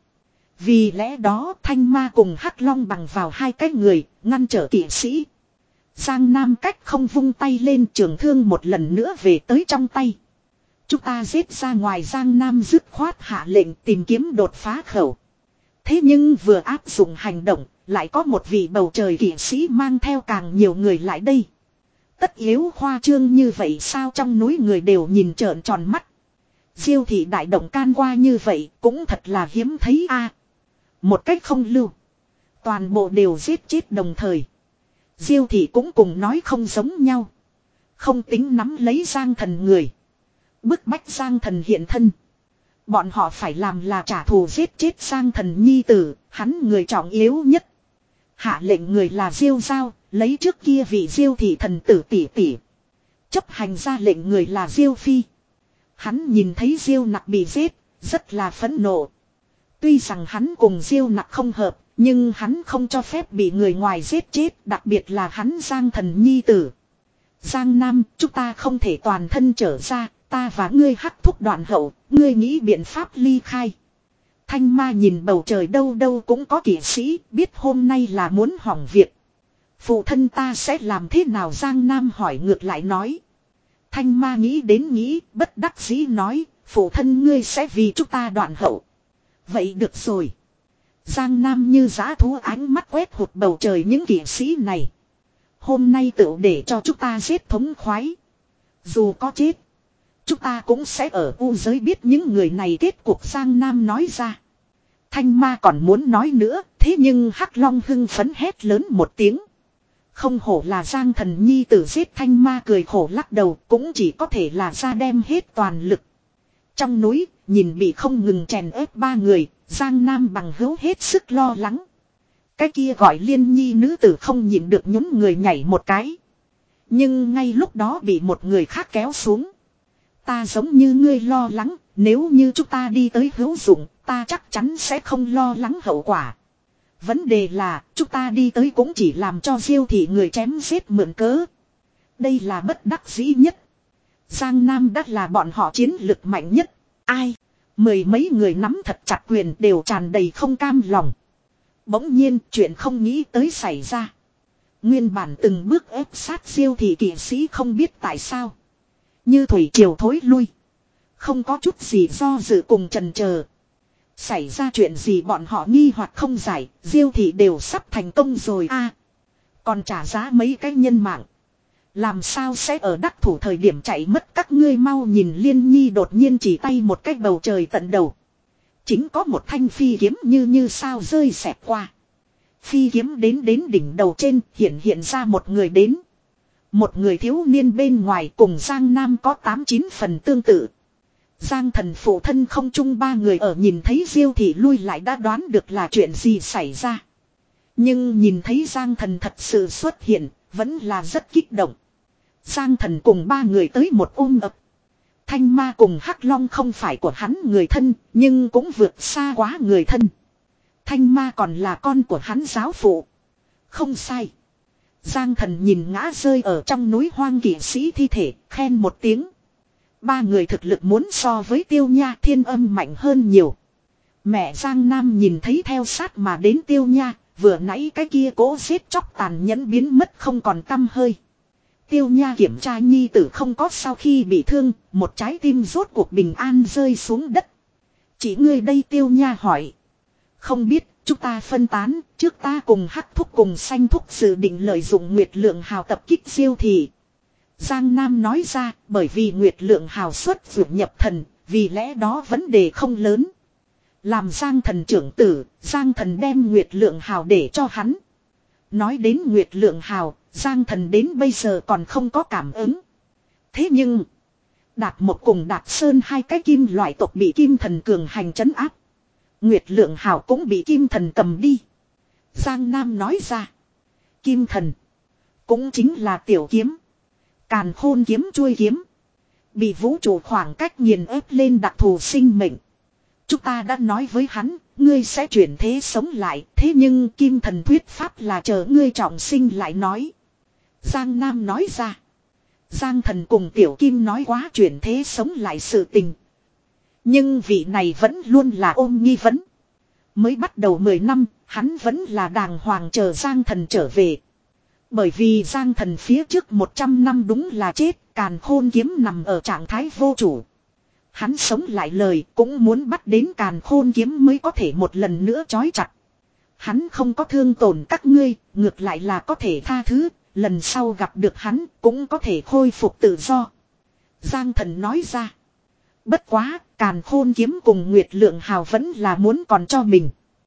Vì lẽ đó Thanh Ma cùng Hắc Long bằng vào hai cái người, ngăn trở kỵ sĩ. Giang Nam cách không vung tay lên, trường thương một lần nữa về tới trong tay. Chúng ta giết ra ngoài. Giang Nam dứt khoát hạ lệnh tìm kiếm đột phá khẩu. Thế nhưng vừa áp dụng hành động, lại có một vị bầu trời kỵ sĩ mang theo càng nhiều người lại đây. Tất yếu khoa trương như vậy sao, trong núi người đều nhìn trợn tròn mắt. Diêu thị đại động can qua như vậy cũng thật là hiếm thấy a. Một cách không lưu. Toàn bộ đều giết chết đồng thời. Diêu thị cũng cùng nói không giống nhau. Không tính nắm lấy Giang Thần người. Bức bách Giang Thần hiện thân. Bọn họ phải làm là trả thù giết chết Giang Thần nhi tử, hắn người trọng yếu nhất. Hạ lệnh người là Diêu Giao, lấy trước kia vị Diêu thị thần tử tỷ tỷ. Chấp hành ra lệnh người là Diêu Phi. Hắn nhìn thấy Diêu Nặc bị giết, rất là phẫn nộ. Tuy rằng hắn cùng Diêu Nặc không hợp, nhưng hắn không cho phép bị người ngoài giết chết, đặc biệt là hắn Giang Thần nhi tử. Giang Nam, chúng ta không thể toàn thân trở ra, ta và ngươi hắc thúc đoạn hậu, ngươi nghĩ biện pháp ly khai. Thanh Ma nhìn bầu trời đâu đâu cũng có kỵ sĩ, biết hôm nay là muốn hỏng việc. Phụ thân ta sẽ làm thế nào, Giang Nam hỏi ngược lại nói. Thanh Ma nghĩ đến nghĩ, bất đắc dĩ nói, phụ thân ngươi sẽ vì chúng ta đoạn hậu. Vậy được rồi. Giang Nam như dã thú ánh mắt quét hụt bầu trời những kỵ sĩ này. Hôm nay tự để cho chúng ta giết thống khoái. Dù có chết, chúng ta cũng sẽ ở u giới biết những người này kết cuộc, Giang Nam nói ra. Thanh Ma còn muốn nói nữa, thế nhưng Hắc Long hưng phấn hét lớn một tiếng. Không hổ là Giang Thần nhi tử giết. Thanh Ma cười khổ lắc đầu, cũng chỉ có thể là ra đem hết toàn lực. Trong núi, nhìn bị không ngừng chèn ép ba người, Giang Nam bằng hữu hết sức lo lắng. Cái kia gọi Liên Nhi nữ tử không nhịn được nhún người nhảy một cái. Nhưng ngay lúc đó bị một người khác kéo xuống. Ta giống như ngươi lo lắng, nếu như chúng ta đi tới hữu dụng, ta chắc chắn sẽ không lo lắng hậu quả. Vấn đề là, chúng ta đi tới cũng chỉ làm cho Diêu thị người chém giết mượn cớ. Đây là bất đắc dĩ nhất. Giang Nam đã là bọn họ chiến lực mạnh nhất. Ai? Mười mấy người nắm thật chặt quyền đều tràn đầy không cam lòng. Bỗng nhiên chuyện không nghĩ tới xảy ra. Nguyên bản từng bước ép sát Diêu thị kỵ sĩ không biết tại sao. Như thủy triều thối lui. Không có chút gì do dự cùng chần chờ. Xảy ra chuyện gì bọn họ nghi hoặc không giải. Diêu thị đều sắp thành công rồi a, à, còn trả giá mấy cái nhân mạng. Làm sao sẽ ở đắc thủ thời điểm chạy mất, các ngươi mau nhìn. Liên Nhi đột nhiên chỉ tay một cái bầu trời tận đầu. Chính có một thanh phi kiếm như như sao rơi xẹt qua. Phi kiếm đến đến đỉnh đầu trên, hiện hiện ra một người đến. Một người thiếu niên bên ngoài cùng Giang Nam có tám chín phần tương tự. Giang Thần phụ thân không chung ba người ở nhìn thấy Diêu thị lui lại đã đoán được là chuyện gì xảy ra. Nhưng nhìn thấy Giang Thần thật sự xuất hiện, vẫn là rất kích động. Giang Thần cùng ba người tới một ôm ập. Thanh Ma cùng Hắc Long không phải của hắn người thân, nhưng cũng vượt xa quá người thân. Thanh Ma còn là con của hắn giáo phụ. Không sai. Giang Thần nhìn ngã rơi ở trong núi hoang kỵ sĩ thi thể, khen một tiếng. Ba người thực lực muốn so với Tiêu Nha Thiên Âm mạnh hơn nhiều. Mẹ Giang Nam nhìn thấy theo sát mà đến Tiêu Nha, vừa nãy cái kia cố giết chóc tàn nhẫn biến mất không còn tăm hơi. Tiêu Nha kiểm tra nhi tử không có sau khi bị thương, một trái tim rốt cuộc bình an rơi xuống đất. Chỉ ngươi đây, Tiêu Nha hỏi. Không biết, chúng ta phân tán, trước ta cùng Hắc Thúc cùng Xanh Thúc dự định lợi dụng Nguyệt Lượng Hào tập kích Diêu thị. Giang Nam nói ra, bởi vì Nguyệt Lượng Hào xuất vượt nhập thần, vì lẽ đó vấn đề không lớn. Làm Giang Thần trưởng tử, Giang Thần đem Nguyệt Lượng Hào để cho hắn. Nói đến Nguyệt Lượng Hào, Giang Thần đến bây giờ còn không có cảm ứng. Thế nhưng, Đạt Một cùng Đạt Sơn hai cái kim loại tộc bị Kim Thần cường hành trấn áp. Nguyệt Lượng Hào cũng bị Kim Thần cầm đi. Giang Nam nói ra, Kim Thần cũng chính là tiểu kiếm, Càn Khôn kiếm chuôi kiếm, bị vũ trụ khoảng cách nghiền ép lên đặc thù sinh mệnh. Chúng ta đã nói với hắn, ngươi sẽ chuyển thế sống lại, thế nhưng Kim Thần thuyết pháp là chờ ngươi trọng sinh lại nói. Giang Nam nói ra, Giang Thần cùng Tiểu Kim nói quá chuyển thế sống lại sự tình. Nhưng vị này vẫn luôn là ôm nghi vấn. Mới bắt đầu mười năm, hắn vẫn là đàng hoàng chờ Giang Thần trở về. Bởi vì Giang Thần phía trước một trăm năm đúng là chết, Càn Khôn kiếm nằm ở trạng thái vô chủ. Hắn sống lại lời cũng muốn bắt đến Càn Khôn kiếm mới có thể một lần nữa trói chặt. Hắn không có thương tổn các ngươi, ngược lại là có thể tha thứ, lần sau gặp được hắn cũng có thể khôi phục tự do. Giang Thần nói ra. Bất quá, Càn Khôn kiếm cùng Nguyệt Lượng Hào vẫn là muốn còn cho mình.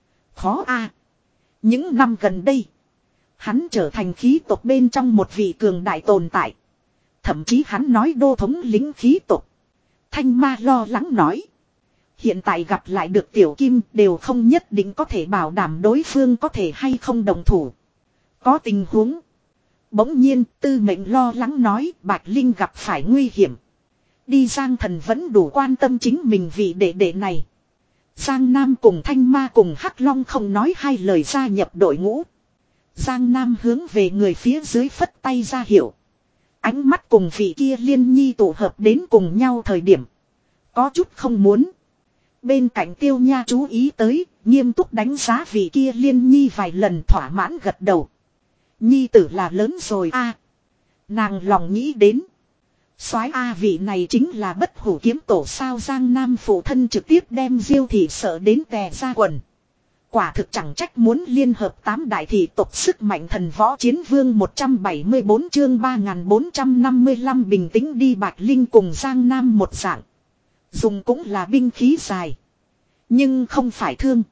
Khó a. Những năm gần đây, hắn trở thành khí tộc bên trong một vị cường đại tồn tại. Thậm chí hắn nói đô thống lĩnh khí tộc. Thanh Ma lo lắng nói. Hiện tại gặp lại được Tiểu Kim đều không nhất định có thể bảo đảm đối phương có thể hay không đồng thủ. Có tình huống. Bỗng nhiên Tư Mệnh lo lắng nói Bạch Linh gặp phải nguy hiểm. Đi Giang Thần vẫn đủ quan tâm chính mình vị đệ đệ này. Giang Nam cùng Thanh Ma cùng Hắc Long không nói hai lời gia nhập đội ngũ. Giang Nam hướng về người phía dưới phất tay ra hiệu. Ánh mắt cùng vị kia Liên Nhi tụ hợp đến cùng nhau thời điểm. Có chút không muốn. Bên cạnh Tiêu Nha chú ý tới, nghiêm túc đánh giá vị kia Liên Nhi vài lần thỏa mãn gật đầu. Nhi tử là lớn rồi a. Nàng lòng nghĩ đến. Soái a vị này chính là Bất Hủ kiếm tổ sao. Giang Nam phụ thân trực tiếp đem Diêu thị sợ đến tè ra quần. Quả thực chẳng trách muốn liên hợp tám đại thị tộc sức mạnh thần võ chiến vương một trăm bảy mươi bốn chương ba nghìn bốn trăm năm mươi lăm bình tĩnh đi. Bạch Linh cùng Giang Nam một dạng. Dùng cũng là binh khí dài. Nhưng không phải thương.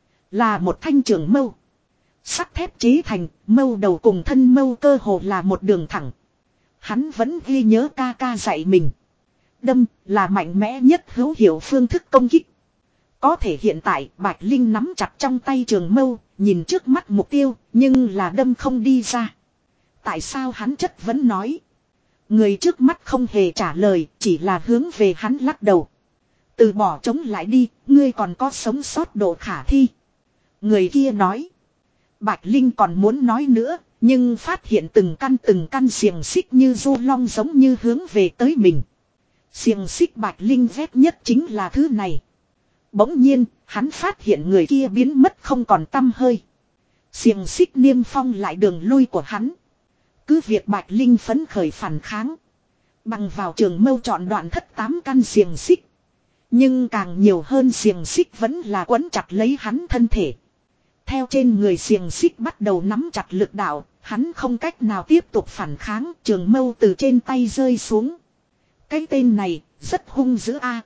Là một thanh trường mâu. Sắt thép chế thành, mâu đầu cùng thân mâu cơ hồ là một đường thẳng. Hắn vẫn ghi nhớ ca ca dạy mình. Đâm là mạnh mẽ nhất hữu hiệu phương thức công kích. Có thể hiện tại Bạch Linh nắm chặt trong tay trường mâu, nhìn trước mắt mục tiêu, nhưng là đâm không đi ra. Tại sao hắn chất vấn nói. Người trước mắt không hề trả lời, chỉ là hướng về hắn lắc đầu. Từ bỏ chống lại đi, ngươi còn có sống sót độ khả thi. Người kia nói. Bạch Linh còn muốn nói nữa, nhưng phát hiện từng căn từng căn xiềng xích như du long giống như hướng về tới mình. Xiềng xích Bạch Linh ghét nhất chính là thứ này. Bỗng nhiên, hắn phát hiện người kia biến mất không còn tăm hơi. Xiềng xích niêm phong lại đường lui của hắn. Cứ việc Bạch Linh phấn khởi phản kháng. Bằng vào trường mâu chọn đoạn thất tám căn xiềng xích. Nhưng càng nhiều hơn xiềng xích vẫn là quấn chặt lấy hắn thân thể. Theo trên người xiềng xích bắt đầu nắm chặt lực đạo, hắn không cách nào tiếp tục phản kháng, trường mâu từ trên tay rơi xuống. Cái tên này, rất hung dữ a.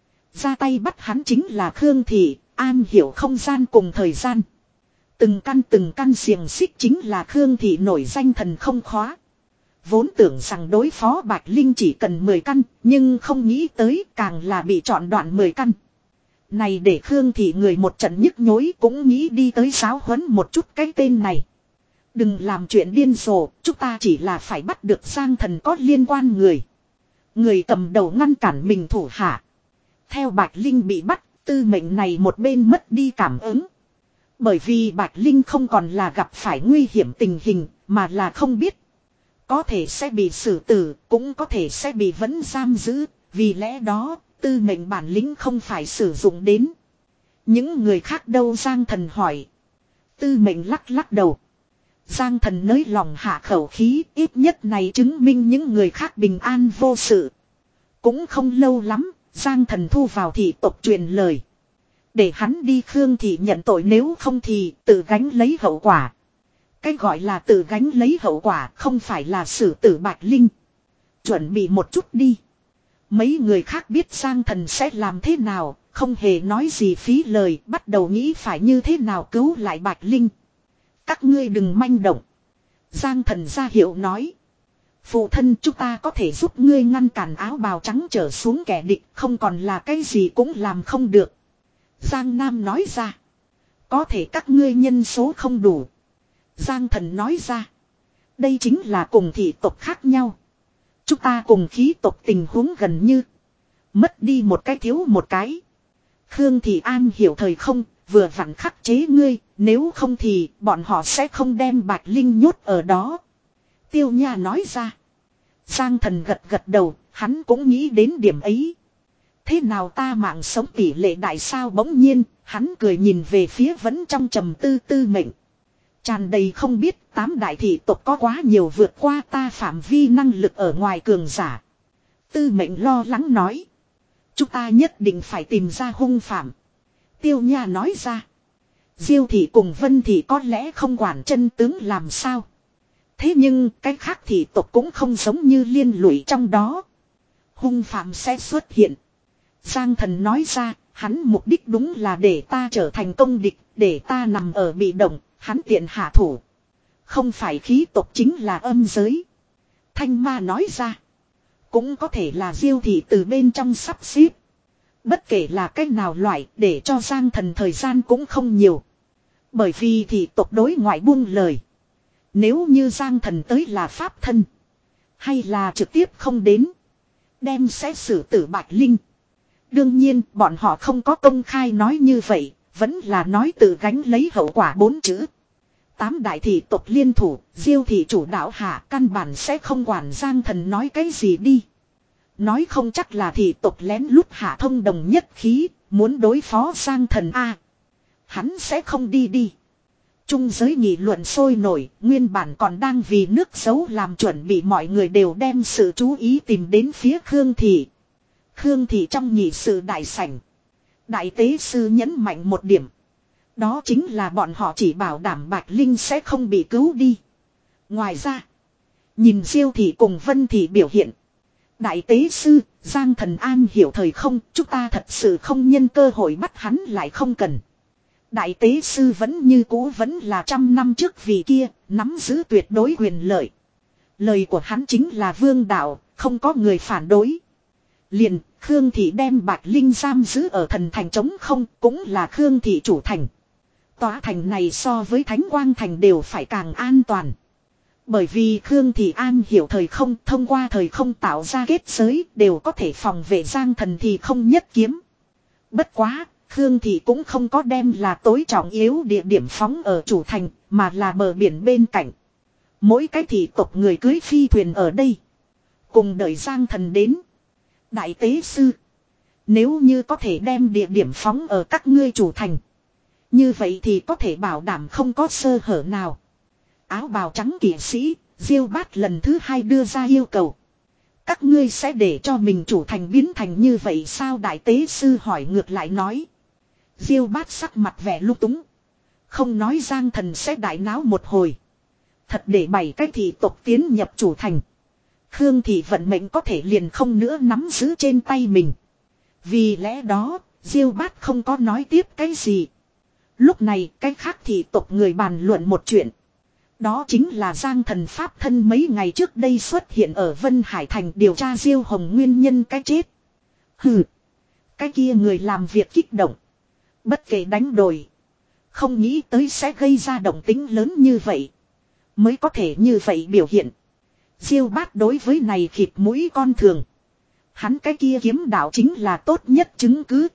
Ra tay bắt hắn chính là Khương Thị, an hiểu không gian cùng thời gian. Từng căn từng căn xiềng xích chính là Khương Thị nổi danh thần không khóa. Vốn tưởng rằng đối phó Bạch Linh chỉ cần mười căn, nhưng không nghĩ tới càng là bị chọn đoạn mười căn. Này để Khương Thị người một trận nhức nhối cũng nghĩ đi tới giáo huấn một chút cái tên này. Đừng làm chuyện điên rồ, chúng ta chỉ là phải bắt được Giang Thần có liên quan người. Người cầm đầu ngăn cản mình thủ hạ. Theo Bạch Linh bị bắt, Tư Mệnh này một bên mất đi cảm ứng. Bởi vì Bạch Linh không còn là gặp phải nguy hiểm tình hình, mà là không biết. Có thể sẽ bị xử tử, cũng có thể sẽ bị vẫn giam giữ, vì lẽ đó, Tư Mệnh bản lĩnh không phải sử dụng đến. Những người khác đâu? Giang Thần hỏi. Tư Mệnh lắc lắc đầu. Giang Thần nới lòng hạ khẩu khí, ít nhất này chứng minh những người khác bình an vô sự. Cũng không lâu lắm, Giang Thần thu vào thị tộc truyền lời. Để hắn đi Khương Thị nhận tội, nếu không thì tự gánh lấy hậu quả. Cái gọi là tự gánh lấy hậu quả không phải là xử tử Bạch Linh. Chuẩn bị một chút đi. Mấy người khác biết Giang Thần sẽ làm thế nào, không hề nói gì phí lời, bắt đầu nghĩ phải như thế nào cứu lại Bạch Linh. Các ngươi đừng manh động. Giang Thần ra hiệu nói. Phụ thân, chúng ta có thể giúp ngươi ngăn cản áo bào trắng trở xuống kẻ địch, không còn là cái gì cũng làm không được. Giang Nam nói ra. Có thể các ngươi nhân số không đủ. Giang Thần nói ra. Đây chính là cùng thị tộc khác nhau. Chúng ta cùng khí tộc tình huống gần như. Mất đi một cái thiếu một cái. Khương Thị An hiểu thời không, vừa vặn khắc chế ngươi, nếu không thì bọn họ sẽ không đem Bạch Linh nhốt ở đó. Tiêu Nha nói ra. Giang Thần gật gật đầu, hắn cũng nghĩ đến điểm ấy. Thế nào ta mạng sống tỷ lệ đại sao? Bỗng nhiên, hắn cười nhìn về phía vẫn trong trầm tư Tư Mệnh. Tràn đầy không biết tám đại thị tộc có quá nhiều vượt qua ta phạm vi năng lực ở ngoài cường giả. Tư Mệnh lo lắng nói. Chúng ta nhất định phải tìm ra hung phạm. Tiêu Nha nói ra. Diêu Thị cùng Vân Thị có lẽ không quản chân tướng làm sao. Thế nhưng cái khác thì tộc cũng không giống như liên lụy trong đó. Hung phạm sẽ xuất hiện. Giang Thần nói ra, hắn mục đích đúng là để ta trở thành công địch, để ta nằm ở bị động, hắn tiện hạ thủ. Không phải khí tộc chính là âm giới. Thanh Ma nói ra. Cũng có thể là Diêu thị từ bên trong sắp xếp. Bất kể là cách nào loại, để cho Giang Thần thời gian cũng không nhiều. Bởi vì thị tộc đối ngoại buông lời. Nếu như Giang Thần tới là pháp thân, hay là trực tiếp không đến, đem sẽ xử tử Bạch Linh. Đương nhiên bọn họ không có công khai nói như vậy, vẫn là nói tự gánh lấy hậu quả bốn chữ. Tám đại thị tộc liên thủ, Diêu thị chủ đạo hạ, căn bản sẽ không quản Giang Thần nói cái gì đi. Nói không chắc là thị tộc lén lút hạ thông đồng nhất khí, muốn đối phó Giang Thần a. Hắn sẽ không đi đi. Trung giới nghị luận sôi nổi, nguyên bản còn đang vì nước xấu làm chuẩn bị, mọi người đều đem sự chú ý tìm đến phía Khương Thị. Khương Thị trong nghị sự đại sảnh. Đại tế sư nhấn mạnh một điểm. Đó chính là bọn họ chỉ bảo đảm Bạch Linh sẽ không bị cứu đi. Ngoài ra, nhìn Diêu Thị cùng Vân Thị biểu hiện. Đại tế sư, Giang Thần an hiểu thời không, chúng ta thật sự không nhân cơ hội bắt hắn lại không cần. Đại tế sư vẫn như cũ vẫn là trăm năm trước vì kia, nắm giữ tuyệt đối quyền lợi. Lời của hắn chính là vương đạo, không có người phản đối. Liền, Khương Thị đem Bạch Linh giam giữ ở thần thành trống không, cũng là Khương Thị chủ thành. Tòa thành này so với Thánh Quang thành đều phải càng an toàn. Bởi vì Khương Thị an hiểu thời không, thông qua thời không tạo ra kết giới, đều có thể phòng vệ Giang Thần thì không nhất kiếm. Bất quá, Khương Thị cũng không có đem là tối trọng yếu địa điểm phóng ở chủ thành, mà là bờ biển bên cạnh. Mỗi cái thị tộc người cưới phi thuyền ở đây. Cùng đợi Giang Thần đến. Đại tế sư, nếu như có thể đem địa điểm phóng ở các ngươi chủ thành, như vậy thì có thể bảo đảm không có sơ hở nào. Áo bào trắng kỵ sĩ, Diêu Bát lần thứ hai đưa ra yêu cầu. Các ngươi sẽ để cho mình chủ thành biến thành như vậy sao? Đại tế sư hỏi ngược lại nói. Diêu Bát sắc mặt vẻ lung túng. Không nói Giang Thần sẽ đại náo một hồi. Thật để bảy cái thị tộc tiến nhập chủ thành. Khương Thị vận mệnh có thể liền không nữa nắm giữ trên tay mình. Vì lẽ đó, Diêu Bát không có nói tiếp cái gì. Lúc này, cái khác thị tộc người bàn luận một chuyện. Đó chính là Giang Thần pháp thân mấy ngày trước đây xuất hiện ở Vân Hải Thành điều tra Diêu Hồng nguyên nhân cái chết. Hừ, cái kia người làm việc kích động. Bất kể đánh đổi, không nghĩ tới sẽ gây ra động tính lớn như vậy. Mới có thể như vậy biểu hiện. Diêu Bát đối với này khịt mũi con thường. Hắn cái kia kiếm đạo chính là tốt nhất chứng cứ.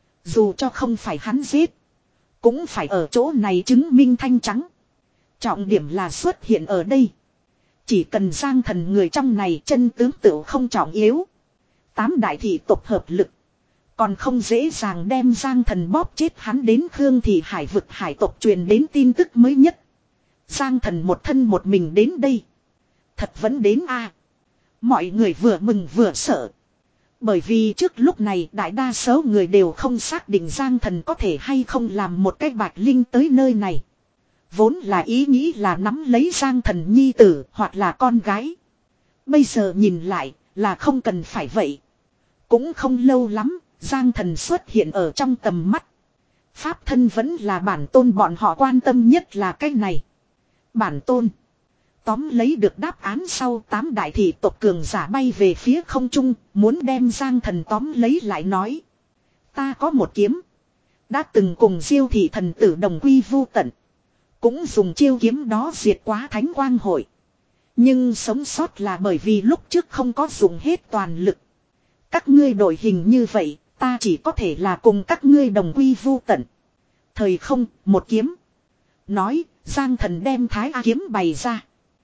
Dù cho không phải hắn giết, cũng phải ở chỗ này chứng minh thanh trắng. Trọng điểm là xuất hiện ở đây. Chỉ cần Giang Thần người trong này chân tướng tựu không trọng yếu. Tám đại thị tộc hợp lực, còn không dễ dàng đem Giang Thần bóp chết. Hắn đến Khương Thị hải vực hải tộc truyền đến tin tức mới nhất. Giang Thần một thân một mình đến đây. Thật vẫn đến a à. Mọi người vừa mừng vừa sợ. Bởi vì trước lúc này đại đa số người đều không xác định Giang Thần có thể hay không làm một cái Bạch Linh tới nơi này. Vốn là ý nghĩ là nắm lấy Giang Thần nhi tử hoặc là con gái. Bây giờ nhìn lại là không cần phải vậy. Cũng không lâu lắm, Giang Thần xuất hiện ở trong tầm mắt. Pháp thân vẫn là bản tôn, bọn họ quan tâm nhất là cái này. Bản tôn. Tóm lấy được đáp án sau, tám đại thị tộc cường giả bay về phía không trung, muốn đem Giang Thần tóm lấy lại nói. Ta có một kiếm. Đã từng cùng Diêu thị thần tử đồng quy vu tận. Cũng dùng chiêu kiếm đó diệt quá Thánh Quang hội. Nhưng sống sót là bởi vì lúc trước không có dùng hết toàn lực. Các ngươi đổi hình như vậy, ta chỉ có thể là cùng các ngươi đồng quy vu tận. Thời không, một kiếm. Nói, Giang Thần đem Thái A kiếm bày ra.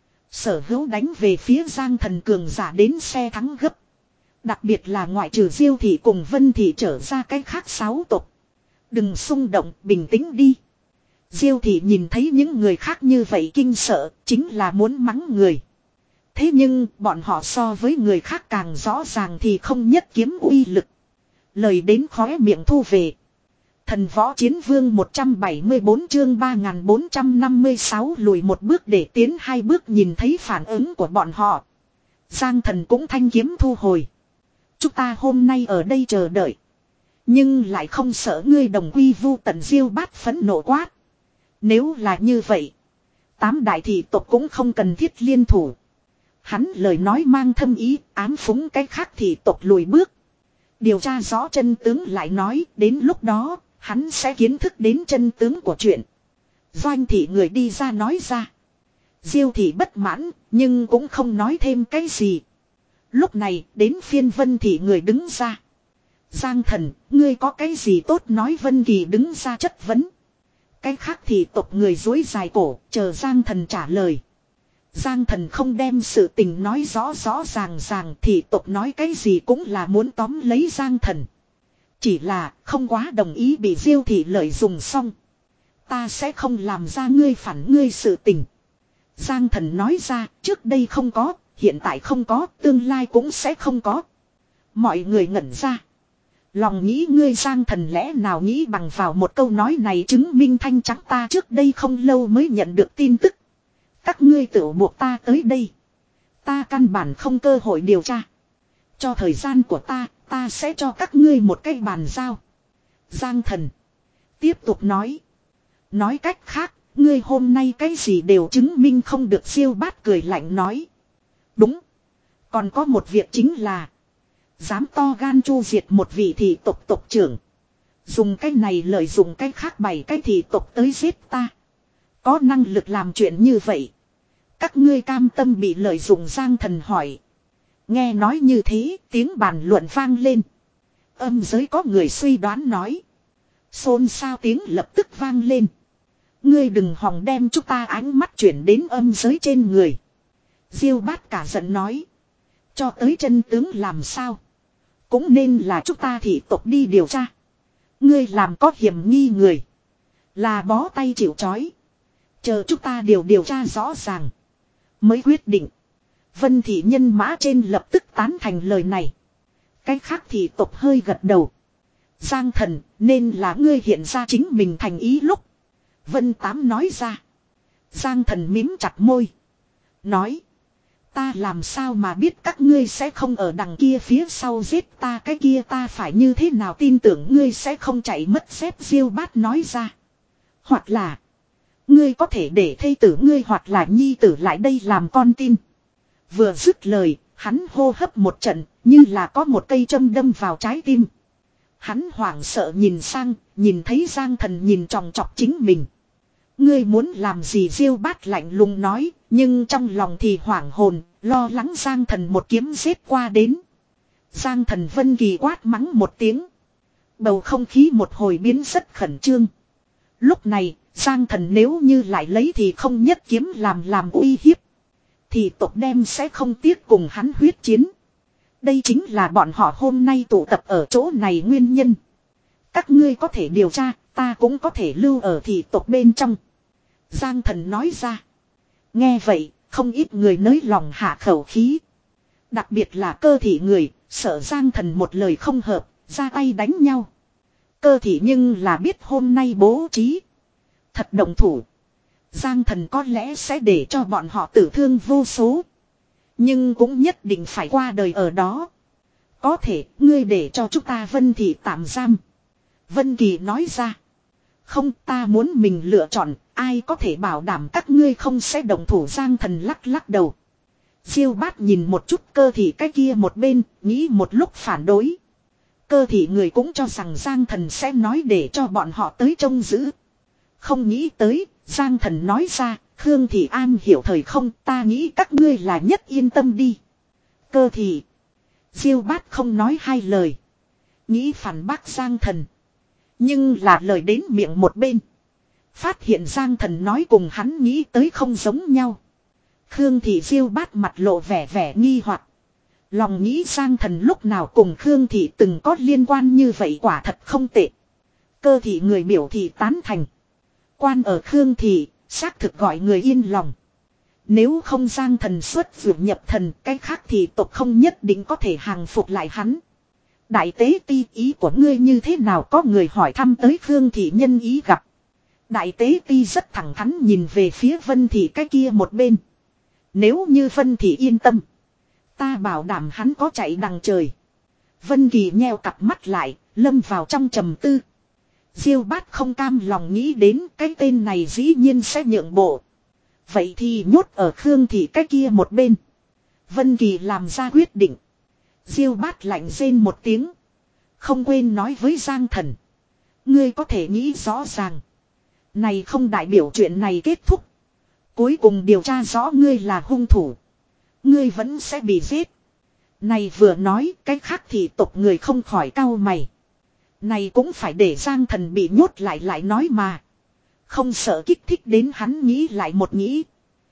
Sở hữu đánh về phía Giang Thần cường giả đến xe thắng gấp. Đặc biệt là ngoại trừ Diêu thị cùng Vân thị trở ra cái khác sáu tộc. Đừng xung động, bình tĩnh đi. Diêu thị nhìn thấy những người khác như vậy kinh sợ, chính là muốn mắng người. Thế nhưng, bọn họ so với người khác càng rõ ràng thì không nhất kiếm uy lực. Lời đến khóe miệng thu về. Thần võ chiến vương một trăm bảy mươi bốn chương ba nghìn bốn trăm năm mươi sáu lùi một bước để tiến hai bước nhìn thấy phản ứng của bọn họ. Giang Thần cũng thanh kiếm thu hồi. Chúng ta hôm nay ở đây chờ đợi. Nhưng lại không sợ ngươi đồng quy vu tận Diêu Bát phẫn nộ quát. Nếu là như vậy. Tám đại thị tộc cũng không cần thiết liên thủ. Hắn lời nói mang thâm ý ám phúng cái khác thị tộc lùi bước. Điều tra rõ chân tướng lại nói đến lúc đó hắn sẽ kiến thức đến chân tướng của chuyện. Doanh thị người đi ra nói ra. Diêu thị bất mãn nhưng cũng không nói thêm cái gì. Lúc này đến phiên Vân thị người đứng ra. Giang Thần, ngươi có cái gì tốt nói? Vân Kỳ đứng ra chất vấn. Cái khác thì tộc người dối dài cổ, chờ Giang Thần trả lời. Giang Thần không đem sự tình nói rõ rõ ràng ràng thì tộc nói cái gì cũng là muốn tóm lấy Giang Thần. Chỉ là không quá đồng ý bị Diêu thị lợi dùng xong. Ta sẽ không làm ra ngươi phản ngươi sự tình. Giang Thần nói ra, trước đây không có, hiện tại không có, tương lai cũng sẽ không có. Mọi người ngẩn ra. Lòng nghĩ ngươi Giang Thần lẽ nào nghĩ bằng vào một câu nói này chứng minh thanh trắng ta trước đây không lâu mới nhận được tin tức. Các ngươi tự buộc ta tới đây. Ta căn bản không cơ hội điều tra. Cho thời gian của ta, ta sẽ cho các ngươi một cái bàn giao. Giang Thần tiếp tục nói. Nói cách khác, ngươi hôm nay cái gì đều chứng minh không được. Diêu Bát cười lạnh nói. Đúng. Còn có một việc chính là. Dám to gan chu diệt một vị thị tộc tộc trưởng. Dùng cái này lợi dụng cái khác bày cái thị tộc tới giết ta. Có năng lực làm chuyện như vậy. Các ngươi cam tâm bị lợi dụng? Giang Thần hỏi. Nghe nói như thế tiếng bàn luận vang lên. Âm giới có người suy đoán nói. Xôn xao tiếng lập tức vang lên. Ngươi đừng hòng đem chúng ta ánh mắt chuyển đến âm giới trên người. Diêu Bát cả giận nói. Cho tới chân tướng làm sao? Cũng nên là chúng ta thị tộc đi điều tra. Ngươi làm có hiểm nghi người. Là bó tay chịu trói. Chờ chúng ta điều điều tra rõ ràng. Mới quyết định. Vân thị nhân mã trên lập tức tán thành lời này. Cái khác thị tộc hơi gật đầu. Giang Thần nên là ngươi hiện ra chính mình thành ý lúc. Vân Tám nói ra. Giang Thần mím chặt môi. Nói. Ta làm sao mà biết các ngươi sẽ không ở đằng kia phía sau giết ta, cái kia ta phải như thế nào tin tưởng ngươi sẽ không chạy mất xếp? Diêu Bát nói ra. Hoặc là. Ngươi có thể để thê tử ngươi hoặc là nhi tử lại đây làm con tin. Vừa dứt lời, hắn hô hấp một trận, như là có một cây châm đâm vào trái tim. Hắn hoảng sợ nhìn sang, nhìn thấy Giang Thần nhìn tròng trọc chính mình. Ngươi muốn làm gì? Diêu Bát lạnh lùng nói, nhưng trong lòng thì hoảng hồn, lo lắng Giang Thần một kiếm giết qua đến. Giang Thần Vân Kỳ quát mắng một tiếng. Bầu không khí một hồi biến rất khẩn trương. Lúc này, Giang Thần nếu như lại lấy thì không nhất kiếm làm làm uy hiếp. Thì tộc đem sẽ không tiếc cùng hắn huyết chiến. Đây chính là bọn họ hôm nay tụ tập ở chỗ này nguyên nhân. Các ngươi có thể điều tra, ta cũng có thể lưu ở thị tộc bên trong. Giang Thần nói ra. Nghe vậy, không ít người nới lòng hạ khẩu khí. Đặc biệt là cơ thị người, sợ Giang Thần một lời không hợp, ra tay đánh nhau. Cơ thị nhưng là biết hôm nay bố trí. Thật động thủ. Giang Thần có lẽ sẽ để cho bọn họ tử thương vô số. Nhưng cũng nhất định phải qua đời ở đó. Có thể, ngươi để cho chúng ta Vân thị tạm giam. Vân Kỳ nói ra. Không, ta muốn mình lựa chọn, ai có thể bảo đảm các ngươi không sẽ động thủ? Giang Thần lắc lắc đầu. Diêu Bát nhìn một chút cơ thị cái kia một bên, nghĩ một lúc phản đối. Cơ thị người cũng cho rằng Giang Thần sẽ nói để cho bọn họ tới trông giữ. Không nghĩ tới, Giang Thần nói ra, Khương Thị An hiểu thời không, ta nghĩ các ngươi là nhất yên tâm đi. Cơ thị. Diêu Bát không nói hai lời. Nghĩ phản bác Giang Thần. Nhưng là lời đến miệng một bên. Phát hiện Giang Thần nói cùng hắn nghĩ tới không giống nhau. Khương Thị Diêu Bát mặt lộ vẻ vẻ nghi hoặc. Lòng nghĩ Giang Thần lúc nào cùng Khương Thị từng có liên quan như vậy quả thật không tệ. Cơ thị người biểu thị tán thành. Quan ở Khương Thị, xác thực gọi người yên lòng. Nếu không Giang Thần xuất vượt nhập thần, cái khác thì tộc không nhất định có thể hàng phục lại hắn. Đại tế ti ý của ngươi như thế nào, có người hỏi thăm tới Khương Thị nhân ý gặp. Đại tế ti rất thẳng thắn nhìn về phía Vân Thị cái kia một bên. Nếu như Vân Thị yên tâm, ta bảo đảm hắn có chạy đằng trời. Vân Kỳ nheo cặp mắt lại, lâm vào trong trầm tư. Diêu Bát không cam lòng nghĩ đến cái tên này dĩ nhiên sẽ nhượng bộ. Vậy thì nhốt ở Khương Thị cái kia một bên. Vân Kỳ làm ra quyết định. Diêu Bát lạnh rên một tiếng. Không quên nói với Giang Thần. Ngươi có thể nghĩ rõ ràng. Này không đại biểu chuyện này kết thúc. Cuối cùng điều tra rõ ngươi là hung thủ. Ngươi vẫn sẽ bị giết. Này vừa nói cái khác thì tộc người không khỏi cau mày. Này cũng phải để Giang Thần bị nhốt lại lại nói mà. Không sợ kích thích đến hắn nghĩ lại một nghĩ.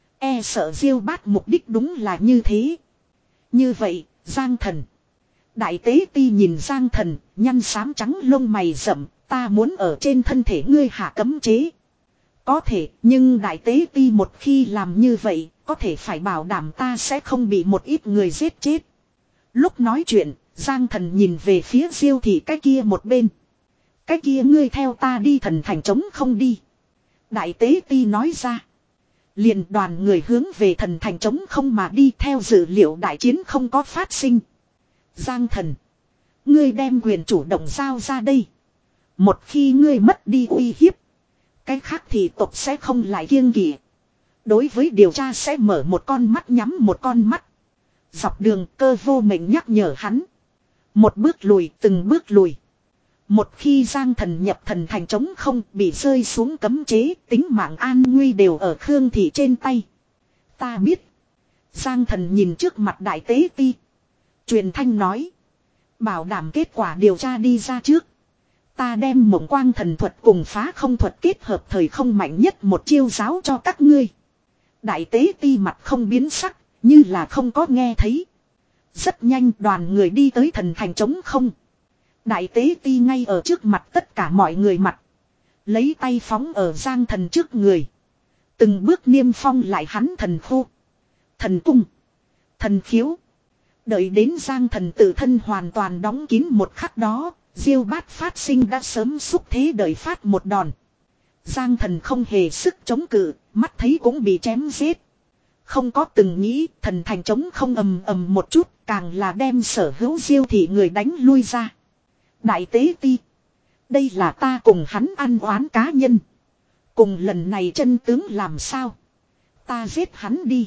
E sợ Diêu Bát mục đích đúng là như thế. Như vậy, Giang Thần. Đại tế ti nhìn Giang Thần, nhăn xám trắng lông mày rậm, ta muốn ở trên thân thể ngươi hạ cấm chế. Có thể, nhưng đại tế ti một khi làm như vậy, có thể phải bảo đảm ta sẽ không bị một ít người giết chết. Lúc nói chuyện, Giang Thần nhìn về phía Diêu Thị cái kia một bên. Cái kia ngươi theo ta đi thần thành trống không đi. Đại tế ti nói ra. Liền đoàn người hướng về thần thành trống không mà đi, theo dự liệu đại chiến không có phát sinh. Giang Thần. Ngươi đem quyền chủ động giao ra đây. Một khi ngươi mất đi uy hiếp. Cái khác thì tộc sẽ không lại kiêng kỵ. Đối với điều tra sẽ mở một con mắt nhắm một con mắt. Dọc đường Cơ Vô Mệnh nhắc nhở hắn. Một bước lùi từng bước lùi. Một khi Giang Thần nhập thần thành trống không bị rơi xuống cấm chế, tính mạng an nguy đều ở Khương Thị trên tay. Ta biết. Giang Thần nhìn trước mặt đại tế ti. Truyền thanh nói. Bảo đảm kết quả điều tra đi ra trước. Ta đem mộng quang thần thuật cùng phá không thuật kết hợp thời không mạnh nhất một chiêu giáo cho các ngươi. Đại tế ti mặt không biến sắc, như là không có nghe thấy. Rất nhanh đoàn người đi tới thần thành trống không. Đại tế ti ngay ở trước mặt tất cả mọi người mặt. Lấy tay phóng ở Giang Thần trước người. Từng bước niêm phong lại hắn thần khô. Thần cung. Thần khiếu. Đợi đến Giang Thần tự thân hoàn toàn đóng kín một khắc đó. Diêu Bát phát sinh đã sớm xúc thế đợi phát một đòn. Giang Thần không hề sức chống cự. Mắt thấy cũng bị chém giết. Không có từng nghĩ thần thành trống không ầm ầm một chút. Càng là đem sở hữu Diêu Thị người đánh lui ra. Đại tế ti. Đây là ta cùng hắn ăn oán cá nhân. Cùng lần này chân tướng làm sao. Ta giết hắn đi.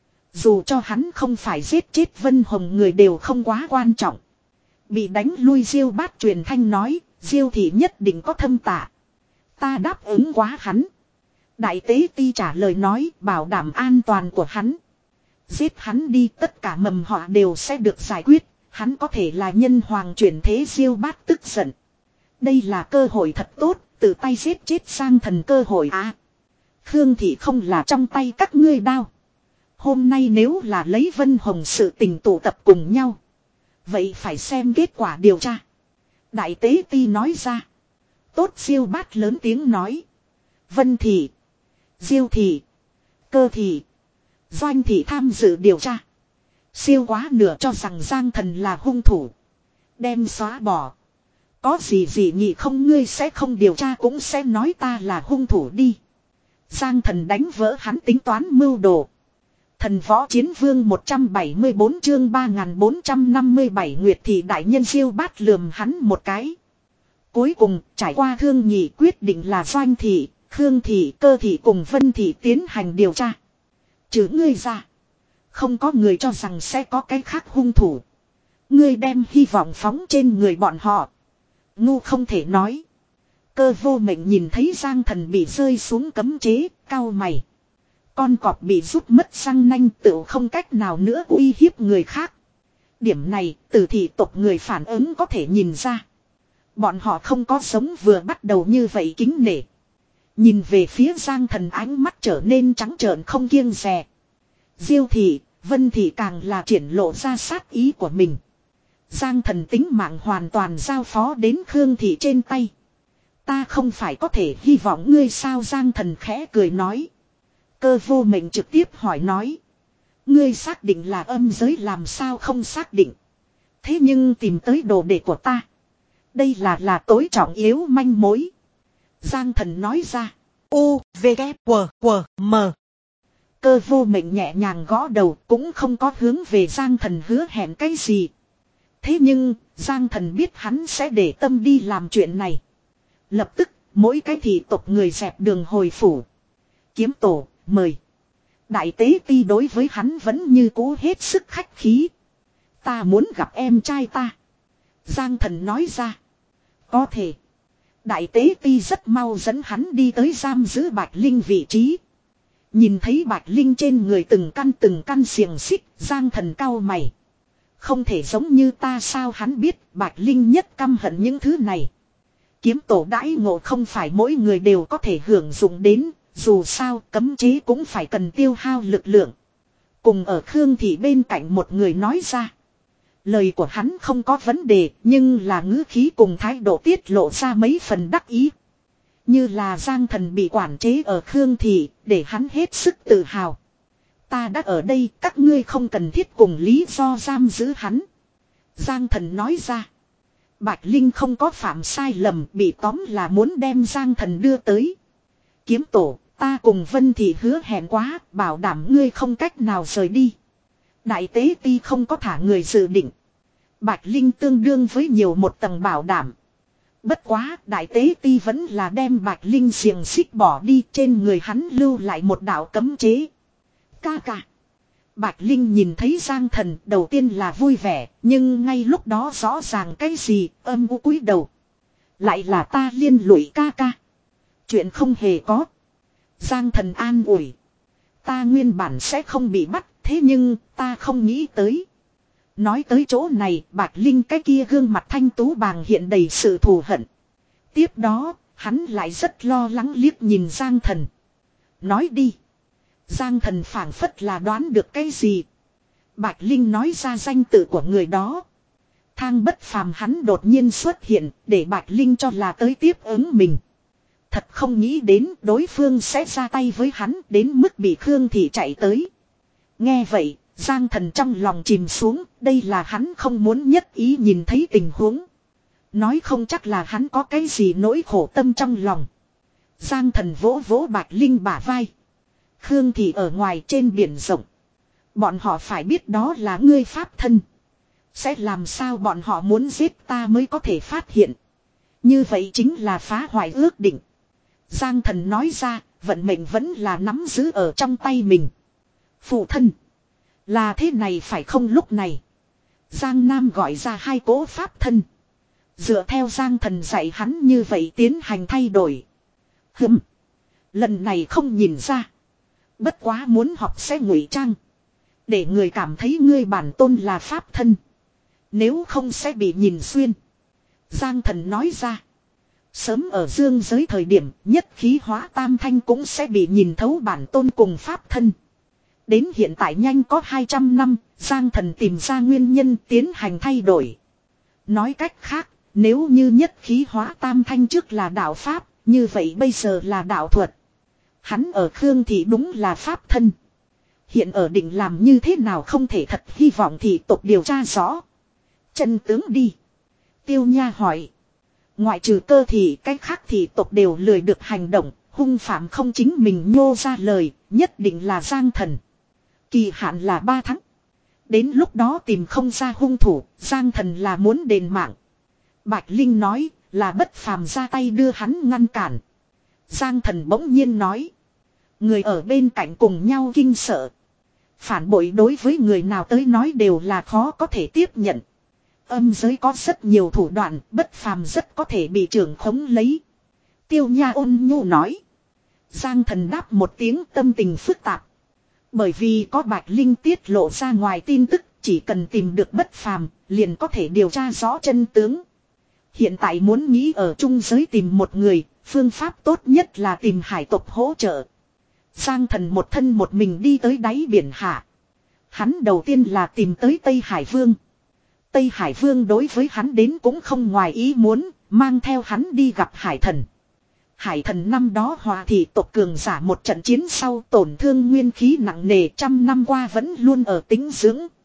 Dù cho hắn không phải giết chết Vân Hồng người đều không quá quan trọng. Bị đánh lui Diêu Bát truyền thanh nói. Diêu Thị nhất định có thâm tạ. Ta đáp ứng quá hắn. Đại tế ti trả lời nói bảo đảm an toàn của hắn. Giết hắn đi tất cả mầm họa đều sẽ được giải quyết. Hắn có thể là nhân hoàng chuyển thế. Diêu Bát tức giận. Đây là cơ hội thật tốt. Tự tay giết chết Giang Thần cơ hội à. Khương Thị không là trong tay các ngươi đao. Hôm nay nếu là lấy Vân Hồng sự tình tụ tập cùng nhau. Vậy phải xem kết quả điều tra. Đại tế ti nói ra. Tốt. Diêu Bát lớn tiếng nói. Vân Thị. Diêu Thị. Cơ Thị. Doanh Thị tham dự điều tra. Siêu quá nửa cho rằng Giang Thần là hung thủ. Đem xóa bỏ. Có gì gì nhị không, ngươi sẽ không điều tra cũng sẽ nói ta là hung thủ đi. Giang Thần đánh vỡ hắn tính toán mưu đồ. Thần võ chiến vương một trăm bảy mươi bốn chương ba nghìn bốn trăm năm mươi bảy Nguyệt Thị đại nhân. Diêu Bát lườm hắn một cái. Cuối cùng trải qua thương nhị quyết định là Doanh Thị, Khương Thị, Cơ Thị cùng Vân Thị tiến hành điều tra. Trừ ngươi ra. Không có người cho rằng sẽ có cái khác hung thủ. Ngươi đem hy vọng phóng trên người bọn họ. Ngu không thể nói. Cơ Vô Mệnh nhìn thấy Giang Thần bị rơi xuống cấm chế, cau mày. Con cọp bị rút mất răng nanh tự không cách nào nữa uy hiếp người khác. Điểm này từ thị tộc người phản ứng có thể nhìn ra. Bọn họ không có sống vừa bắt đầu như vậy kính nể. Nhìn về phía Giang Thần ánh mắt trở nên trắng trợn không kiêng dè. Diêu Thị, Vân Thị càng là triển lộ ra sát ý của mình. Giang Thần tính mạng hoàn toàn giao phó đến Khương Thị trên tay. Ta không phải có thể hy vọng ngươi sao? Giang Thần khẽ cười nói. Cơ Vô Mệnh trực tiếp hỏi nói. Ngươi xác định là âm giới làm sao không xác định. Thế nhưng tìm tới đồ đệ của ta. Đây là là tối trọng yếu manh mối. Giang Thần nói ra. U, V, K, W, W, M. Cơ vô mệnh nhẹ nhàng gõ đầu cũng không có hướng về Giang Thần hứa hẹn cái gì. Thế nhưng, Giang Thần biết hắn sẽ để tâm đi làm chuyện này. Lập tức, mỗi cái thị tộc người dẹp đường hồi phủ. Kiếm tổ, mời. Đại tế ti đối với hắn vẫn như cũ hết sức khách khí. Ta muốn gặp em trai ta. Giang Thần nói ra. Có thể. Đại tế ti rất mau dẫn hắn đi tới giam giữ Bạch Linh vị trí. Nhìn thấy Bạch Linh trên người từng căn từng căn xiềng xích, Giang Thần cau mày. Không thể giống như ta sao, hắn biết Bạch Linh nhất căm hận những thứ này. Kiếm tổ đãi ngộ không phải mỗi người đều có thể hưởng dụng đến, dù sao cấm chế cũng phải cần tiêu hao lực lượng. Cùng ở Khương Thị bên cạnh một người nói ra. Lời của hắn không có vấn đề, nhưng là ngữ khí cùng thái độ tiết lộ ra mấy phần đắc ý. Như là Giang Thần bị quản chế ở Khương Thị, để hắn hết sức tự hào. Ta đã ở đây, các ngươi không cần thiết cùng lý do giam giữ hắn. Giang Thần nói ra. Bạch Linh không có phạm sai lầm, bị tóm là muốn đem Giang Thần đưa tới. Kiếm tổ, ta cùng Vân Thị hứa hẹn quá, bảo đảm ngươi không cách nào rời đi. Đại tế ti không có thả người dự định. Bạch Linh tương đương với nhiều một tầng bảo đảm. Bất quá, đại tế ti vẫn là đem Bạch Linh xiềng xích bỏ đi, trên người hắn lưu lại một đạo cấm chế. Ca ca. Bạch Linh nhìn thấy Giang Thần đầu tiên là vui vẻ, nhưng ngay lúc đó rõ ràng cái gì, âm u cúi đầu. Lại là ta liên lụy ca ca. Chuyện không hề có. Giang Thần an ủi. Ta nguyên bản sẽ không bị bắt, thế nhưng ta không nghĩ tới. Nói tới chỗ này, Bạch Linh cái kia gương mặt thanh tú bàng hiện đầy sự thù hận. Tiếp đó, hắn lại rất lo lắng liếc nhìn Giang Thần. Nói đi. Giang Thần phảng phất là đoán được cái gì. Bạch Linh nói ra danh tự của người đó. Thang Bất Phàm hắn đột nhiên xuất hiện, để Bạch Linh cho là tới tiếp ứng mình. Thật không nghĩ đến đối phương sẽ ra tay với hắn đến mức bị Khương Thị chạy tới. Nghe vậy, Giang Thần trong lòng chìm xuống, đây là hắn không muốn nhất ý nhìn thấy tình huống. Nói không chắc là hắn có cái gì nỗi khổ tâm trong lòng. Giang Thần vỗ vỗ Bạch Linh bả vai. Khương Thị ở ngoài trên biển rộng. Bọn họ phải biết đó là ngươi pháp thân. Sẽ làm sao bọn họ muốn giết ta mới có thể phát hiện. Như vậy chính là phá hoại ước định. Giang Thần nói ra, vận mệnh vẫn là nắm giữ ở trong tay mình. Phụ thân. Là thế này phải không, lúc này. Giang Nam gọi ra hai cỗ pháp thân. Dựa theo Giang Thần dạy hắn như vậy tiến hành thay đổi. Hừm. Lần này không nhìn ra. Bất quá muốn học sẽ ngụy trang. Để người cảm thấy ngươi bản tôn là pháp thân. Nếu không sẽ bị nhìn xuyên. Giang Thần nói ra. Sớm ở dương giới thời điểm nhất khí hóa tam thanh cũng sẽ bị nhìn thấu bản tôn cùng pháp thân. Đến hiện tại nhanh có hai trăm năm, Giang Thần tìm ra nguyên nhân tiến hành thay đổi. Nói cách khác, nếu như nhất khí hóa tam thanh trước là đạo pháp, như vậy bây giờ là đạo thuật. Hắn ở Khương Thị đúng là pháp thân. Hiện ở định làm như thế nào không thể, thật hy vọng thị tộc điều tra rõ. Chân tướng đi. Tiêu Nha hỏi. Ngoại trừ Cơ Thị, cách khác thị tộc đều lười được hành động, hung phạm không chính mình nhô ra lời, nhất định là Giang Thần. Kỳ hạn là ba tháng. Đến lúc đó tìm không ra hung thủ, Giang Thần là muốn đền mạng. Bạch Linh nói, là Bất Phàm ra tay đưa hắn ngăn cản. Giang Thần bỗng nhiên nói. Người ở bên cạnh cùng nhau kinh sợ. Phản bội đối với người nào tới nói đều là khó có thể tiếp nhận. Âm giới có rất nhiều thủ đoạn, Bất Phàm rất có thể bị trưởng khống lấy. Tiêu Nha ôn nhu nói. Giang Thần đáp một tiếng, tâm tình phức tạp. Bởi vì có Bạch Linh tiết lộ ra ngoài tin tức, chỉ cần tìm được Bất Phàm, liền có thể điều tra rõ chân tướng. Hiện tại muốn nghĩ ở trung giới tìm một người, phương pháp tốt nhất là tìm hải tộc hỗ trợ. Giang Thần một thân một mình đi tới đáy biển hạ. Hắn đầu tiên là tìm tới Tây Hải Vương. Tây Hải Vương đối với hắn đến cũng không ngoài ý muốn, mang theo hắn đi gặp Hải Thần. Hải Thần năm đó hòa thị tộc cường giả một trận chiến sau tổn thương nguyên khí nặng nề, trăm năm qua vẫn luôn ở tĩnh dưỡng.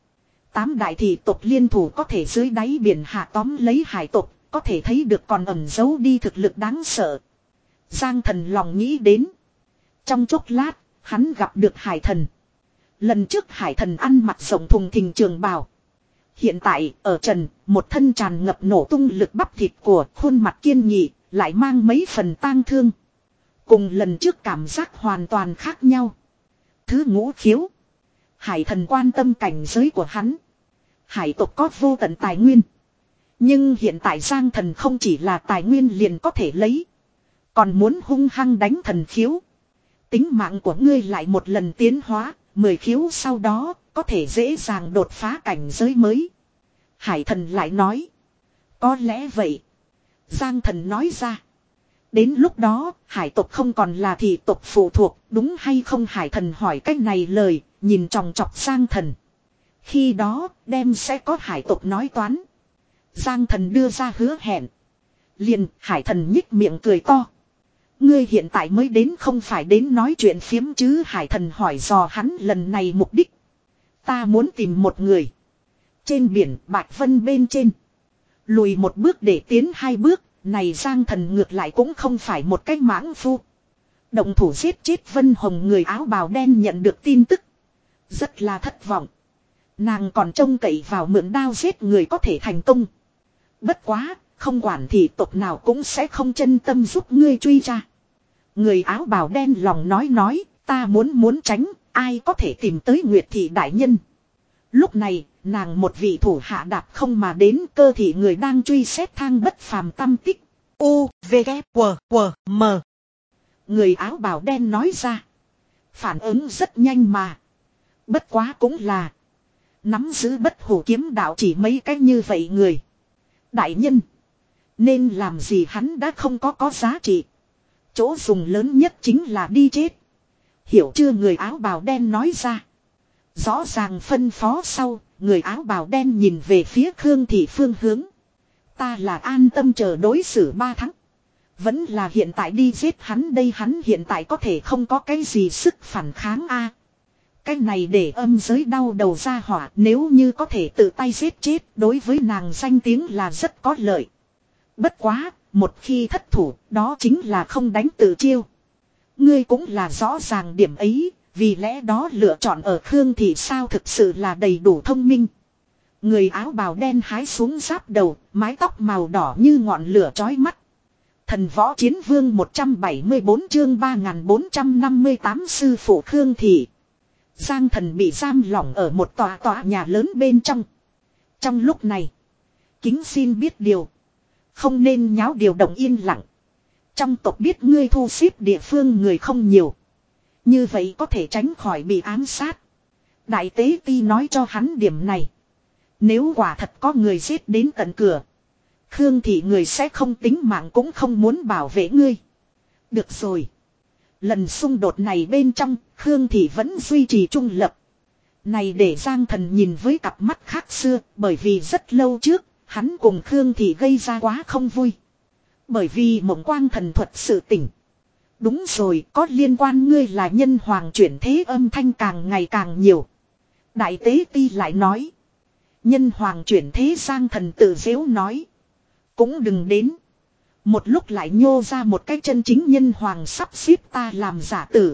Tám đại thị tộc liên thủ có thể dưới đáy biển hạ tóm lấy hải tộc, có thể thấy được còn ẩn giấu đi thực lực đáng sợ. Giang Thần lòng nghĩ đến. Trong chốc lát, hắn gặp được hải thần. Lần trước hải thần ăn mặc rộng thùng thình trường bào. Hiện tại, ở trần, một thân tràn ngập nổ tung lực bắp thịt của khuôn mặt kiên nghị, lại mang mấy phần tang thương. Cùng lần trước cảm giác hoàn toàn khác nhau. Thứ ngũ khiếu. Hải thần quan tâm cảnh giới của hắn. Hải tộc có vô tận tài nguyên. Nhưng hiện tại Giang Thần không chỉ là tài nguyên liền có thể lấy. Còn muốn hung hăng đánh thần khiếu. Tính mạng của ngươi lại một lần tiến hóa. Mười khiếu sau đó có thể dễ dàng đột phá cảnh giới mới. Hải thần lại nói. Có lẽ vậy. Giang Thần nói ra. Đến lúc đó hải tộc không còn là thị tộc phụ thuộc. Đúng hay không? Hải thần hỏi cách này lời. Nhìn tròng trọc Giang Thần. Khi đó đem sẽ có hải tộc nói toán. Giang Thần đưa ra hứa hẹn. Liền hải thần nhích miệng cười to. Ngươi hiện tại mới đến không phải đến nói chuyện phiếm chứ? Hải thần hỏi dò hắn lần này mục đích. Ta muốn tìm một người. Trên biển Bạch Vân bên trên. Lùi một bước để tiến hai bước. Này Giang Thần ngược lại cũng không phải một cái mãng phu. Động thủ giết chết Vân Hồng người áo bào đen nhận được tin tức. Rất là thất vọng. Nàng còn trông cậy vào mượn đao giết người có thể thành công. Bất quá, không quản thì tộc nào cũng sẽ không chân tâm giúp ngươi truy ra. Người áo bào đen lòng nói nói, ta muốn muốn tránh, ai có thể tìm tới Nguyệt Thị đại nhân. Lúc này, nàng một vị thủ hạ đạp không mà đến, cơ thị người đang truy xét thang bất phàm tâm tích. U, V, K, W, W, M. Người áo bào đen nói ra. Phản ứng rất nhanh mà. Bất quá cũng là. Nắm giữ bất hủ kiếm đạo chỉ mấy cái như vậy người. Đại nhân. Nên làm gì hắn đã không có có giá trị. Chỗ dùng lớn nhất chính là đi chết. Hiểu chưa? Người áo bào đen nói ra. Rõ ràng phân phó sau. Người áo bào đen nhìn về phía Khương Thị phương hướng. Ta là an tâm chờ đối xử ba tháng. Vẫn là hiện tại đi giết hắn đây. Hắn hiện tại có thể không có cái gì sức phản kháng a. Cái này để âm giới đau đầu ra hỏa. Nếu như có thể tự tay giết chết. Đối với nàng danh tiếng là rất có lợi. Bất quá. Một khi thất thủ. Đó chính là không đánh tự chiêu. Ngươi cũng là rõ ràng điểm ấy. Vì lẽ đó lựa chọn ở Khương Thị sao thực sự là đầy đủ thông minh. Người áo bào đen hái xuống giáp đầu. Mái tóc màu đỏ như ngọn lửa chói mắt. Thần võ chiến vương một trăm bảy mươi bốn chương ba nghìn bốn trăm năm mươi tám sư phụ Khương Thị. Giang Thần bị giam lỏng ở một tòa tòa nhà lớn bên trong. Trong lúc này. Kính xin biết điều. Không nên nháo điều động yên lặng. Trong tộc biết ngươi thu xếp địa phương người không nhiều. Như vậy có thể tránh khỏi bị ám sát. Đại tế ti nói cho hắn điểm này. Nếu quả thật có người giết đến tận cửa. Khương Thị người sẽ không tính mạng cũng không muốn bảo vệ ngươi. Được rồi. Lần xung đột này bên trong, Khương Thị vẫn duy trì trung lập. Này để Giang Thần nhìn với cặp mắt khác xưa, bởi vì rất lâu trước, hắn cùng Khương Thị gây ra quá không vui. Bởi vì mộng quang thần thuật sự tỉnh. Đúng rồi, có liên quan ngươi là nhân hoàng chuyển thế âm thanh càng ngày càng nhiều. Đại tế ti lại nói. Nhân hoàng chuyển thế Giang Thần tự dễu nói. Cũng đừng đến. Một lúc lại nhô ra một cái chân chính nhân hoàng sắp xếp ta làm giả tử.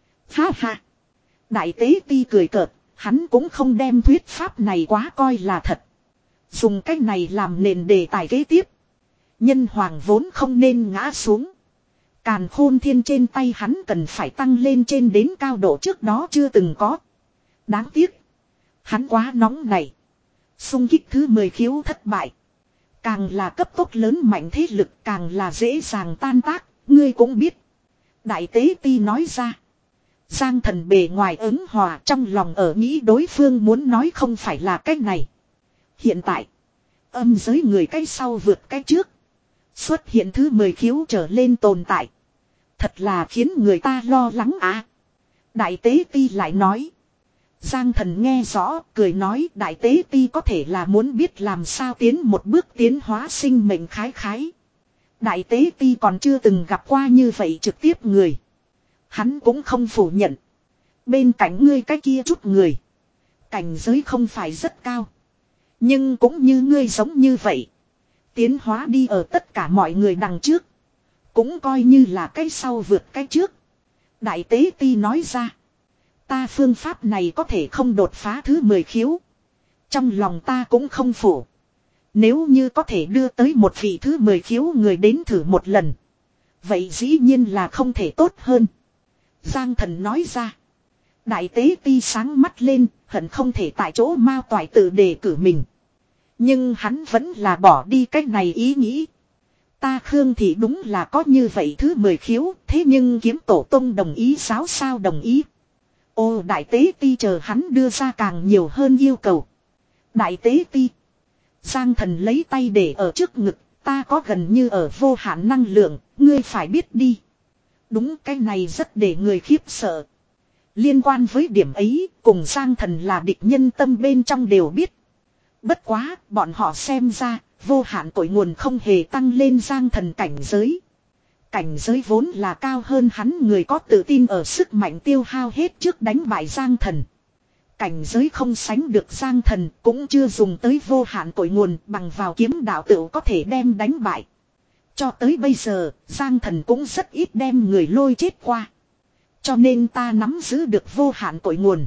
Ha ha. Đại tế ti cười cợt, hắn cũng không đem thuyết pháp này quá coi là thật. Dùng cái này làm nền đề tài kế tiếp. Nhân hoàng vốn không nên ngã xuống. Càn khôn thiên trên tay hắn cần phải tăng lên trên đến cao độ trước đó chưa từng có. Đáng tiếc. Hắn quá nóng này. Xung kích thứ mười khiếu thất bại. Càng là cấp tốc lớn mạnh thế lực càng là dễ dàng tan tác, ngươi cũng biết. Đại tế ti nói ra. Giang Thần bề ngoài ứng hòa trong lòng ở nghĩ đối phương muốn nói không phải là cách này. Hiện tại, âm giới người cái sau vượt cái trước. Xuất hiện thứ mười khiếu trở lên tồn tại. Thật là khiến người ta lo lắng à. Đại tế ti lại nói. Giang Thần nghe rõ, cười nói đại tế ti có thể là muốn biết làm sao tiến một bước tiến hóa sinh mệnh khái khái. Đại tế ti còn chưa từng gặp qua như vậy trực tiếp người. Hắn cũng không phủ nhận. Bên cạnh ngươi cái kia chút người. Cảnh giới không phải rất cao. Nhưng cũng như ngươi giống như vậy. Tiến hóa đi ở tất cả mọi người đằng trước. Cũng coi như là cái sau vượt cái trước. Đại tế ti nói ra. Ta phương pháp này có thể không đột phá thứ mười khiếu. Trong lòng ta cũng không phủ. Nếu như có thể đưa tới một vị thứ mười khiếu người đến thử một lần. Vậy dĩ nhiên là không thể tốt hơn. Giang Thần nói ra. Đại tế ti sáng mắt lên, hận không thể tại chỗ Mao Toại tự đề cử mình. Nhưng hắn vẫn là bỏ đi cách này ý nghĩ. Ta Khương thì đúng là có như vậy thứ mười khiếu, thế nhưng kiếm tổ tông đồng ý giáo sao đồng ý. Ô đại tế ti chờ hắn đưa ra càng nhiều hơn yêu cầu. Đại tế ti. Giang Thần lấy tay để ở trước ngực, ta có gần như ở vô hạn năng lượng, ngươi phải biết đi. Đúng cái này rất để người khiếp sợ. Liên quan với điểm ấy, cùng Giang Thần là địch nhân tâm bên trong đều biết. Bất quá, bọn họ xem ra, vô hạn cội nguồn không hề tăng lên Giang Thần cảnh giới. Cảnh giới vốn là cao hơn hắn, người có tự tin ở sức mạnh tiêu hao hết trước đánh bại Giang Thần. Cảnh giới không sánh được Giang Thần, cũng chưa dùng tới vô hạn cội nguồn, bằng vào kiếm đạo tự có thể đem đánh bại. Cho tới bây giờ, Giang Thần cũng rất ít đem người lôi chết qua. Cho nên ta nắm giữ được vô hạn cội nguồn.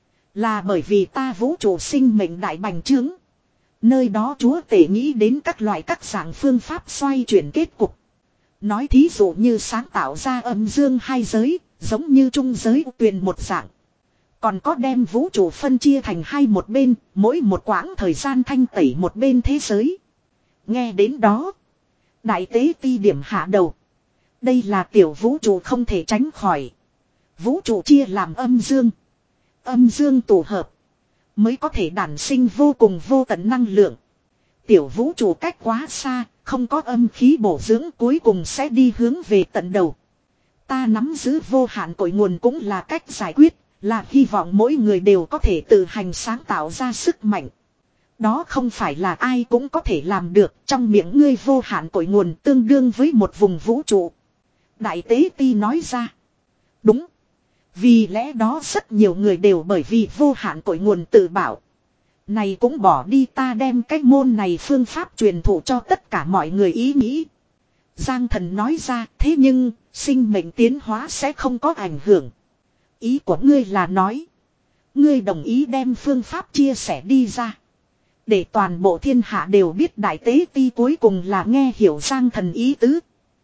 Là bởi vì ta vũ trụ sinh mệnh đại bành trướng. Nơi đó chúa tể nghĩ đến các loại các dạng phương pháp xoay chuyển kết cục. Nói thí dụ như sáng tạo ra âm dương hai giới, giống như trung giới tuyền một dạng. Còn có đem vũ trụ phân chia thành hai một bên, mỗi một quãng thời gian thanh tẩy một bên thế giới. Nghe đến đó, đại tế ti điểm hạ đầu. Đây là tiểu vũ trụ không thể tránh khỏi. Vũ trụ chia làm âm dương. Âm dương tổ hợp. Mới có thể đản sinh vô cùng vô tận năng lượng. Tiểu vũ trụ cách quá xa, không có âm khí bổ dưỡng cuối cùng sẽ đi hướng về tận đầu. Ta nắm giữ vô hạn cội nguồn cũng là cách giải quyết, là hy vọng mỗi người đều có thể tự hành sáng tạo ra sức mạnh. Đó không phải là ai cũng có thể làm được, trong miệng ngươi vô hạn cội nguồn tương đương với một vùng vũ trụ. Đại tế ti nói ra. Đúng. Vì lẽ đó rất nhiều người đều bởi vì vô hạn cội nguồn tự bảo. Này cũng bỏ đi ta đem cái môn này phương pháp truyền thụ cho tất cả mọi người ý nghĩ. Giang Thần nói ra, thế nhưng, sinh mệnh tiến hóa sẽ không có ảnh hưởng. Ý của ngươi là nói. Ngươi đồng ý đem phương pháp chia sẻ đi ra. Để toàn bộ thiên hạ đều biết đại tế ti cuối cùng là nghe hiểu Giang Thần ý tứ.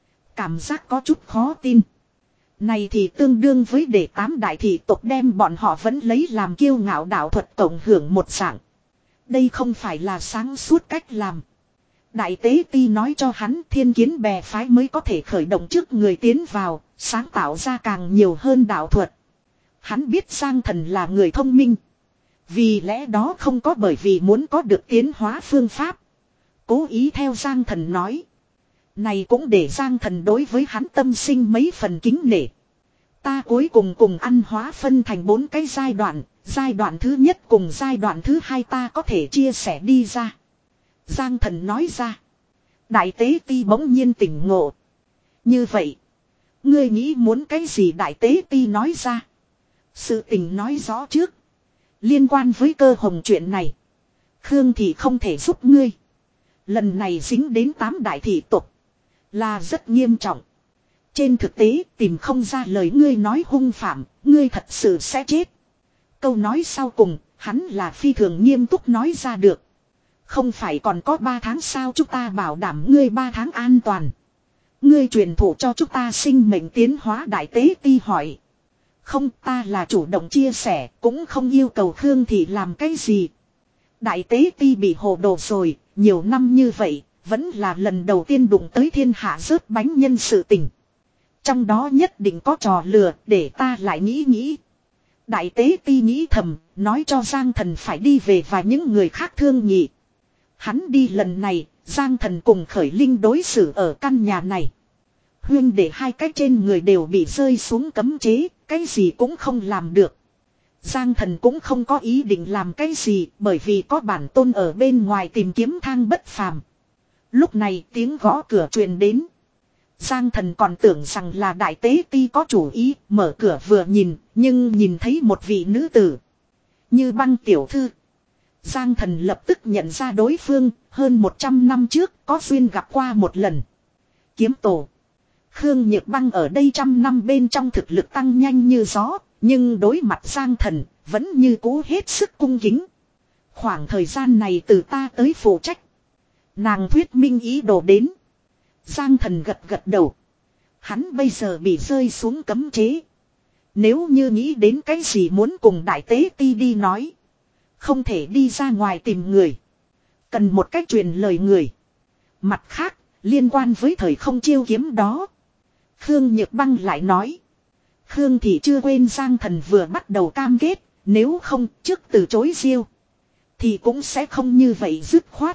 Cảm giác có chút khó tin. Này thì tương đương với để tám đại thị tộc đem bọn họ vẫn lấy làm kiêu ngạo đạo thuật tổng hưởng một dạng. Đây không phải là sáng suốt cách làm. Đại tế ti nói cho hắn thiên kiến bè phái mới có thể khởi động trước người tiến vào, sáng tạo ra càng nhiều hơn đạo thuật. Hắn biết Giang Thần là người thông minh. Vì lẽ đó không có bởi vì muốn có được tiến hóa phương pháp. Cố ý theo Giang Thần nói. Này cũng để Giang Thần đối với hắn tâm sinh mấy phần kính nể. Ta cuối cùng cùng ăn hóa phân thành bốn cái giai đoạn. Giai đoạn thứ nhất cùng giai đoạn thứ hai ta có thể chia sẻ đi ra. Giang Thần nói ra. Đại tế ti bỗng nhiên tỉnh ngộ. Như vậy. Ngươi nghĩ muốn cái gì đại tế ti nói ra. Sự tình nói rõ trước. Liên quan với cơ hồng chuyện này. Khương thì không thể giúp ngươi. Lần này dính đến tám đại thị tộc. Là rất nghiêm trọng. Trên thực tế tìm không ra lời ngươi nói hung phạm. Ngươi thật sự sẽ chết. Câu nói sau cùng hắn là phi thường nghiêm túc nói ra được. Không phải còn có ba tháng sao chúng ta bảo đảm ngươi ba tháng an toàn. Ngươi truyền thụ cho chúng ta sinh mệnh tiến hóa đại tế ti hỏi. Không ta là chủ động chia sẻ cũng không yêu cầu Khương Thị làm cái gì. Đại tế ti bị hồ đồ rồi, nhiều năm như vậy, vẫn là lần đầu tiên đụng tới thiên hạ rớt bánh nhân sự tình. Trong đó nhất định có trò lừa để ta lại nghĩ nghĩ. Đại tế ti nghĩ thầm, nói cho Giang Thần phải đi về và những người khác thương nhị. Hắn đi lần này, Giang Thần cùng Khởi Linh đối xử ở căn nhà này. Huyên để hai cái trên người đều bị rơi xuống cấm chế, cái gì cũng không làm được. Giang Thần cũng không có ý định làm cái gì, bởi vì có bản tôn ở bên ngoài tìm kiếm thang bất phàm. Lúc này tiếng gõ cửa truyền đến. Giang Thần còn tưởng rằng là đại tế ti có chủ ý, mở cửa vừa nhìn, nhưng nhìn thấy một vị nữ tử. Như Băng tiểu thư. Giang Thần lập tức nhận ra đối phương, hơn một trăm năm trước có duyên gặp qua một lần. Kiếm tổ. Khương Nhược Băng ở đây trăm năm bên trong thực lực tăng nhanh như gió, nhưng đối mặt Giang Thần, vẫn như cũ hết sức cung kính. Khoảng thời gian này từ ta tới phụ trách. Nàng thuyết minh ý đồ đến. Giang Thần gật gật đầu. Hắn bây giờ bị rơi xuống cấm chế. Nếu như nghĩ đến cái gì muốn cùng Đại Tế Ti đi nói. Không thể đi ra ngoài tìm người. Cần một cách truyền lời người. Mặt khác, liên quan với thời không chiêu kiếm đó. Khương Nhược Băng lại nói. Khương thì chưa quên Giang Thần vừa bắt đầu cam kết. Nếu không trước từ chối diêu. Thì cũng sẽ không như vậy dứt khoát.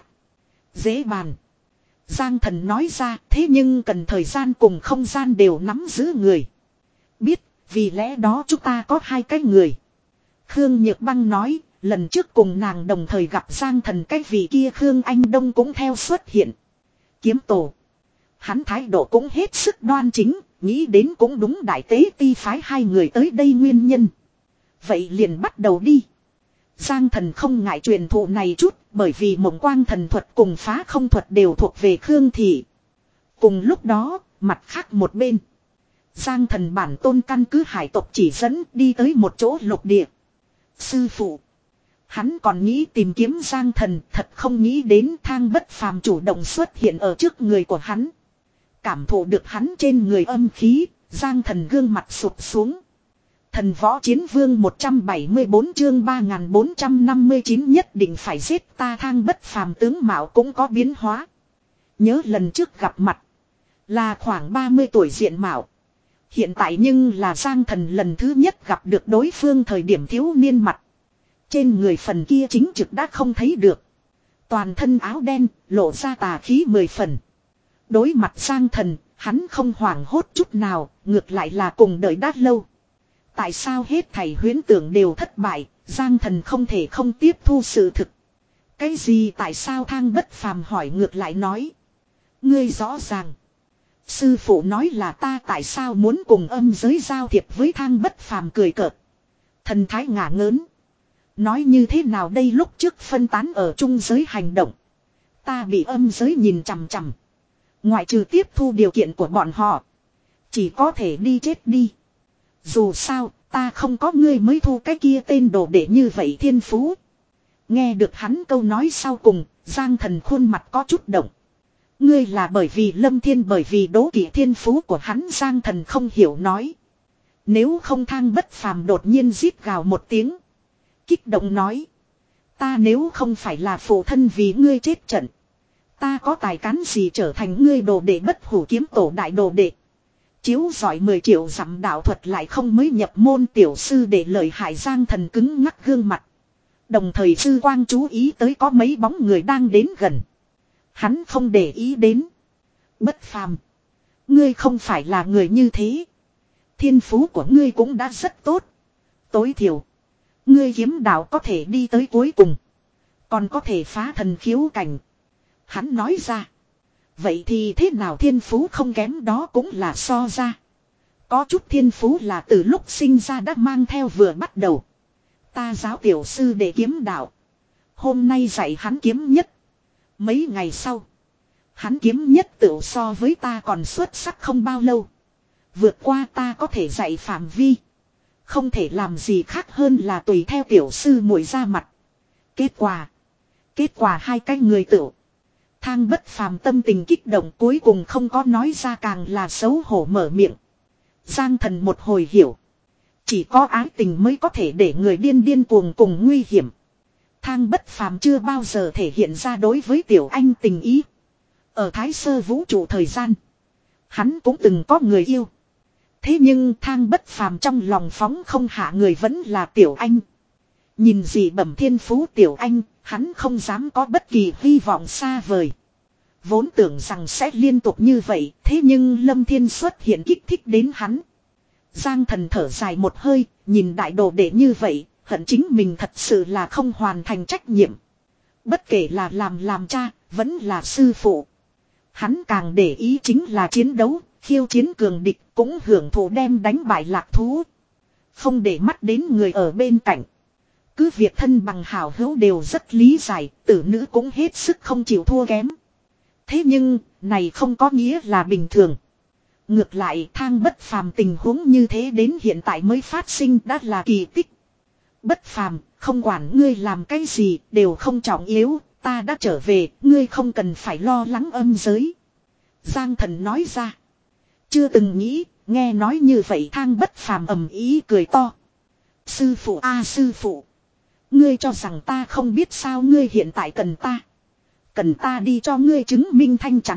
Dễ bàn. Giang Thần nói ra thế nhưng cần thời gian cùng không gian đều nắm giữ người. Biết, vì lẽ đó chúng ta có hai cái người. Khương Nhược Băng nói, lần trước cùng nàng đồng thời gặp Giang Thần cái vị kia Khương Anh Đông cũng theo xuất hiện. Kiếm tổ. Hắn thái độ cũng hết sức đoan chính, nghĩ đến cũng đúng Đại Tế Ti phái hai người tới đây nguyên nhân. Vậy liền bắt đầu đi. Giang Thần không ngại truyền thụ này chút, bởi vì mộng quang thần thuật cùng phá không thuật đều thuộc về Khương Thị. Cùng lúc đó, mặt khác một bên. Giang Thần bản tôn căn cứ hải tộc chỉ dẫn đi tới một chỗ lục địa. Sư phụ. Hắn còn nghĩ tìm kiếm Giang Thần, thật không nghĩ đến Thang Bất Phàm chủ động xuất hiện ở trước người của hắn. Cảm thụ được hắn trên người âm khí, Giang Thần gương mặt sụp xuống. Thần Võ Chiến Vương một trăm bảy mươi bốn chương ba nghìn bốn trăm năm mươi chín nhất định phải giết ta. Thang Bất Phàm tướng mạo cũng có biến hóa. Nhớ lần trước gặp mặt là khoảng ba mươi tuổi diện mạo. Hiện tại nhưng là Giang Thần lần thứ nhất gặp được đối phương thời điểm thiếu niên mặt. Trên người phần kia chính trực đã không thấy được. Toàn thân áo đen, lộ ra tà khí mười phần. Đối mặt Giang Thần, hắn không hoảng hốt chút nào, ngược lại là cùng đợi đã lâu. Tại sao hết thảy huyễn tưởng đều thất bại, Giang Thần không thể không tiếp thu sự thực. Cái gì tại sao Thang Bất Phàm hỏi ngược lại nói. Ngươi rõ ràng. Sư phụ nói là ta tại sao muốn cùng âm giới giao thiệp với Thang Bất Phàm cười cợt. Thần thái ngả ngớn. Nói như thế nào đây lúc trước phân tán ở trung giới hành động. Ta bị âm giới nhìn chằm chằm. Ngoại trừ tiếp thu điều kiện của bọn họ. Chỉ có thể đi chết đi. Dù sao, ta không có ngươi mới thu cái kia tên đồ đệ như vậy thiên phú. Nghe được hắn câu nói sau cùng, Giang Thần khuôn mặt có chút động. Ngươi là bởi vì Lâm Thiên bởi vì đố kỵ thiên phú của hắn. Giang Thần không hiểu nói. Nếu không Thang Bất Phàm đột nhiên rít gào một tiếng. Kích động nói. Ta nếu không phải là phụ thân vì ngươi chết trận. Ta có tài cán gì trở thành ngươi đồ đệ Bất Hủ Kiếm Tổ đại đồ đệ. Chiếu giỏi mười triệu dặm đạo thuật lại không mới nhập môn tiểu sư để lợi hại. Giang Thần cứng ngắc gương mặt. Đồng thời sư quang chú ý tới có mấy bóng người đang đến gần. Hắn không để ý đến. Bất Phàm. Ngươi không phải là người như thế. Thiên phú của ngươi cũng đã rất tốt. Tối thiểu. Ngươi kiếm đạo có thể đi tới cuối cùng. Còn có thể phá thần khiếu cảnh. Hắn nói ra. Vậy thì thế nào thiên phú không kém đó cũng là so ra. Có chút thiên phú là từ lúc sinh ra đã mang theo vừa bắt đầu. Ta giáo tiểu sư để kiếm đạo. Hôm nay dạy hắn kiếm nhất. Mấy ngày sau. Hắn kiếm nhất tự so với ta còn xuất sắc không bao lâu. Vượt qua ta có thể dạy phạm vi. Không thể làm gì khác hơn là tùy theo tiểu sư muội ra mặt. Kết quả. Kết quả hai cái người tự. Thang Bất Phàm tâm tình kích động cuối cùng không có nói ra càng là xấu hổ mở miệng. Giang Thần một hồi hiểu. Chỉ có ái tình mới có thể để người điên điên cuồng cùng nguy hiểm. Thang Bất Phàm chưa bao giờ thể hiện ra đối với tiểu anh tình ý. Ở Thái Sơ vũ trụ thời gian. Hắn cũng từng có người yêu. Thế nhưng Thang Bất Phàm trong lòng phóng không hạ người vẫn là tiểu anh. Nhìn gì bẩm thiên phú tiểu anh, hắn không dám có bất kỳ hy vọng xa vời. Vốn tưởng rằng sẽ liên tục như vậy, thế nhưng Lâm Thiên xuất hiện kích thích đến hắn. Giang Thần thở dài một hơi, nhìn đại đồ đệ như vậy, hận chính mình thật sự là không hoàn thành trách nhiệm. Bất kể là làm làm cha, vẫn là sư phụ. Hắn càng để ý chính là chiến đấu, khiêu chiến cường địch, cũng hưởng thụ đem đánh bại lạc thú. Không để mắt đến người ở bên cạnh. Cứ việc thân bằng hảo hữu đều rất lý giải, tử nữ cũng hết sức không chịu thua kém. Thế nhưng, này không có nghĩa là bình thường. Ngược lại thang bất phàm tình huống như thế đến hiện tại mới phát sinh đã là kỳ tích. Bất phàm, không quản ngươi làm cái gì, đều không trọng yếu, ta đã trở về, ngươi không cần phải lo lắng âm giới. Giang Thần nói ra. Chưa từng nghĩ, nghe nói như vậy thang bất phàm ầm ý cười to. Sư phụ a sư phụ. Ngươi cho rằng ta không biết sao ngươi hiện tại cần ta. Cần ta đi cho ngươi chứng minh thanh trắng.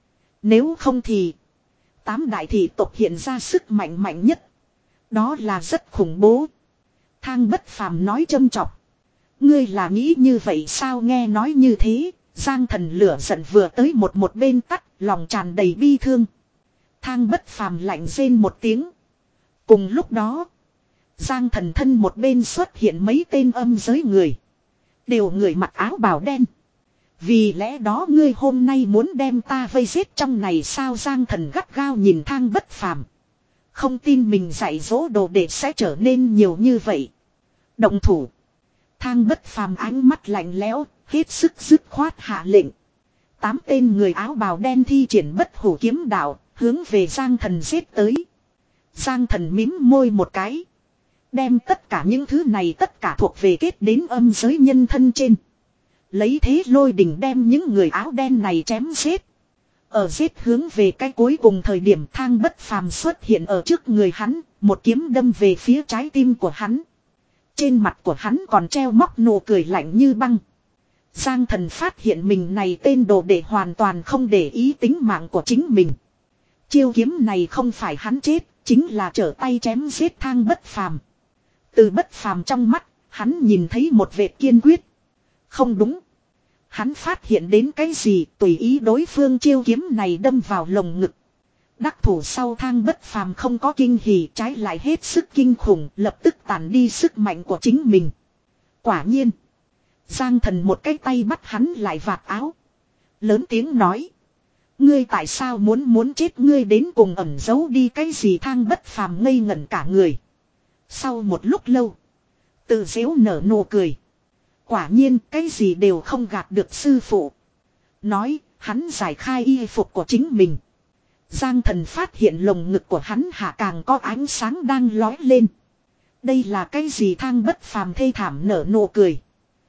Nếu không thì. Tám đại thị tộc hiện ra sức mạnh mạnh nhất. Đó là rất khủng bố. Thang bất phàm nói châm chọc. Ngươi là nghĩ như vậy sao nghe nói như thế. Giang Thần lửa giận vừa tới một một bên tắt. Lòng tràn đầy bi thương. Thang bất phàm lạnh rên một tiếng. Cùng lúc đó. Giang Thần thân một bên xuất hiện mấy tên âm giới người. Đều người mặc áo bào đen. Vì lẽ đó ngươi hôm nay muốn đem ta vây giết trong này sao Giang Thần gắt gao nhìn thang bất phàm. Không tin mình dạy dỗ đồ đệ sẽ trở nên nhiều như vậy. Động thủ. Thang bất phàm ánh mắt lạnh lẽo, hết sức dứt khoát hạ lệnh. Tám tên người áo bào đen thi triển bất hủ kiếm đạo, hướng về Giang Thần giết tới. Giang Thần mím môi một cái. Đem tất cả những thứ này tất cả thuộc về kết đến âm giới nhân thân trên. Lấy thế lôi đình đem những người áo đen này chém giết. Ở giết hướng về cái cuối cùng thời điểm thang bất phàm xuất hiện ở trước người hắn, một kiếm đâm về phía trái tim của hắn. Trên mặt của hắn còn treo móc nụ cười lạnh như băng. Giang Thần phát hiện mình này tên đồ đệ hoàn toàn không để ý tính mạng của chính mình. Chiêu kiếm này không phải hắn chết, chính là trở tay chém giết thang bất phàm. Từ bất phàm trong mắt, hắn nhìn thấy một vệt kiên quyết. Không đúng. Hắn phát hiện đến cái gì tùy ý đối phương chiêu kiếm này đâm vào lồng ngực. Đắc thủ sau thang bất phàm không có kinh hỉ trái lại hết sức kinh khủng lập tức tàn đi sức mạnh của chính mình. Quả nhiên. Giang Thần một cái tay bắt hắn lại vạt áo. Lớn tiếng nói. Ngươi tại sao muốn muốn chết ngươi đến cùng ẩn giấu đi cái gì thang bất phàm ngây ngẩn cả người. Sau một lúc lâu. Tự dễu nở nụ cười. Quả nhiên cái gì đều không gạt được sư phụ. Nói hắn giải khai y phục của chính mình. Giang Thần phát hiện lồng ngực của hắn hạ càng có ánh sáng đang lói lên. Đây là cái gì thang bất phàm thê thảm nở nụ cười.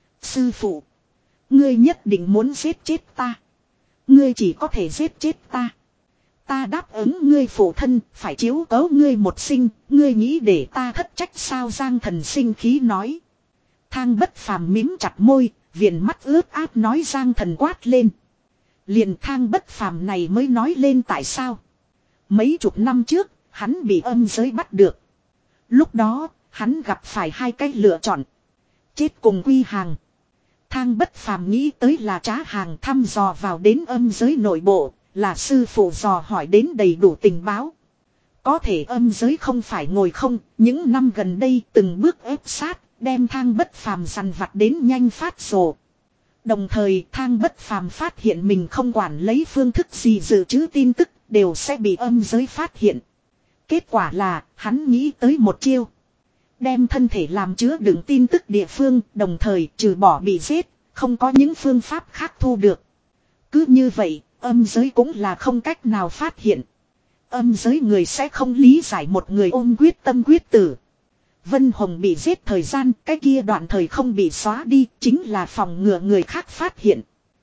Sư phụ. Ngươi nhất định muốn giết chết ta. Ngươi chỉ có thể giết chết ta. Ta đáp ứng ngươi phụ thân phải chiếu cố ngươi một sinh. Ngươi nghĩ để ta thất trách sao Giang Thần sinh khí nói. Thang bất phàm mím chặt môi. Viền mắt ướt át nói Giang Thần quát lên. Liền thang bất phàm này mới nói lên tại sao. Mấy chục năm trước hắn bị âm giới bắt được. Lúc đó hắn gặp phải hai cách lựa chọn. Chết cùng quy hàng. Thang bất phàm nghĩ tới là trá hàng thăm dò vào đến âm giới nội bộ, là sư phụ dò hỏi đến đầy đủ tình báo. Có thể âm giới không phải ngồi không, những năm gần đây từng bước ép sát, đem thang bất phàm dằn vặt đến nhanh phát rồ. Đồng thời thang bất phàm phát hiện mình không quản lấy phương thức gì dự trữ tin tức, đều sẽ bị âm giới phát hiện. Kết quả là, hắn nghĩ tới một chiêu. Đem thân thể làm chứa đựng tin tức địa phương, đồng thời trừ bỏ bị giết, không có những phương pháp khác thu được. Cứ như vậy, âm giới cũng là không cách nào phát hiện. Âm giới người sẽ không lý giải một người ôm quyết tâm quyết tử. Vân Hồng bị giết thời gian, cái kia đoạn thời không bị xóa đi, chính là phòng ngừa người khác phát hiện.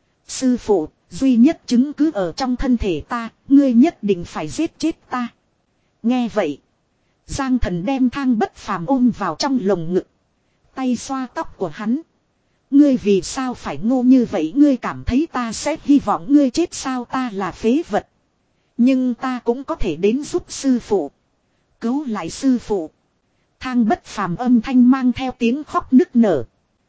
Sư phụ, duy nhất chứng cứ ở trong thân thể ta, ngươi nhất định phải giết chết ta. Nghe vậy. Giang Thần đem thang bất phàm ôm vào trong lồng ngực. Tay xoa tóc của hắn. Ngươi vì sao phải ngu như vậy ngươi cảm thấy ta sẽ hy vọng ngươi chết sao ta là phế vật. Nhưng ta cũng có thể đến giúp sư phụ. Cứu lại sư phụ. Thang bất phàm âm thanh mang theo tiếng khóc nức nở.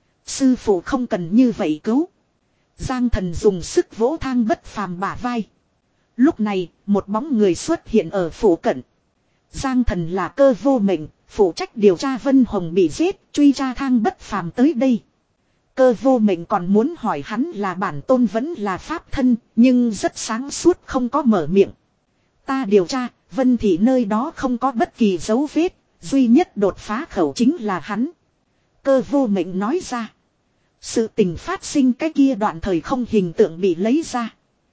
Sư phụ không cần như vậy cứu. Giang Thần dùng sức vỗ thang bất phàm bả vai. Lúc này một bóng người xuất hiện ở phủ cận. Giang Thần là Cơ Vô Mệnh, phụ trách điều tra Vân Hồng bị giết, truy tra thang bất phàm tới đây. Cơ Vô Mệnh còn muốn hỏi hắn là bản tôn vẫn là pháp thân, nhưng rất sáng suốt không có mở miệng. Ta điều tra, Vân Thị nơi đó không có bất kỳ dấu vết, duy nhất đột phá khẩu chính là hắn. Cơ vô mệnh nói ra. Sự tình phát sinh cái kia đoạn thời không hình tượng bị lấy ra.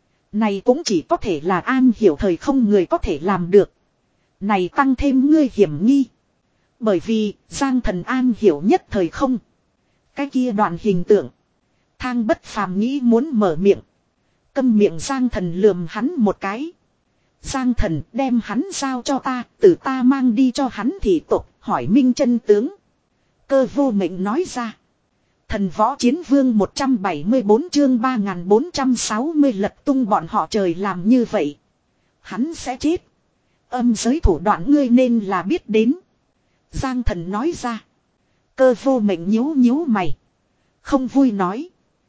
Này cũng chỉ có thể là an hiểu thời không người có thể làm được. Này tăng thêm ngươi hiểm nghi. Bởi vì Giang Thần an hiểu nhất thời không. Cái kia đoạn hình tượng. Thang Bất Phàm nghĩ muốn mở miệng. Câm miệng Giang Thần lườm hắn một cái. Giang Thần đem hắn giao cho ta, từ ta mang đi cho hắn thị tộc, hỏi minh chân tướng. Cơ vô mệnh nói ra. Thần võ chiến vương một trăm bảy mươi bốn chương ba nghìn bốn trăm sáu mươi lật tung bọn họ trời làm như vậy. Hắn sẽ chết. Âm giới thủ đoạn ngươi nên là biết đến. Giang Thần nói ra. Cơ vô mệnh nhíu nhíu mày. Không vui nói.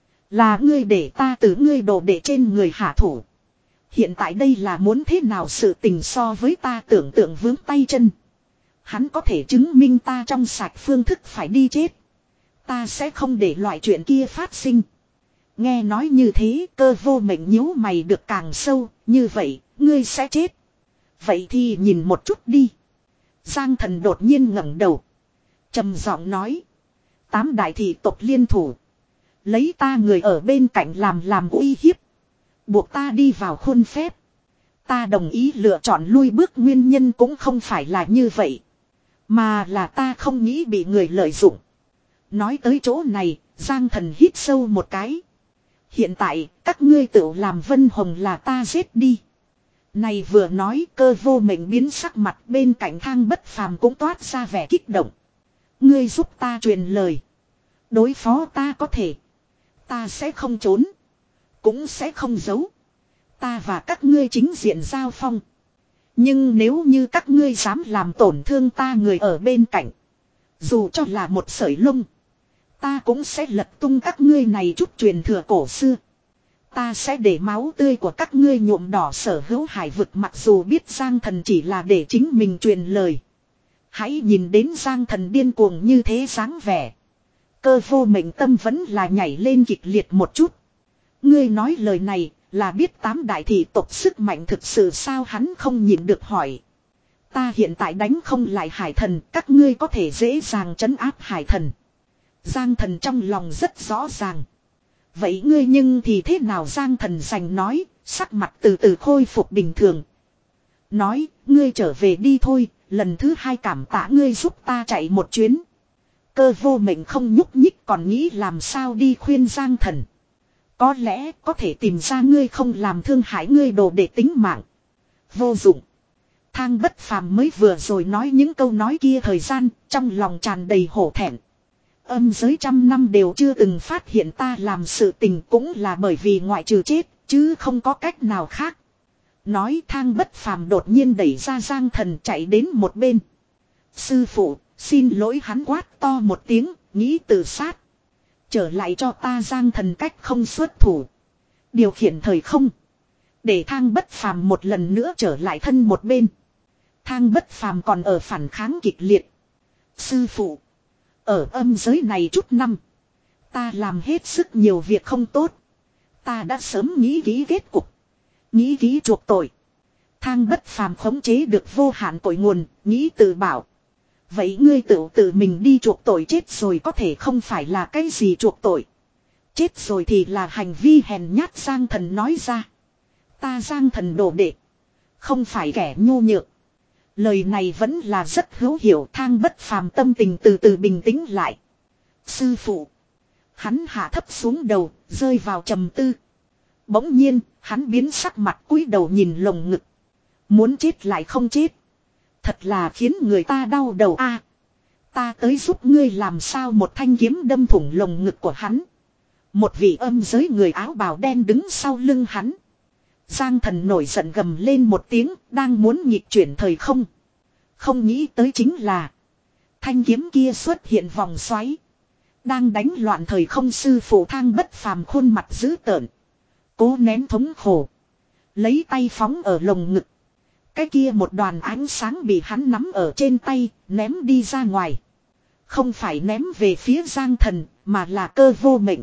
Là ngươi để ta từ ngươi đồ để trên người hạ thủ. Hiện tại đây là muốn thế nào sự tình so với ta tưởng tượng vướng tay chân. Hắn có thể chứng minh ta trong sạch phương thức phải đi chết. Ta sẽ không để loại chuyện kia phát sinh. Nghe nói như thế cơ vô mệnh nhíu mày được càng sâu. Như vậy ngươi sẽ chết. Vậy thì nhìn một chút đi. Giang Thần đột nhiên ngẩng đầu. Trầm giọng nói. Tám đại thị tộc liên thủ. Lấy ta người ở bên cạnh làm làm uy hiếp. Buộc ta đi vào khuôn phép. Ta đồng ý lựa chọn lui bước nguyên nhân cũng không phải là như vậy. Mà là ta không nghĩ bị người lợi dụng. Nói tới chỗ này, Giang Thần hít sâu một cái. Hiện tại, các ngươi tự làm Vân Hồng là ta giết đi. Này vừa nói cơ vô mệnh biến sắc mặt bên cạnh Thang Bất Phàm cũng toát ra vẻ kích động. Ngươi giúp ta truyền lời. Đối phó ta có thể. Ta sẽ không trốn. Cũng sẽ không giấu. Ta và các ngươi chính diện giao phong. Nhưng nếu như các ngươi dám làm tổn thương ta người ở bên cạnh. Dù cho là một sợi lông. Ta cũng sẽ lật tung các ngươi này chút truyền thừa cổ xưa. Ta sẽ để máu tươi của các ngươi nhuộm đỏ sở hữu hải vực mặc dù biết Giang Thần chỉ là để chính mình truyền lời. Hãy nhìn đến Giang Thần điên cuồng như thế dáng vẻ. Cơ vô mệnh tâm vẫn là nhảy lên kịch liệt một chút. Ngươi nói lời này là biết tám đại thị tộc sức mạnh thực sự sao hắn không nhịn được hỏi. Ta hiện tại đánh không lại hải thần, các ngươi có thể dễ dàng trấn áp hải thần. Giang Thần trong lòng rất rõ ràng. Vậy ngươi nhưng thì thế nào Giang Thần giành nói, sắc mặt từ từ khôi phục bình thường. Nói, ngươi trở về đi thôi, lần thứ hai cảm tạ ngươi giúp ta chạy một chuyến. Cơ vô mệnh không nhúc nhích còn nghĩ làm sao đi khuyên Giang Thần. Có lẽ có thể tìm ra ngươi không làm thương hại ngươi đồ để tính mạng. Vô dụng. Thang Bất Phàm mới vừa rồi nói những câu nói kia thời gian, trong lòng tràn đầy hổ thẹn. Âm giới trăm năm đều chưa từng phát hiện ta làm sự tình cũng là bởi vì ngoại trừ chết, chứ không có cách nào khác. Nói Thang Bất Phàm đột nhiên đẩy ra Giang Thần chạy đến một bên. Sư phụ, xin lỗi hắn quát to một tiếng, nghĩ tự sát. Trở lại cho ta Giang Thần cách không xuất thủ. Điều khiển thời không. Để Thang Bất Phàm một lần nữa trở lại thân một bên. Thang Bất Phàm còn ở phản kháng kịch liệt. Sư phụ. Ở âm giới này chút năm. Ta làm hết sức nhiều việc không tốt. Ta đã sớm nghĩ kỹ kết cục. Nghĩ kỹ chuộc tội. Thang Bất Phàm khống chế được vô hạn cội nguồn, nghĩ tự bảo. Vậy ngươi tự tự mình đi chuộc tội chết rồi có thể không phải là cái gì chuộc tội. Chết rồi thì là hành vi hèn nhát Giang Thần nói ra. Ta Giang Thần đồ đệ. Không phải kẻ nhu nhược. Lời này vẫn là rất hữu hiệu Thang Bất Phàm tâm tình từ từ bình tĩnh lại. Sư phụ. Hắn hạ thấp xuống đầu, rơi vào trầm tư. Bỗng nhiên, hắn biến sắc mặt cúi đầu nhìn lồng ngực. Muốn chết lại không chết. Thật là khiến người ta đau đầu a. Ta tới giúp ngươi làm sao một thanh kiếm đâm thủng lồng ngực của hắn. Một vị âm giới người áo bào đen đứng sau lưng hắn. Giang Thần nổi giận gầm lên một tiếng, đang muốn nghịch chuyển thời không. Không nghĩ tới chính là thanh kiếm kia xuất hiện vòng xoáy. Đang đánh loạn thời không sư phụ Thang Bất Phàm khuôn mặt dữ tợn. Cố nén thống khổ. Lấy tay phóng ở lồng ngực. Cái kia một đoàn ánh sáng bị hắn nắm ở trên tay, ném đi ra ngoài. Không phải ném về phía Giang Thần, mà là cơ vô mệnh.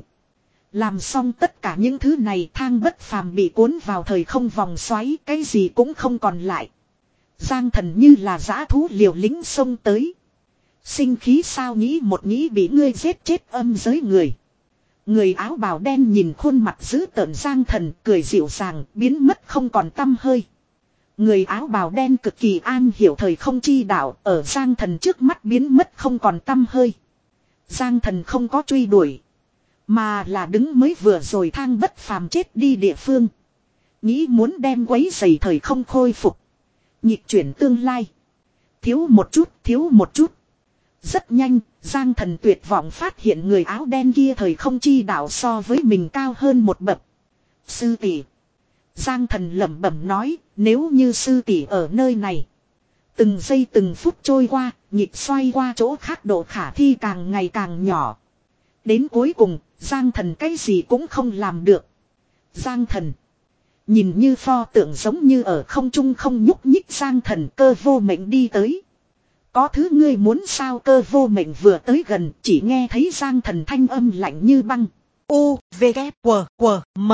Làm xong tất cả những thứ này Thang Bất Phàm bị cuốn vào thời không vòng xoáy, cái gì cũng không còn lại. Giang Thần như là dã thú liều lĩnh xông tới. Sinh khí sao nghĩ một nghĩ bị ngươi giết chết âm giới người. Người áo bào đen nhìn khuôn mặt dữ tợn Giang Thần cười dịu dàng biến mất không còn tăm hơi. Người áo bào đen cực kỳ an hiểu thời không chi đạo ở Giang Thần trước mắt biến mất không còn tăm hơi. Giang Thần không có truy đuổi. Mà là đứng mới vừa rồi thang bất phàm chết đi địa phương. Nghĩ muốn đem quấy giày thời không khôi phục. Nhịp chuyển tương lai. Thiếu một chút, thiếu một chút. Rất nhanh, Giang Thần tuyệt vọng phát hiện người áo đen kia thời không chi đạo so với mình cao hơn một bậc. Sư tỷ. Giang Thần lẩm bẩm nói, nếu như sư tỷ ở nơi này. Từng giây từng phút trôi qua, nhịp xoay qua chỗ khác độ khả thi càng ngày càng nhỏ. Đến cuối cùng, Giang Thần cái gì cũng không làm được. Giang Thần. Nhìn như pho tượng giống như ở không trung không nhúc nhích Giang Thần Cơ Vô Mệnh đi tới. Có thứ ngươi muốn sao Cơ Vô Mệnh vừa tới gần chỉ nghe thấy Giang Thần thanh âm lạnh như băng. U, V, K, W, W, M.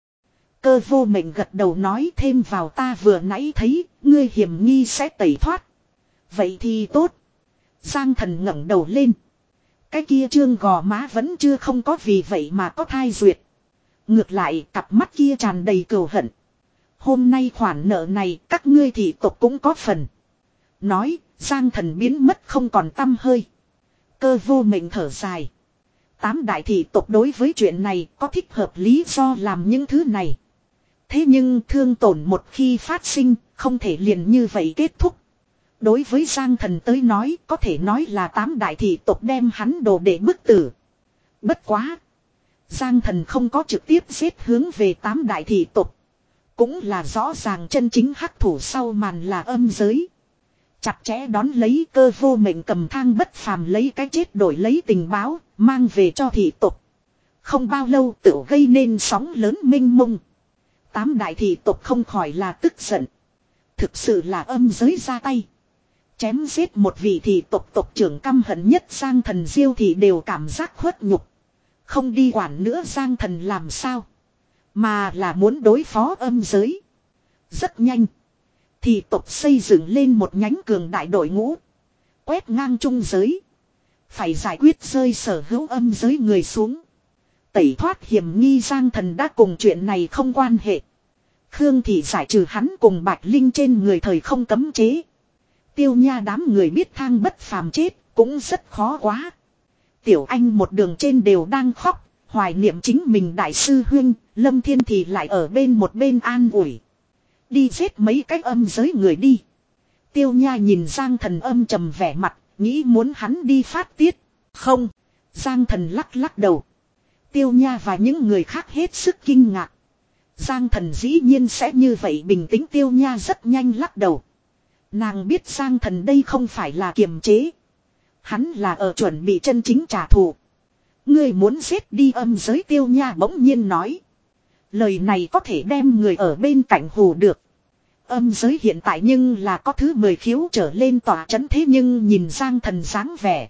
Cơ Vô Mệnh gật đầu nói thêm vào ta vừa nãy thấy ngươi hiểm nghi sẽ tẩy thoát. Vậy thì tốt. Giang Thần ngẩng đầu lên. Cái kia trương gò má vẫn chưa không có vì vậy mà có thai duyệt. Ngược lại cặp mắt kia tràn đầy cừu hận. Hôm nay khoản nợ này các ngươi thị tộc cũng có phần. Nói, Giang Thần biến mất không còn tăm hơi. Cơ Vô Mệnh thở dài. Tám đại thị tộc đối với chuyện này có thích hợp lý do làm những thứ này. Thế nhưng thương tổn một khi phát sinh, không thể liền như vậy kết thúc. Đối với Giang Thần tới nói, có thể nói là tám đại thị tộc đem hắn đồ để bức tử. Bất quá. Giang Thần không có trực tiếp giết hướng về tám đại thị tộc. Cũng là rõ ràng chân chính hắc thủ sau màn là âm giới. Chặt chẽ đón lấy Cơ Vô Mệnh cầm thang bất phàm lấy cái chết đổi lấy tình báo, mang về cho thị tộc. Không bao lâu tự gây nên sóng lớn mênh mông. Tám đại thị tộc không khỏi là tức giận. Thực sự là âm giới ra tay. Chém giết một vị thị tộc tộc trưởng căm hận nhất Giang Thần Diêu thì đều cảm giác khuất nhục. Không đi quản nữa Giang Thần làm sao. Mà là muốn đối phó âm giới. Rất nhanh. Thị tộc xây dựng lên một nhánh cường đại đội ngũ. Quét ngang trung giới. Phải giải quyết rơi sở hữu âm giới người xuống. Tẩy thoát hiểm nghi Giang Thần đã cùng chuyện này không quan hệ. Khương Thị giải trừ hắn cùng Bạch Linh trên người thời không cấm chế. Tiêu Nha đám người biết thang bất phàm chết cũng rất khó quá. Tiểu Anh một đường trên đều đang khóc. Hoài niệm chính mình đại sư huynh. Lâm Thiên thì lại ở bên một bên an ủi. Đi giết mấy cái âm giới người đi. Tiêu Nha nhìn Giang Thần âm trầm vẻ mặt. Nghĩ muốn hắn đi phát tiết. Không. Giang Thần lắc lắc đầu. Tiêu Nha và những người khác hết sức kinh ngạc. Giang Thần dĩ nhiên sẽ như vậy bình tĩnh. Tiêu Nha rất nhanh lắc đầu. Nàng biết Giang Thần đây không phải là kiềm chế. Hắn là ở chuẩn bị chân chính trả thù. Ngươi muốn giết đi âm giới Tiêu Nha bỗng nhiên nói. Lời này có thể đem người ở bên cạnh hù được. Âm giới hiện tại nhưng là có thứ mười khiếu trở lên tỏa chấn thế nhưng nhìn Giang Thần dáng vẻ.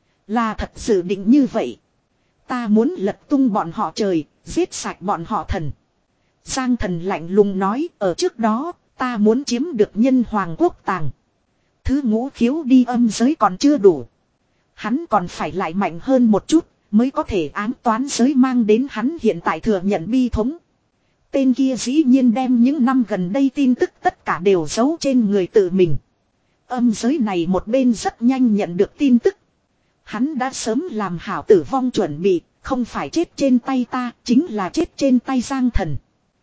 Là thật sự định như vậy. Ta muốn lật tung bọn họ trời, giết sạch bọn họ thần. Giang Thần lạnh lùng nói ở trước đó, ta muốn chiếm được nhân hoàng quốc tàng. Thứ ngũ khiếu đi âm giới còn chưa đủ. Hắn còn phải lại mạnh hơn một chút, mới có thể ám toán giới mang đến hắn hiện tại thừa nhận bi thống. Tên kia dĩ nhiên đem những năm gần đây tin tức tất cả đều giấu trên người tự mình. Âm giới này một bên rất nhanh nhận được tin tức. Hắn đã sớm làm hảo tử vong chuẩn bị, không phải chết trên tay ta, chính là chết trên tay Giang Thần.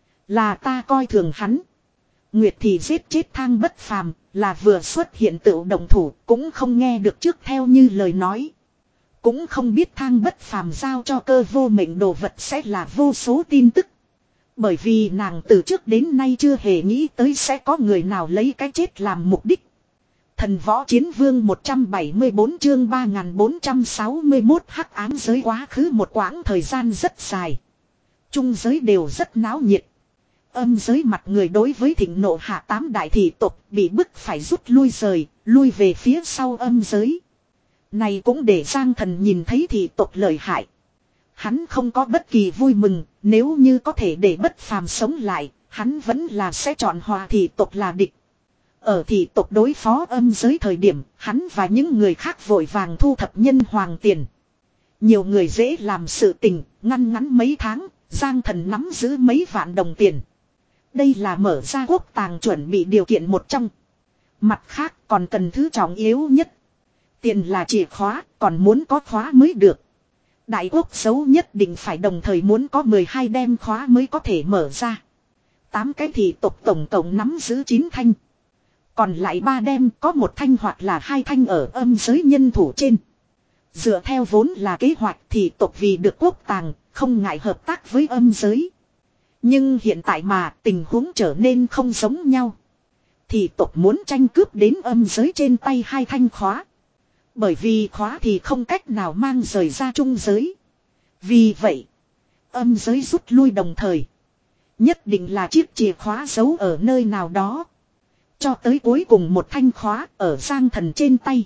Là ta coi thường hắn. Nguyệt thì giết chết thang bất phàm, là vừa xuất hiện tự động thủ, cũng không nghe được trước theo như lời nói. Cũng không biết thang bất phàm giao cho Cơ Vô Mệnh đồ vật sẽ là vô số tin tức. Bởi vì nàng từ trước đến nay chưa hề nghĩ tới sẽ có người nào lấy cái chết làm mục đích. Thần Võ Chiến Vương một trăm bảy mươi tư chương ba nghìn bốn trăm sáu mươi mốt hắc ám giới quá khứ một quãng thời gian rất dài. Trung giới đều rất náo nhiệt. Âm giới mặt người đối với thịnh nộ hạ tám đại thị tộc bị bức phải rút lui rời, lui về phía sau âm giới. Này cũng để Giang Thần nhìn thấy thị tộc lợi hại. Hắn không có bất kỳ vui mừng, nếu như có thể để bất phàm sống lại, hắn vẫn là sẽ chọn hòa thị tộc là địch. Ở thị tộc đối phó âm giới thời điểm, hắn và những người khác vội vàng thu thập nhân hoàng tiền. Nhiều người dễ làm sự tình, ngăn ngắn mấy tháng, Giang Thần nắm giữ mấy vạn đồng tiền. Đây là mở ra quốc tàng chuẩn bị điều kiện một trong. Mặt khác còn cần thứ trọng yếu nhất. Tiền là chìa khóa, còn muốn có khóa mới được. Đại quốc xấu nhất định phải đồng thời muốn có mười hai đem khóa mới có thể mở ra. tám cái thị tộc tổng cộng nắm giữ chín thanh. Còn lại ba đem có một thanh hoặc là hai thanh ở âm giới nhân thủ trên. Dựa theo vốn là kế hoạch thì tộc vì được quốc tàng, không ngại hợp tác với âm giới. Nhưng hiện tại mà tình huống trở nên không giống nhau. Thì tộc muốn tranh cướp đến âm giới trên tay hai thanh khóa. Bởi vì khóa thì không cách nào mang rời ra trung giới. Vì vậy, âm giới rút lui đồng thời. Nhất định là chiếc chìa khóa giấu ở nơi nào đó. Cho tới cuối cùng một thanh khóa ở Giang Thần trên tay.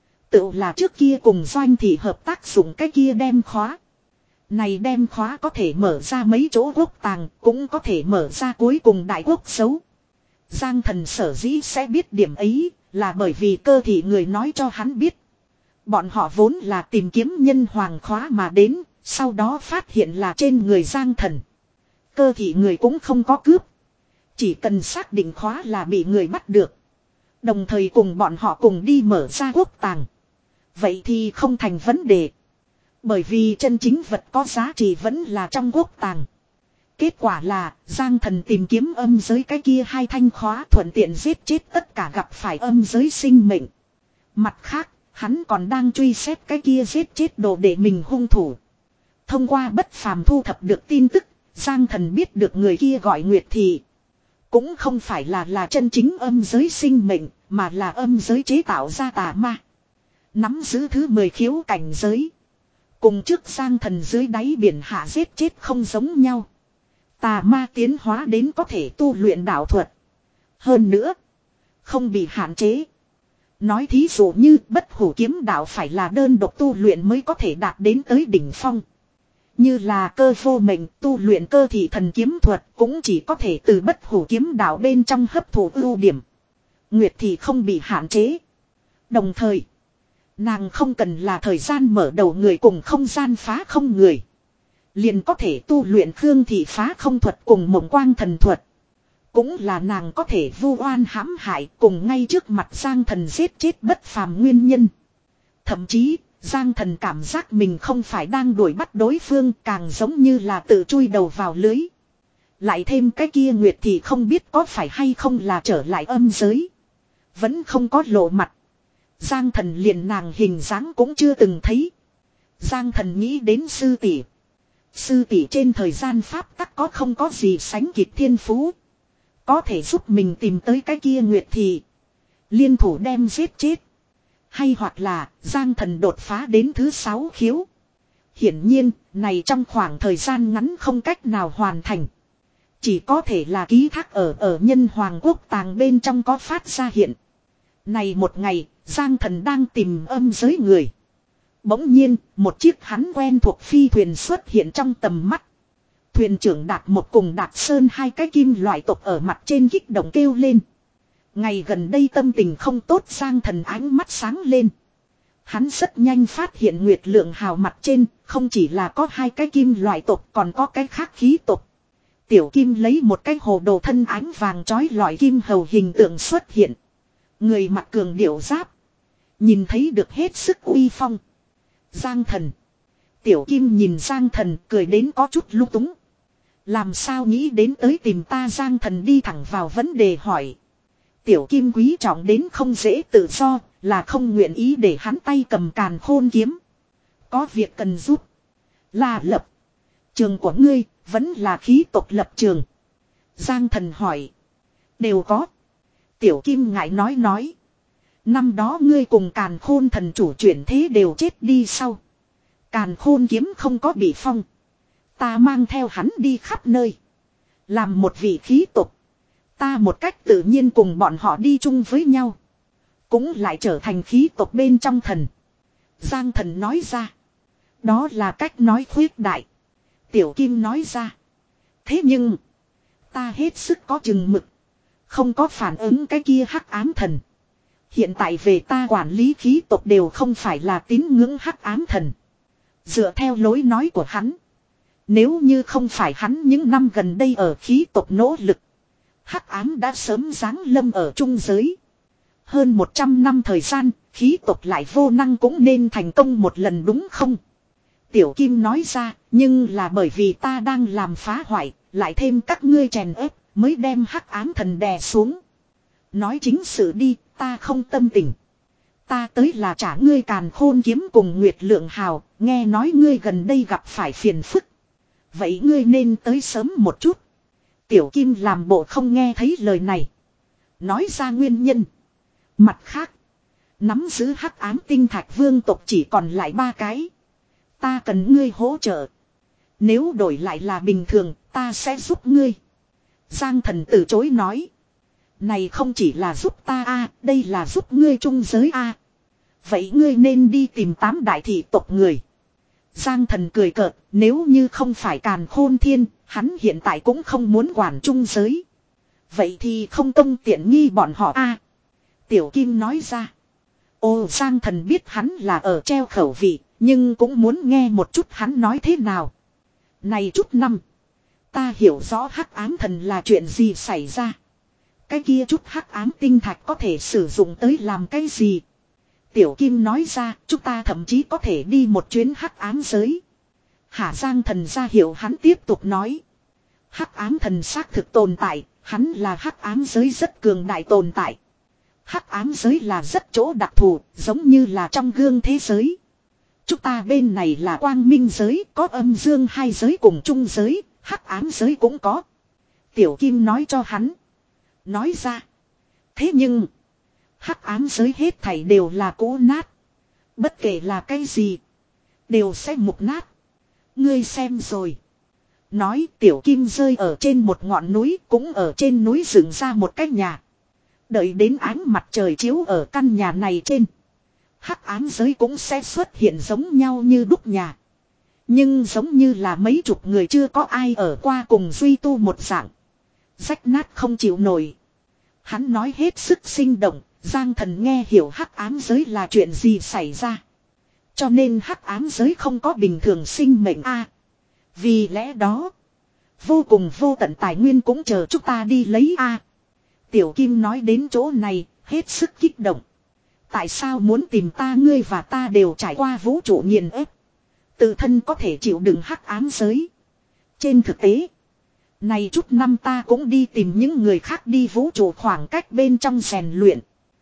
Tự là trước kia cùng Doanh thì hợp tác dụng cái kia đem khóa. Này đem khóa có thể mở ra mấy chỗ quốc tàng, cũng có thể mở ra cuối cùng đại quốc xấu. Giang Thần sở dĩ sẽ biết điểm ấy, là bởi vì cơ thị người nói cho hắn biết. Bọn họ vốn là tìm kiếm nhân hoàng khóa mà đến, sau đó phát hiện là trên người Giang Thần. Cơ thị người cũng không có cướp. Chỉ cần xác định khóa là bị người bắt được. Đồng thời cùng bọn họ cùng đi mở ra quốc tàng. Vậy thì không thành vấn đề. Bởi vì chân chính vật có giá trị vẫn là trong quốc tàng. Kết quả là Giang Thần tìm kiếm âm giới cái kia hai thanh khóa thuận tiện giết chết tất cả gặp phải âm giới sinh mệnh. Mặt khác, hắn còn đang truy xét cái kia giết chết đồ để mình hung thủ. Thông qua bất phàm thu thập được tin tức, Giang Thần biết được người kia gọi Nguyệt Thị. Cũng không phải là là chân chính âm giới sinh mệnh, mà là âm giới chế tạo ra tà ma. Nắm giữ thứ mười khiếu cảnh giới. Cùng trước Giang Thần dưới đáy biển hạ giết chết không giống nhau. Tà ma tiến hóa đến có thể tu luyện đạo thuật. Hơn nữa, không bị hạn chế. Nói thí dụ như bất hủ kiếm đạo phải là đơn độc tu luyện mới có thể đạt đến tới đỉnh phong. Như là cơ vô mệnh tu luyện cơ thị thần kiếm thuật cũng chỉ có thể từ bất hủ kiếm đạo bên trong hấp thụ ưu điểm. Nguyệt thì không bị hạn chế. Đồng thời, nàng không cần là thời gian mở đầu người cùng không gian phá không người. Liền có thể tu luyện Khương thị phá không thuật cùng mộng quang thần thuật. Cũng là nàng có thể vu oan hãm hại cùng ngay trước mặt Giang Thần giết chết bất phàm nguyên nhân. Thậm chí, Giang Thần cảm giác mình không phải đang đuổi bắt đối phương, càng giống như là tự chui đầu vào lưới. Lại thêm cái kia Nguyệt thì không biết có phải hay không là trở lại âm giới. Vẫn không có lộ mặt. Giang Thần liền nàng hình dáng cũng chưa từng thấy. Giang Thần nghĩ đến sư tỷ. Sư tỷ trên thời gian pháp tắc có không có gì sánh kịp thiên phú. Có thể giúp mình tìm tới cái kia Nguyệt Thị. Liên thủ đem giết chết. Hay hoặc là Giang Thần đột phá đến thứ sáu khiếu. Hiển nhiên, này trong khoảng thời gian ngắn không cách nào hoàn thành. Chỉ có thể là ký thác ở ở nhân hoàng quốc tàng bên trong có phát ra hiện. Này một ngày, Giang Thần đang tìm âm giới người. Bỗng nhiên, một chiếc hắn quen thuộc phi thuyền xuất hiện trong tầm mắt. Thuyền trưởng Đạt Một cùng Đạt Sơn hai cái kim loại tộc ở mặt trên kích động kêu lên. Ngày gần đây tâm tình không tốt, Giang Thần ánh mắt sáng lên. Hắn rất nhanh phát hiện Nguyệt Lượng Hào mặt trên không chỉ là có hai cái kim loại tộc còn có cái khác khí tộc. Tiểu Kim lấy một cái hồ đồ thân ánh vàng chói lọi kim hầu hình tượng xuất hiện. Người mặc cường điệu giáp. Nhìn thấy được hết sức uy phong. Giang Thần. Tiểu Kim nhìn Giang Thần cười đến có chút lung túng. Làm sao nghĩ đến tới tìm ta? Giang Thần đi thẳng vào vấn đề hỏi. Tiểu Kim quý trọng đến không dễ tự do, là không nguyện ý để hắn tay cầm càn khôn kiếm. Có việc cần giúp. Là lập trường của ngươi, vẫn là khí tộc lập trường. Giang Thần hỏi. Đều có. Tiểu Kim ngại nói nói. Năm đó ngươi cùng càn khôn thần chủ chuyển thế đều chết đi sau. Càn khôn kiếm không có bị phong. Ta mang theo hắn đi khắp nơi. Làm một vị khí tộc. Ta một cách tự nhiên cùng bọn họ đi chung với nhau. Cũng lại trở thành khí tộc bên trong thần. Giang Thần nói ra. Đó là cách nói khuyết đại. Tiểu Kim nói ra. Thế nhưng. Ta hết sức có chừng mực. Không có phản ứng cái kia hắc ám thần. Hiện tại về ta quản lý khí tộc đều không phải là tín ngưỡng hắc ám thần. Dựa theo lối nói của hắn. Nếu như không phải hắn những năm gần đây ở khí tộc nỗ lực. Hắc ám đã sớm giáng lâm ở trung giới. Hơn một trăm năm thời gian, khí tộc lại vô năng cũng nên thành công một lần đúng không? Tiểu Kim nói ra, nhưng là bởi vì ta đang làm phá hoại, lại thêm các ngươi chèn ép, mới đem hắc ám thần đè xuống. Nói chính sự đi, ta không tâm tình. Ta tới là trả ngươi càn khôn kiếm cùng Nguyệt Lượng Hào, nghe nói ngươi gần đây gặp phải phiền phức. Vậy ngươi nên tới sớm một chút. Tiểu Kim làm bộ không nghe thấy lời này. Nói ra nguyên nhân. Mặt khác, nắm giữ hắc ám tinh thạch vương tộc chỉ còn lại ba cái. Ta cần ngươi hỗ trợ. Nếu đổi lại là bình thường, ta sẽ giúp ngươi. Giang Thần từ chối nói. Này không chỉ là giúp ta a, đây là giúp ngươi trung giới a. Vậy ngươi nên đi tìm tám đại thị tộc người. Giang Thần cười cợt, nếu như không phải càn khôn thiên, hắn hiện tại cũng không muốn quản trung giới. Vậy thì không công tiện nghi bọn họ a. Tiểu Kim nói ra. Ô Giang Thần biết hắn là ở treo khẩu vị, nhưng cũng muốn nghe một chút hắn nói thế nào. Này chút năm, ta hiểu rõ hắc ám thần là chuyện gì xảy ra. Cái kia chút hắc ám tinh thạch có thể sử dụng tới làm cái gì. Tiểu Kim nói ra, chúng ta thậm chí có thể đi một chuyến hắc ám giới. Hả Giang Thần ra hiểu hắn tiếp tục nói. Hắc ám thần xác thực tồn tại, hắn là hắc ám giới rất cường đại tồn tại. Hắc ám giới là rất chỗ đặc thù, giống như là trong gương thế giới. Chúng ta bên này là quang minh giới, có âm dương hai giới cùng trung giới, hắc ám giới cũng có. Tiểu Kim nói cho hắn. Nói ra. Thế nhưng, hắc ám giới hết thảy đều là cũ nát. Bất kể là cái gì, đều sẽ mục nát. Ngươi xem rồi. Nói Tiểu Kim rơi ở trên một ngọn núi, cũng ở trên núi dựng ra một cái nhà. Đợi đến ánh mặt trời chiếu ở căn nhà này trên. Hắc ám giới cũng sẽ xuất hiện giống nhau như đúc nhà. Nhưng giống như là mấy chục người chưa có ai ở qua cùng duy tu một dạng. Rách nát không chịu nổi. Hắn nói hết sức sinh động, Giang Thần nghe hiểu hắc ám giới là chuyện gì xảy ra. Cho nên hắc ám giới không có bình thường sinh mệnh a. Vì lẽ đó, vô cùng vô tận tài nguyên cũng chờ chúng ta đi lấy a. Tiểu Kim nói đến chỗ này, hết sức kích động. Tại sao muốn tìm ta, ngươi và ta đều trải qua vũ trụ nghiền ép. Tự thân có thể chịu đựng hắc ám giới. Trên thực tế, này chút năm ta cũng đi tìm những người khác đi vũ trụ khoảng cách bên trong rèn luyện.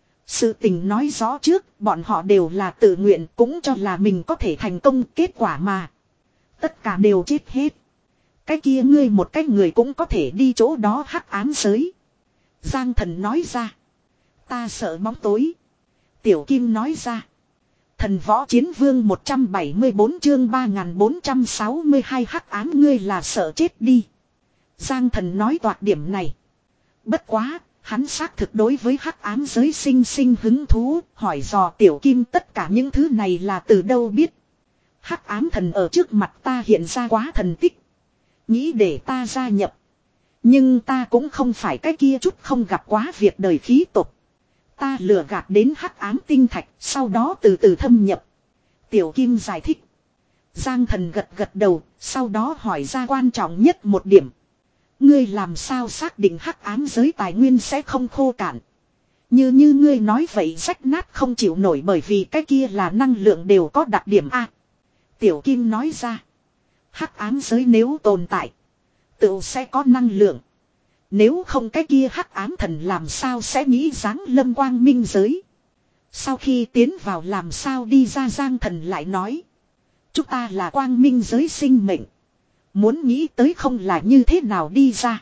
Sự tình nói rõ trước, bọn họ đều là tự nguyện, cũng cho là mình có thể thành công, kết quả mà. Tất cả đều chết hết. Cái kia ngươi một cái người cũng có thể đi chỗ đó hắc ám giới. Giang Thần nói ra. Ta sợ bóng tối. Tiểu Kim nói ra. Thần võ chiến vương một trăm bảy mươi bốn chương ba nghìn bốn trăm sáu mươi hai hắc ám ngươi là sợ chết đi. Giang Thần nói toạc điểm này. Bất quá, hắn xác thực đối với hắc ám giới sinh sinh hứng thú, hỏi dò Tiểu Kim tất cả những thứ này là từ đâu biết. Hắc ám thần ở trước mặt ta hiện ra quá thần tích. Nghĩ để ta gia nhập. Nhưng ta cũng không phải cái kia chút không gặp quá việc đời khí tục. Ta lừa gạt đến hắc ám tinh thạch, sau đó từ từ thâm nhập. Tiểu Kim giải thích. Giang Thần gật gật đầu, sau đó hỏi ra quan trọng nhất một điểm. Ngươi làm sao xác định hắc ám giới tài nguyên sẽ không khô cạn. Như như ngươi nói vậy rách nát không chịu nổi bởi vì cái kia là năng lượng đều có đặc điểm A. Tiểu Kim nói ra. Hắc ám giới nếu tồn tại, tự sẽ có năng lượng. Nếu không cái kia hắc ám thần làm sao sẽ nghĩ dáng lâm quang minh giới. Sau khi tiến vào làm sao đi ra, Giang Thần lại nói. Chúng ta là quang minh giới sinh mệnh. Muốn nghĩ tới không là như thế nào đi ra,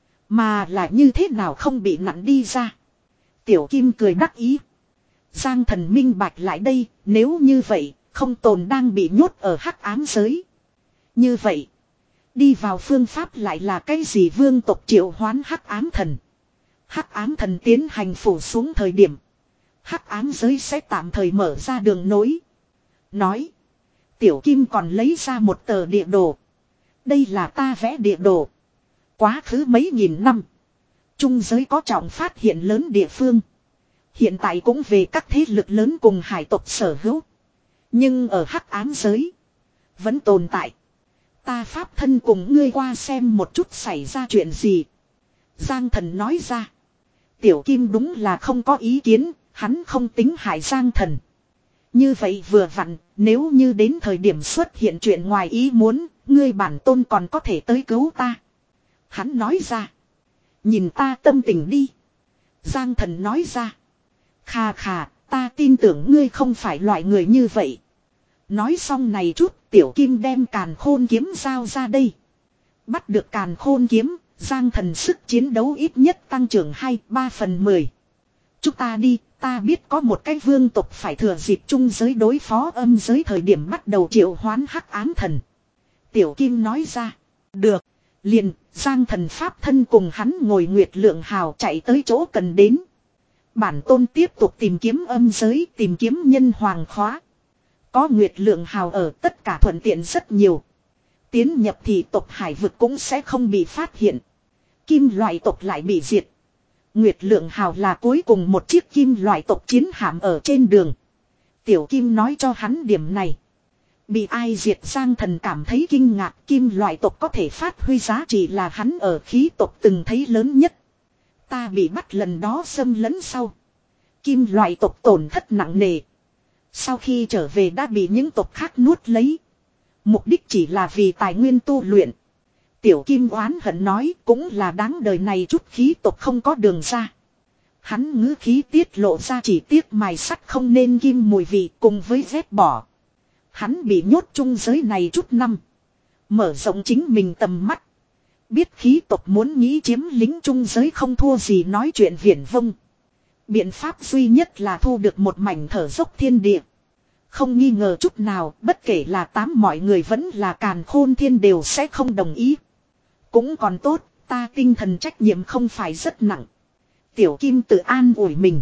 mà là như thế nào không bị nặn đi ra. Tiểu Kim cười đắc ý. Giang Thần minh bạch lại đây, nếu như vậy, không tồn đang bị nhốt ở hắc ám giới. Như vậy, đi vào phương pháp lại là cái gì? Vương tộc triệu hoán hắc ám thần. Hắc ám thần tiến hành phủ xuống thời điểm, hắc ám giới sẽ tạm thời mở ra đường nối. Nói, Tiểu Kim còn lấy ra một tờ địa đồ. Đây là ta vẽ địa đồ. Quá khứ mấy nghìn năm, Trung giới có trọng phát hiện lớn địa phương. Hiện tại cũng về các thế lực lớn cùng hải tộc sở hữu. Nhưng ở hắc ám giới. Vẫn tồn tại. Ta pháp thân cùng ngươi qua xem một chút xảy ra chuyện gì. Giang Thần nói ra. Tiểu Kim đúng là không có ý kiến. Hắn không tính hại Giang Thần. Như vậy vừa vặn. Nếu như đến thời điểm xuất hiện chuyện ngoài ý muốn. Ngươi bản tôn còn có thể tới cứu ta. Hắn nói ra. Nhìn ta tâm tình đi. Giang Thần nói ra. Khà khà, ta tin tưởng ngươi không phải loại người như vậy. Nói xong này chút, Tiểu Kim đem càn khôn kiếm giao ra đây. Bắt được càn khôn kiếm, Giang Thần sức chiến đấu ít nhất tăng trưởng hai ba phần mười. Chúng ta đi, ta biết có một cái vương tộc phải thừa dịp trung giới đối phó âm giới thời điểm bắt đầu triệu hoán hắc ám thần. Tiểu Kim nói ra. Được. Liền, Giang Thần pháp thân cùng hắn ngồi Nguyệt Lượng Hào chạy tới chỗ cần đến. Bản tôn tiếp tục tìm kiếm âm giới, tìm kiếm nhân hoàng khóa. Có Nguyệt Lượng Hào ở, tất cả thuận tiện rất nhiều. Tiến nhập thì tộc hải vực cũng sẽ không bị phát hiện. Kim loại tộc lại bị diệt. Nguyệt Lượng Hào là cuối cùng một chiếc kim loại tộc chiến hạm ở trên đường. Tiểu Kim nói cho hắn điểm này. Bị ai diệt Giang Thần cảm thấy kinh ngạc, kim loại tộc có thể phát huy giá trị là hắn ở khí tộc từng thấy lớn nhất. Ta bị bắt lần đó xâm lấn sau. Kim loại tộc tổn thất nặng nề. Sau khi trở về đã bị những tộc khác nuốt lấy. Mục đích chỉ là vì tài nguyên tu luyện. Tiểu Kim oán hận nói cũng là đáng đời này chút khí tộc không có đường ra. Hắn ngữ khí tiết lộ ra chỉ tiếc mài sắt không nên kim mùi vị cùng với vết bỏ. Hắn bị nhốt chung giới này chút năm. Mở rộng chính mình tầm mắt. Biết khí tộc muốn nghĩ chiếm lính trung giới không thua gì nói chuyện viển vông. Biện pháp duy nhất là thu được một mảnh thở dốc thiên địa. Không nghi ngờ chút nào, bất kể là tám mọi người vẫn là càn khôn thiên đều sẽ không đồng ý. Cũng còn tốt, ta tinh thần trách nhiệm không phải rất nặng. Tiểu Kim tự an ủi mình.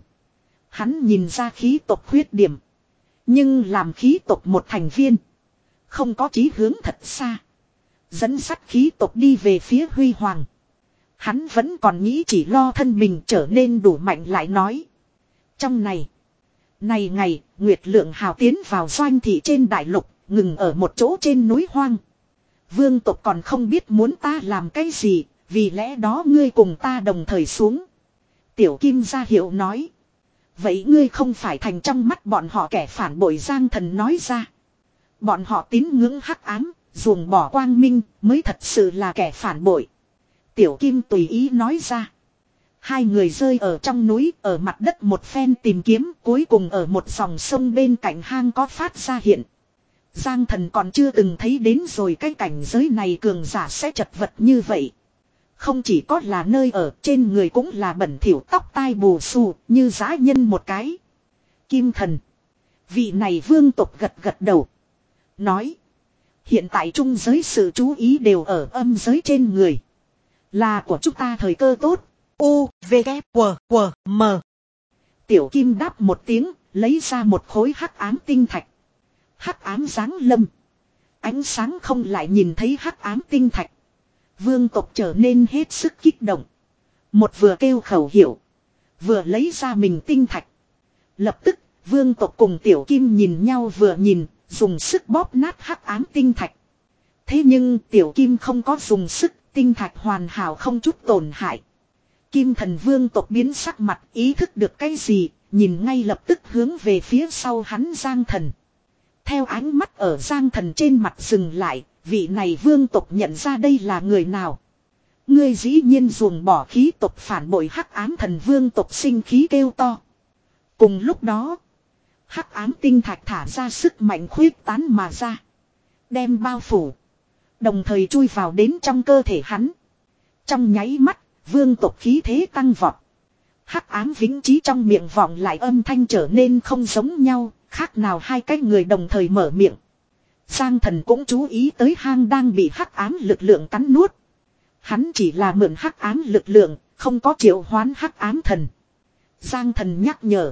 Hắn nhìn ra khí tộc khuyết điểm. Nhưng làm khí tộc một thành viên. Không có chí hướng thật xa. Dẫn sắt khí tộc đi về phía huy hoàng. Hắn vẫn còn nghĩ chỉ lo thân mình trở nên đủ mạnh lại nói. Trong này. Này ngày, Nguyệt Lượng Hào tiến vào doanh thị trên đại lục, ngừng ở một chỗ trên núi hoang. Vương tộc còn không biết muốn ta làm cái gì, vì lẽ đó ngươi cùng ta đồng thời xuống. Tiểu Kim ra hiệu nói. Vậy ngươi không phải thành trong mắt bọn họ kẻ phản bội Giang Thần nói ra. Bọn họ tín ngưỡng hắc ám, ruồng bỏ quang minh mới thật sự là kẻ phản bội. Tiểu Kim tùy ý nói ra. Hai người rơi ở trong núi, ở mặt đất một phen tìm kiếm, cuối cùng ở một dòng sông bên cạnh hang có phát ra hiện. Giang Thần còn chưa từng thấy đến rồi cái cảnh giới này cường giả sẽ chật vật như vậy. Không chỉ có là nơi ở, trên người cũng là bẩn thỉu tóc tai bù xù, như dã nhân một cái. Kim Thần. Vị này vương tộc gật gật đầu. Nói. Hiện tại trung giới sự chú ý đều ở âm giới trên người. Là của chúng ta thời cơ tốt. U, V, K, W, W, M. Tiểu Kim đáp một tiếng, lấy ra một khối hắc ám tinh thạch. Hắc ám giáng lâm. Ánh sáng không lại nhìn thấy hắc ám tinh thạch. Vương tộc trở nên hết sức kích động. Một vừa kêu khẩu hiệu. Vừa lấy ra mình tinh thạch. Lập tức, vương tộc cùng Tiểu Kim nhìn nhau vừa nhìn, dùng sức bóp nát hắc ám tinh thạch. Thế nhưng Tiểu Kim không có dùng sức, tinh thạch hoàn hảo không chút tổn hại. Kim Thần vương tộc biến sắc mặt, ý thức được cái gì, nhìn ngay lập tức hướng về phía sau hắn Giang Thần. Theo ánh mắt ở Giang Thần trên mặt dừng lại, vị này vương tộc nhận ra đây là người nào. Ngươi dĩ nhiên ruồng bỏ khí tộc phản bội hắc ám thần vương tộc sinh khí kêu to. Cùng lúc đó, hắc ám tinh thạch thả ra sức mạnh khuyết tán mà ra. Đem bao phủ. Đồng thời chui vào đến trong cơ thể hắn. Trong nháy mắt, vương tộc khí thế tăng vọt. Hắc ám vĩnh chí trong miệng vọng lại âm thanh trở nên không giống nhau, khác nào hai cái người đồng thời mở miệng. Giang Thần cũng chú ý tới hang đang bị hắc ám lực lượng cắn nuốt. Hắn chỉ là mượn hắc ám lực lượng, không có triệu hoán hắc ám thần. Giang Thần nhắc nhở.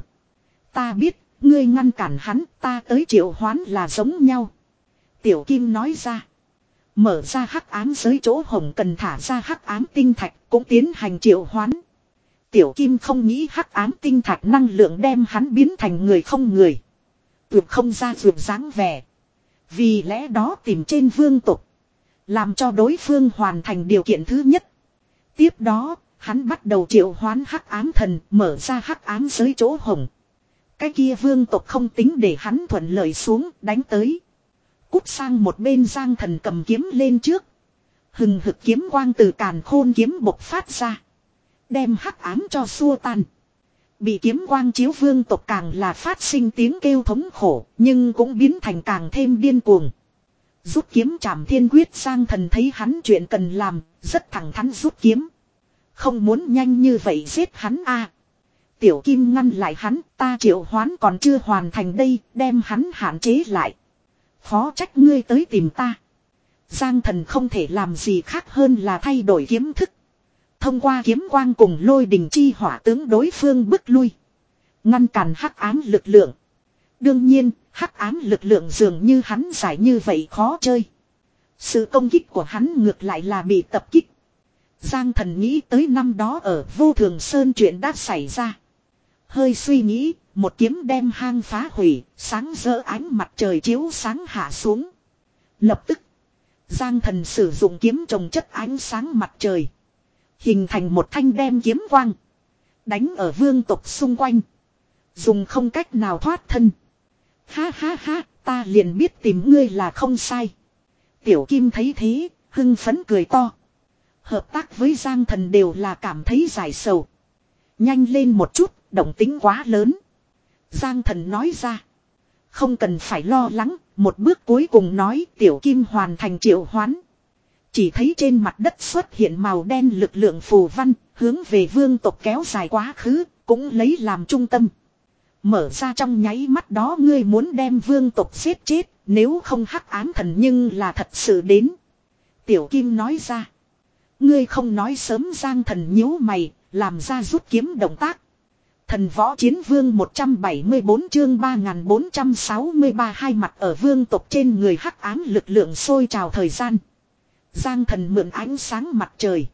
Ta biết, ngươi ngăn cản hắn, ta tới triệu hoán là giống nhau. Tiểu Kim nói ra. Mở ra hắc ám giới chỗ hồng cần thả ra hắc ám tinh thạch cũng tiến hành triệu hoán. Tiểu Kim không nghĩ hắc ám tinh thạch năng lượng đem hắn biến thành người không người. Tuyệt không ra tuyệt dáng vẻ. Vì lẽ đó tìm trên vương tộc. Làm cho đối phương hoàn thành điều kiện thứ nhất. Tiếp đó, hắn bắt đầu triệu hoán hắc ám thần, mở ra hắc ám giới chỗ hồng. Cái kia vương tộc không tính để hắn thuận lợi xuống, đánh tới. Cút sang một bên Giang Thần cầm kiếm lên trước. Hừng hực kiếm quang từ càn khôn kiếm bộc phát ra. Đem hắc ám cho xua tan. Bị kiếm quang chiếu vương tộc càng là phát sinh tiếng kêu thống khổ, nhưng cũng biến thành càng thêm điên cuồng. Rút kiếm trảm thiên quyết, Giang Thần thấy hắn chuyện cần làm, rất thẳng thắn rút kiếm. Không muốn nhanh như vậy giết hắn a. Tiểu Kim ngăn lại hắn, ta triệu hoán còn chưa hoàn thành đây, đem hắn hạn chế lại. Khó trách ngươi tới tìm ta. Giang Thần không thể làm gì khác hơn là thay đổi kiếm thức. Thông qua kiếm quang cùng lôi đình chi hỏa tướng đối phương bức lui. Ngăn cản hắc ám lực lượng. Đương nhiên, hắc ám lực lượng dường như hắn giải như vậy khó chơi. Sự công kích của hắn ngược lại là bị tập kích. Giang Thần nghĩ tới năm đó ở Vô Thường Sơn chuyện đã xảy ra. Hơi suy nghĩ, một kiếm đem hang phá hủy, sáng rỡ ánh mặt trời chiếu sáng hạ xuống. Lập tức, Giang Thần sử dụng kiếm trồng chất ánh sáng mặt trời. Hình thành một thanh đem kiếm quang. Đánh ở vương tộc xung quanh. Dùng không cách nào thoát thân. Ha ha ha, ta liền biết tìm ngươi là không sai. Tiểu Kim thấy thế, hưng phấn cười to. Hợp tác với Giang Thần đều là cảm thấy giải sầu. Nhanh lên một chút, động tính quá lớn. Giang Thần nói ra. Không cần phải lo lắng, một bước cuối cùng nói Tiểu Kim hoàn thành triệu hoán. Chỉ thấy trên mặt đất xuất hiện màu đen lực lượng phù văn, hướng về vương tộc kéo dài quá khứ, cũng lấy làm trung tâm. Mở ra trong nháy mắt đó ngươi muốn đem vương tộc giết chết, nếu không hắc ám thần nhưng là thật sự đến. Tiểu Kim nói ra. Ngươi không nói sớm, Giang Thần nhíu mày, làm ra rút kiếm động tác. Thần võ chiến vương một trăm bảy mươi bốn chương ba nghìn bốn trăm sáu mươi ba, hai mặt ở vương tộc trên người hắc ám lực lượng sôi trào thời gian. Giang Thần mượn ánh sáng mặt trời.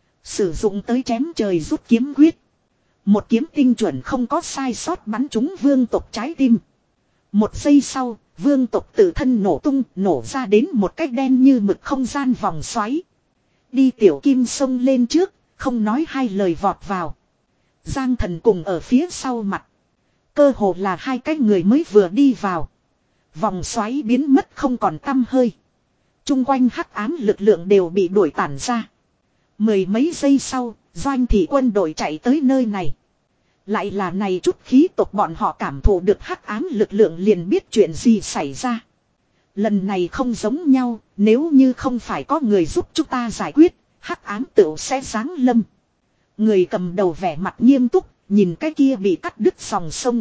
Sử dụng tới chém trời rút kiếm quyết. Một kiếm tinh chuẩn không có sai sót bắn trúng vương tộc trái tim. Một giây sau, vương tộc tự thân nổ tung, nổ ra đến một cái đen như mực không gian vòng xoáy. Đi Tiểu Kim xông lên trước, không nói hai lời vọt vào. Giang Thần cùng ở phía sau mặt. Cơ hồ là hai cái người mới vừa đi vào. Vòng xoáy biến mất không còn tăm hơi. Trung quanh hắc ám lực lượng đều bị đuổi tản ra. Mười mấy giây sau, doanh thị quân đội chạy tới nơi này. Lại là này chút khí tộc, bọn họ cảm thụ được hắc ám lực lượng liền biết chuyện gì xảy ra. Lần này không giống nhau, nếu như không phải có người giúp chúng ta giải quyết, hắc ám tựu sẽ giáng lâm. Người cầm đầu vẻ mặt nghiêm túc, nhìn cái kia bị cắt đứt dòng sông.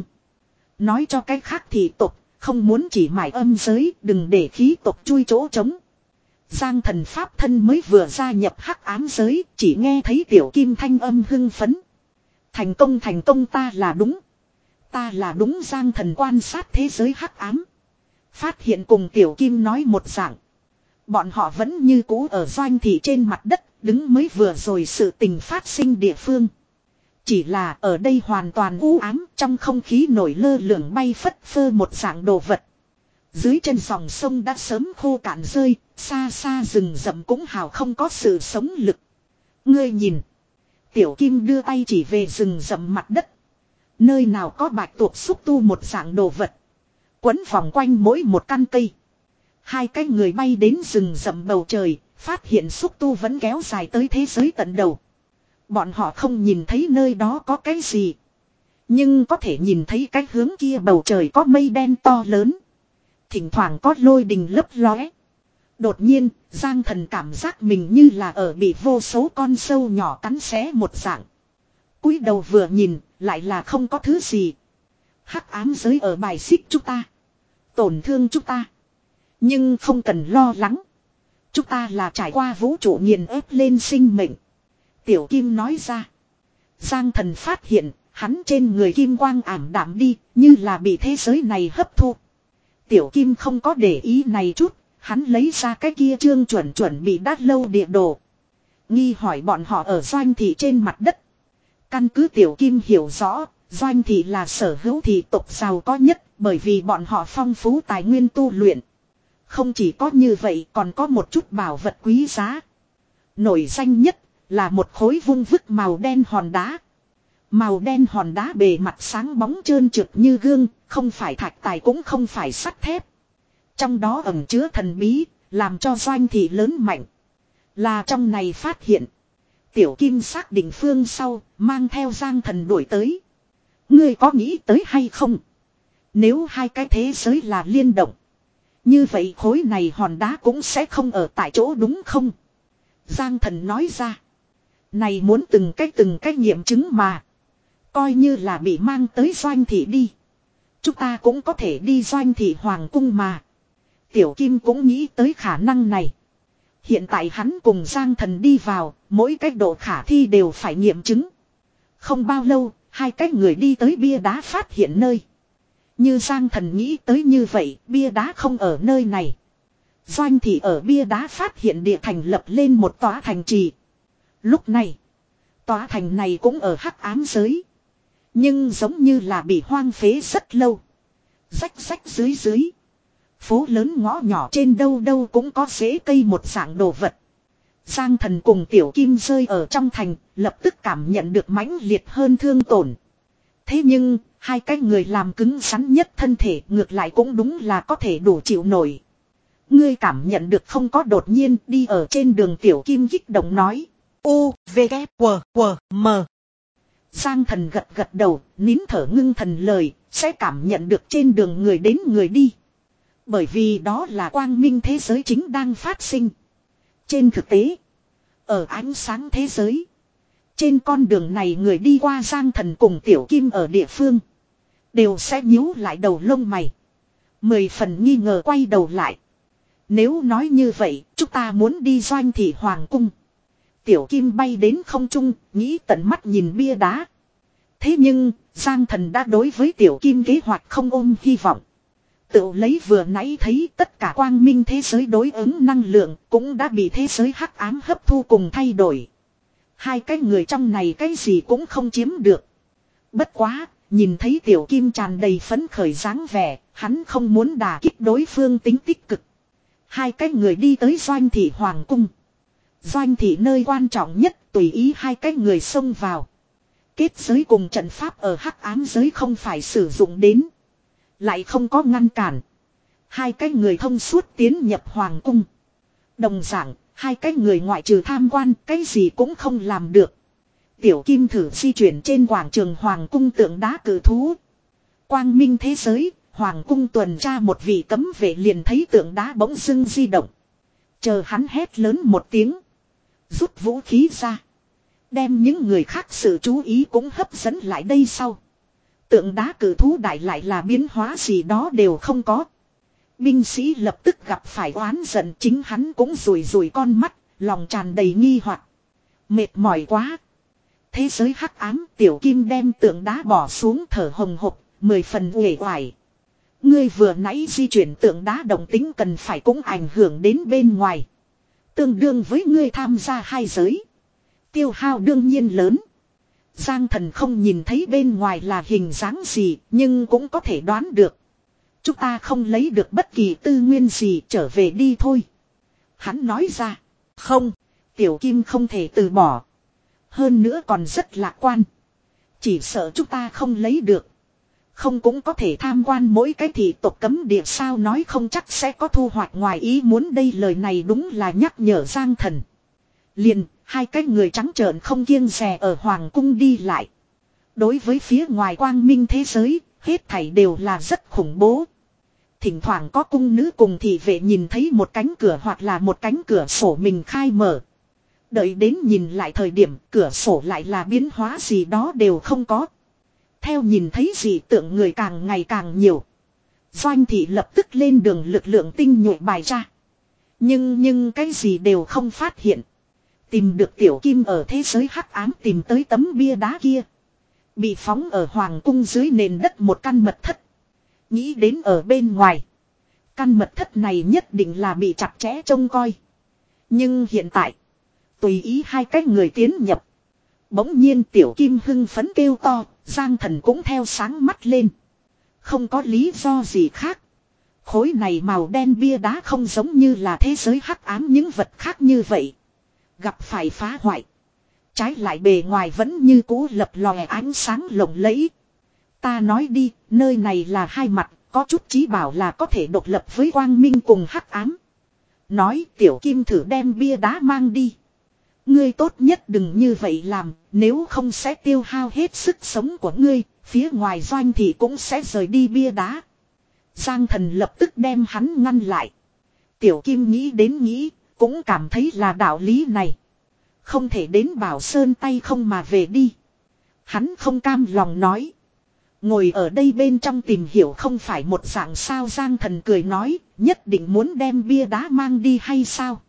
Nói cho cái khác thì tộc, không muốn chỉ mải âm giới, đừng để khí tộc chui chỗ trống. Giang Thần pháp thân mới vừa gia nhập hắc ám giới, chỉ nghe thấy Tiểu Kim thanh âm hưng phấn. Thành công thành công, ta là đúng. Ta là đúng. Giang Thần quan sát thế giới hắc ám. Phát hiện cùng Tiểu Kim nói một dạng. Bọn họ vẫn như cũ ở doanh thị trên mặt đất, đứng mới vừa rồi sự tình phát sinh địa phương. Chỉ là ở đây hoàn toàn u ám, trong không khí nổi lơ lửng bay phất phơ một dạng đồ vật. Dưới chân dòng sông đã sớm khô cạn rơi, xa xa rừng rậm cũng hào không có sự sống lực. Ngươi nhìn. Tiểu Kim đưa tay chỉ về rừng rậm mặt đất. Nơi nào có bạch tuộc xúc tu một dạng đồ vật. Quấn vòng quanh mỗi một căn cây. Hai cái người bay đến rừng rậm bầu trời, phát hiện xúc tu vẫn kéo dài tới thế giới tận đầu. Bọn họ không nhìn thấy nơi đó có cái gì. Nhưng có thể nhìn thấy cái hướng kia bầu trời có mây đen to lớn. Thỉnh thoảng có lôi đình lấp lóe. Đột nhiên, Giang Thần cảm giác mình như là ở bị vô số con sâu nhỏ cắn xé một dạng. Cúi đầu vừa nhìn, lại là không có thứ gì. Hắc ám giới ở bài xích chúng ta. Tổn thương chúng ta. Nhưng không cần lo lắng. Chúng ta là trải qua vũ trụ nghiền ép lên sinh mệnh. Tiểu Kim nói ra. Giang Thần phát hiện, hắn trên người kim quang ảm đạm đi, như là bị thế giới này hấp thu. Tiểu Kim không có để ý này chút, hắn lấy ra cái kia chương chuẩn chuẩn bị đát lâu địa đồ. Nghi hỏi bọn họ ở doanh thị trên mặt đất. Căn cứ Tiểu Kim hiểu rõ, Doanh thị là sở hữu thị tộc giàu có nhất bởi vì bọn họ phong phú tài nguyên tu luyện. Không chỉ có như vậy còn có một chút bảo vật quý giá. Nổi danh nhất là một khối vung vức màu đen hòn đá. Màu đen hòn đá bề mặt sáng bóng trơn trượt như gương, không phải thạch tài cũng không phải sắt thép. Trong đó ẩn chứa thần bí, làm cho Doanh thị lớn mạnh. Là trong này phát hiện. Tiểu Kim xác định phương sau, mang theo Giang Thần đuổi tới. Ngươi có nghĩ tới hay không? Nếu hai cái thế giới là liên động. Như vậy khối này hòn đá cũng sẽ không ở tại chỗ đúng không? Giang Thần nói ra. Này muốn từng cách từng cách nghiệm chứng mà. Coi như là bị mang tới Doanh thị đi. Chúng ta cũng có thể đi Doanh thị hoàng cung mà. Tiểu Kim cũng nghĩ tới khả năng này. Hiện tại hắn cùng Giang Thần đi vào, mỗi cách độ khả thi đều phải nghiệm chứng. Không bao lâu, hai cách người đi tới bia đá phát hiện nơi. Như Giang Thần nghĩ tới như vậy, bia đá không ở nơi này. Doanh thị ở bia đá phát hiện địa thành lập lên một tòa thành trì. Lúc này, tòa thành này cũng ở hắc ám giới. Nhưng giống như là bị hoang phế rất lâu. Rách rách dưới dưới. Phố lớn ngõ nhỏ trên đâu đâu cũng có rễ cây một dạng đồ vật. Giang Thần cùng Tiểu Kim rơi ở trong thành, lập tức cảm nhận được mãnh liệt hơn thương tổn. Thế nhưng, hai cái người làm cứng rắn nhất thân thể ngược lại cũng đúng là có thể đủ chịu nổi. Ngươi cảm nhận được không có đột nhiên đi ở trên đường Tiểu Kim kích động nói. U, V, K, W, W, M. Giang Thần gật gật đầu, nín thở ngưng thần lời, sẽ cảm nhận được trên đường người đến người đi. Bởi vì đó là quang minh thế giới chính đang phát sinh. Trên thực tế, ở ánh sáng thế giới, trên con đường này người đi qua Giang Thần cùng Tiểu Kim ở địa phương, đều sẽ nhíu lại đầu lông mày. Mười phần nghi ngờ quay đầu lại. Nếu nói như vậy, chúng ta muốn đi Doanh thị hoàng cung. Tiểu Kim bay đến không trung, nghĩ tận mắt nhìn bia đá. Thế nhưng, Giang Thần đã đối với Tiểu Kim kế hoạch không ôm hy vọng. Tự lấy vừa nãy thấy tất cả quang minh thế giới đối ứng năng lượng cũng đã bị thế giới hắc ám hấp thu cùng thay đổi. Hai cái người trong này cái gì cũng không chiếm được. Bất quá, nhìn thấy Tiểu Kim tràn đầy phấn khởi dáng vẻ, hắn không muốn đả kích đối phương tính tích cực. Hai cái người đi tới Doanh thị hoàng cung. Doanh thị nơi quan trọng nhất tùy ý hai cái người xông vào. Kết giới cùng trận pháp ở hắc ám giới không phải sử dụng đến. Lại không có ngăn cản. Hai cái người thông suốt tiến nhập hoàng cung. Đồng dạng, hai cái người ngoại trừ tham quan cái gì cũng không làm được. Tiểu Kim thử di chuyển trên quảng trường hoàng cung tượng đá cử thú. Quang minh thế giới, hoàng cung tuần tra một vị cấm vệ liền thấy tượng đá bỗng dưng di động. Chờ hắn hét lớn một tiếng. Rút vũ khí ra. Đem những người khác sự chú ý cũng hấp dẫn lại đây sau. Tượng đá cử thú đại lại là biến hóa gì đó đều không có. Binh sĩ lập tức gặp phải oán giận, chính hắn cũng rủi rủi con mắt, lòng tràn đầy nghi hoặc. Mệt mỏi quá. Thế giới hắc ám, Tiểu Kim đem tượng đá bỏ xuống thở hồng hộc, mười phần uể oải. Ngươi vừa nãy di chuyển tượng đá động tính cần phải cũng ảnh hưởng đến bên ngoài. Tương đương với ngươi tham gia hai giới. Tiêu hao đương nhiên lớn. Giang Thần không nhìn thấy bên ngoài là hình dáng gì, nhưng cũng có thể đoán được. Chúng ta không lấy được bất kỳ tư nguyên gì, trở về đi thôi. Hắn nói ra. Không, Tiểu Kim không thể từ bỏ. Hơn nữa còn rất lạc quan. Chỉ sợ chúng ta không lấy được. Không cũng có thể tham quan mỗi cái thị tộc cấm địa sao, nói không chắc sẽ có thu hoạch ngoài ý muốn. Đây lời này đúng là nhắc nhở Giang Thần. Liền, hai cái người trắng trợn không kiêng dè ở hoàng cung đi lại. Đối với phía ngoài quang minh thế giới, hết thảy đều là rất khủng bố. Thỉnh thoảng có cung nữ cùng thị vệ nhìn thấy một cánh cửa hoặc là một cánh cửa sổ mình khai mở. Đợi đến nhìn lại thời điểm cửa sổ lại là biến hóa gì đó đều không có. Theo nhìn thấy dị tượng người càng ngày càng nhiều. Doanh thị lập tức lên đường lực lượng tinh nhuệ bài ra. Nhưng nhưng cái gì đều không phát hiện. Tìm được Tiểu Kim ở thế giới hắc ám tìm tới tấm bia đá kia. Bị phóng ở hoàng cung dưới nền đất một căn mật thất. Nghĩ đến ở bên ngoài. Căn mật thất này nhất định là bị chặt chẽ trông coi. Nhưng hiện tại. Tùy ý hai cái người tiến nhập. Bỗng nhiên Tiểu Kim hưng phấn kêu to, Giang Thần cũng theo sáng mắt lên. Không có lý do gì khác. Khối này màu đen bia đá không giống như là thế giới hắc ám những vật khác như vậy. Gặp phải phá hoại. Trái lại bề ngoài vẫn như cũ lập lòe ánh sáng lộng lẫy. Ta nói đi, nơi này là hai mặt, có chút chí bảo là có thể độc lập với quang minh cùng hắc ám. Nói Tiểu Kim thử đem bia đá mang đi. Ngươi tốt nhất đừng như vậy làm, nếu không sẽ tiêu hao hết sức sống của ngươi, phía ngoài doanh thì cũng sẽ rời đi bia đá. Giang Thần lập tức đem hắn ngăn lại. Tiểu Kim nghĩ đến nghĩ, cũng cảm thấy là đạo lý này. Không thể đến Bảo Sơn tay không mà về đi. Hắn không cam lòng nói. Ngồi ở đây bên trong tìm hiểu không phải một dạng sao. Giang Thần cười nói, nhất định muốn đem bia đá mang đi hay sao?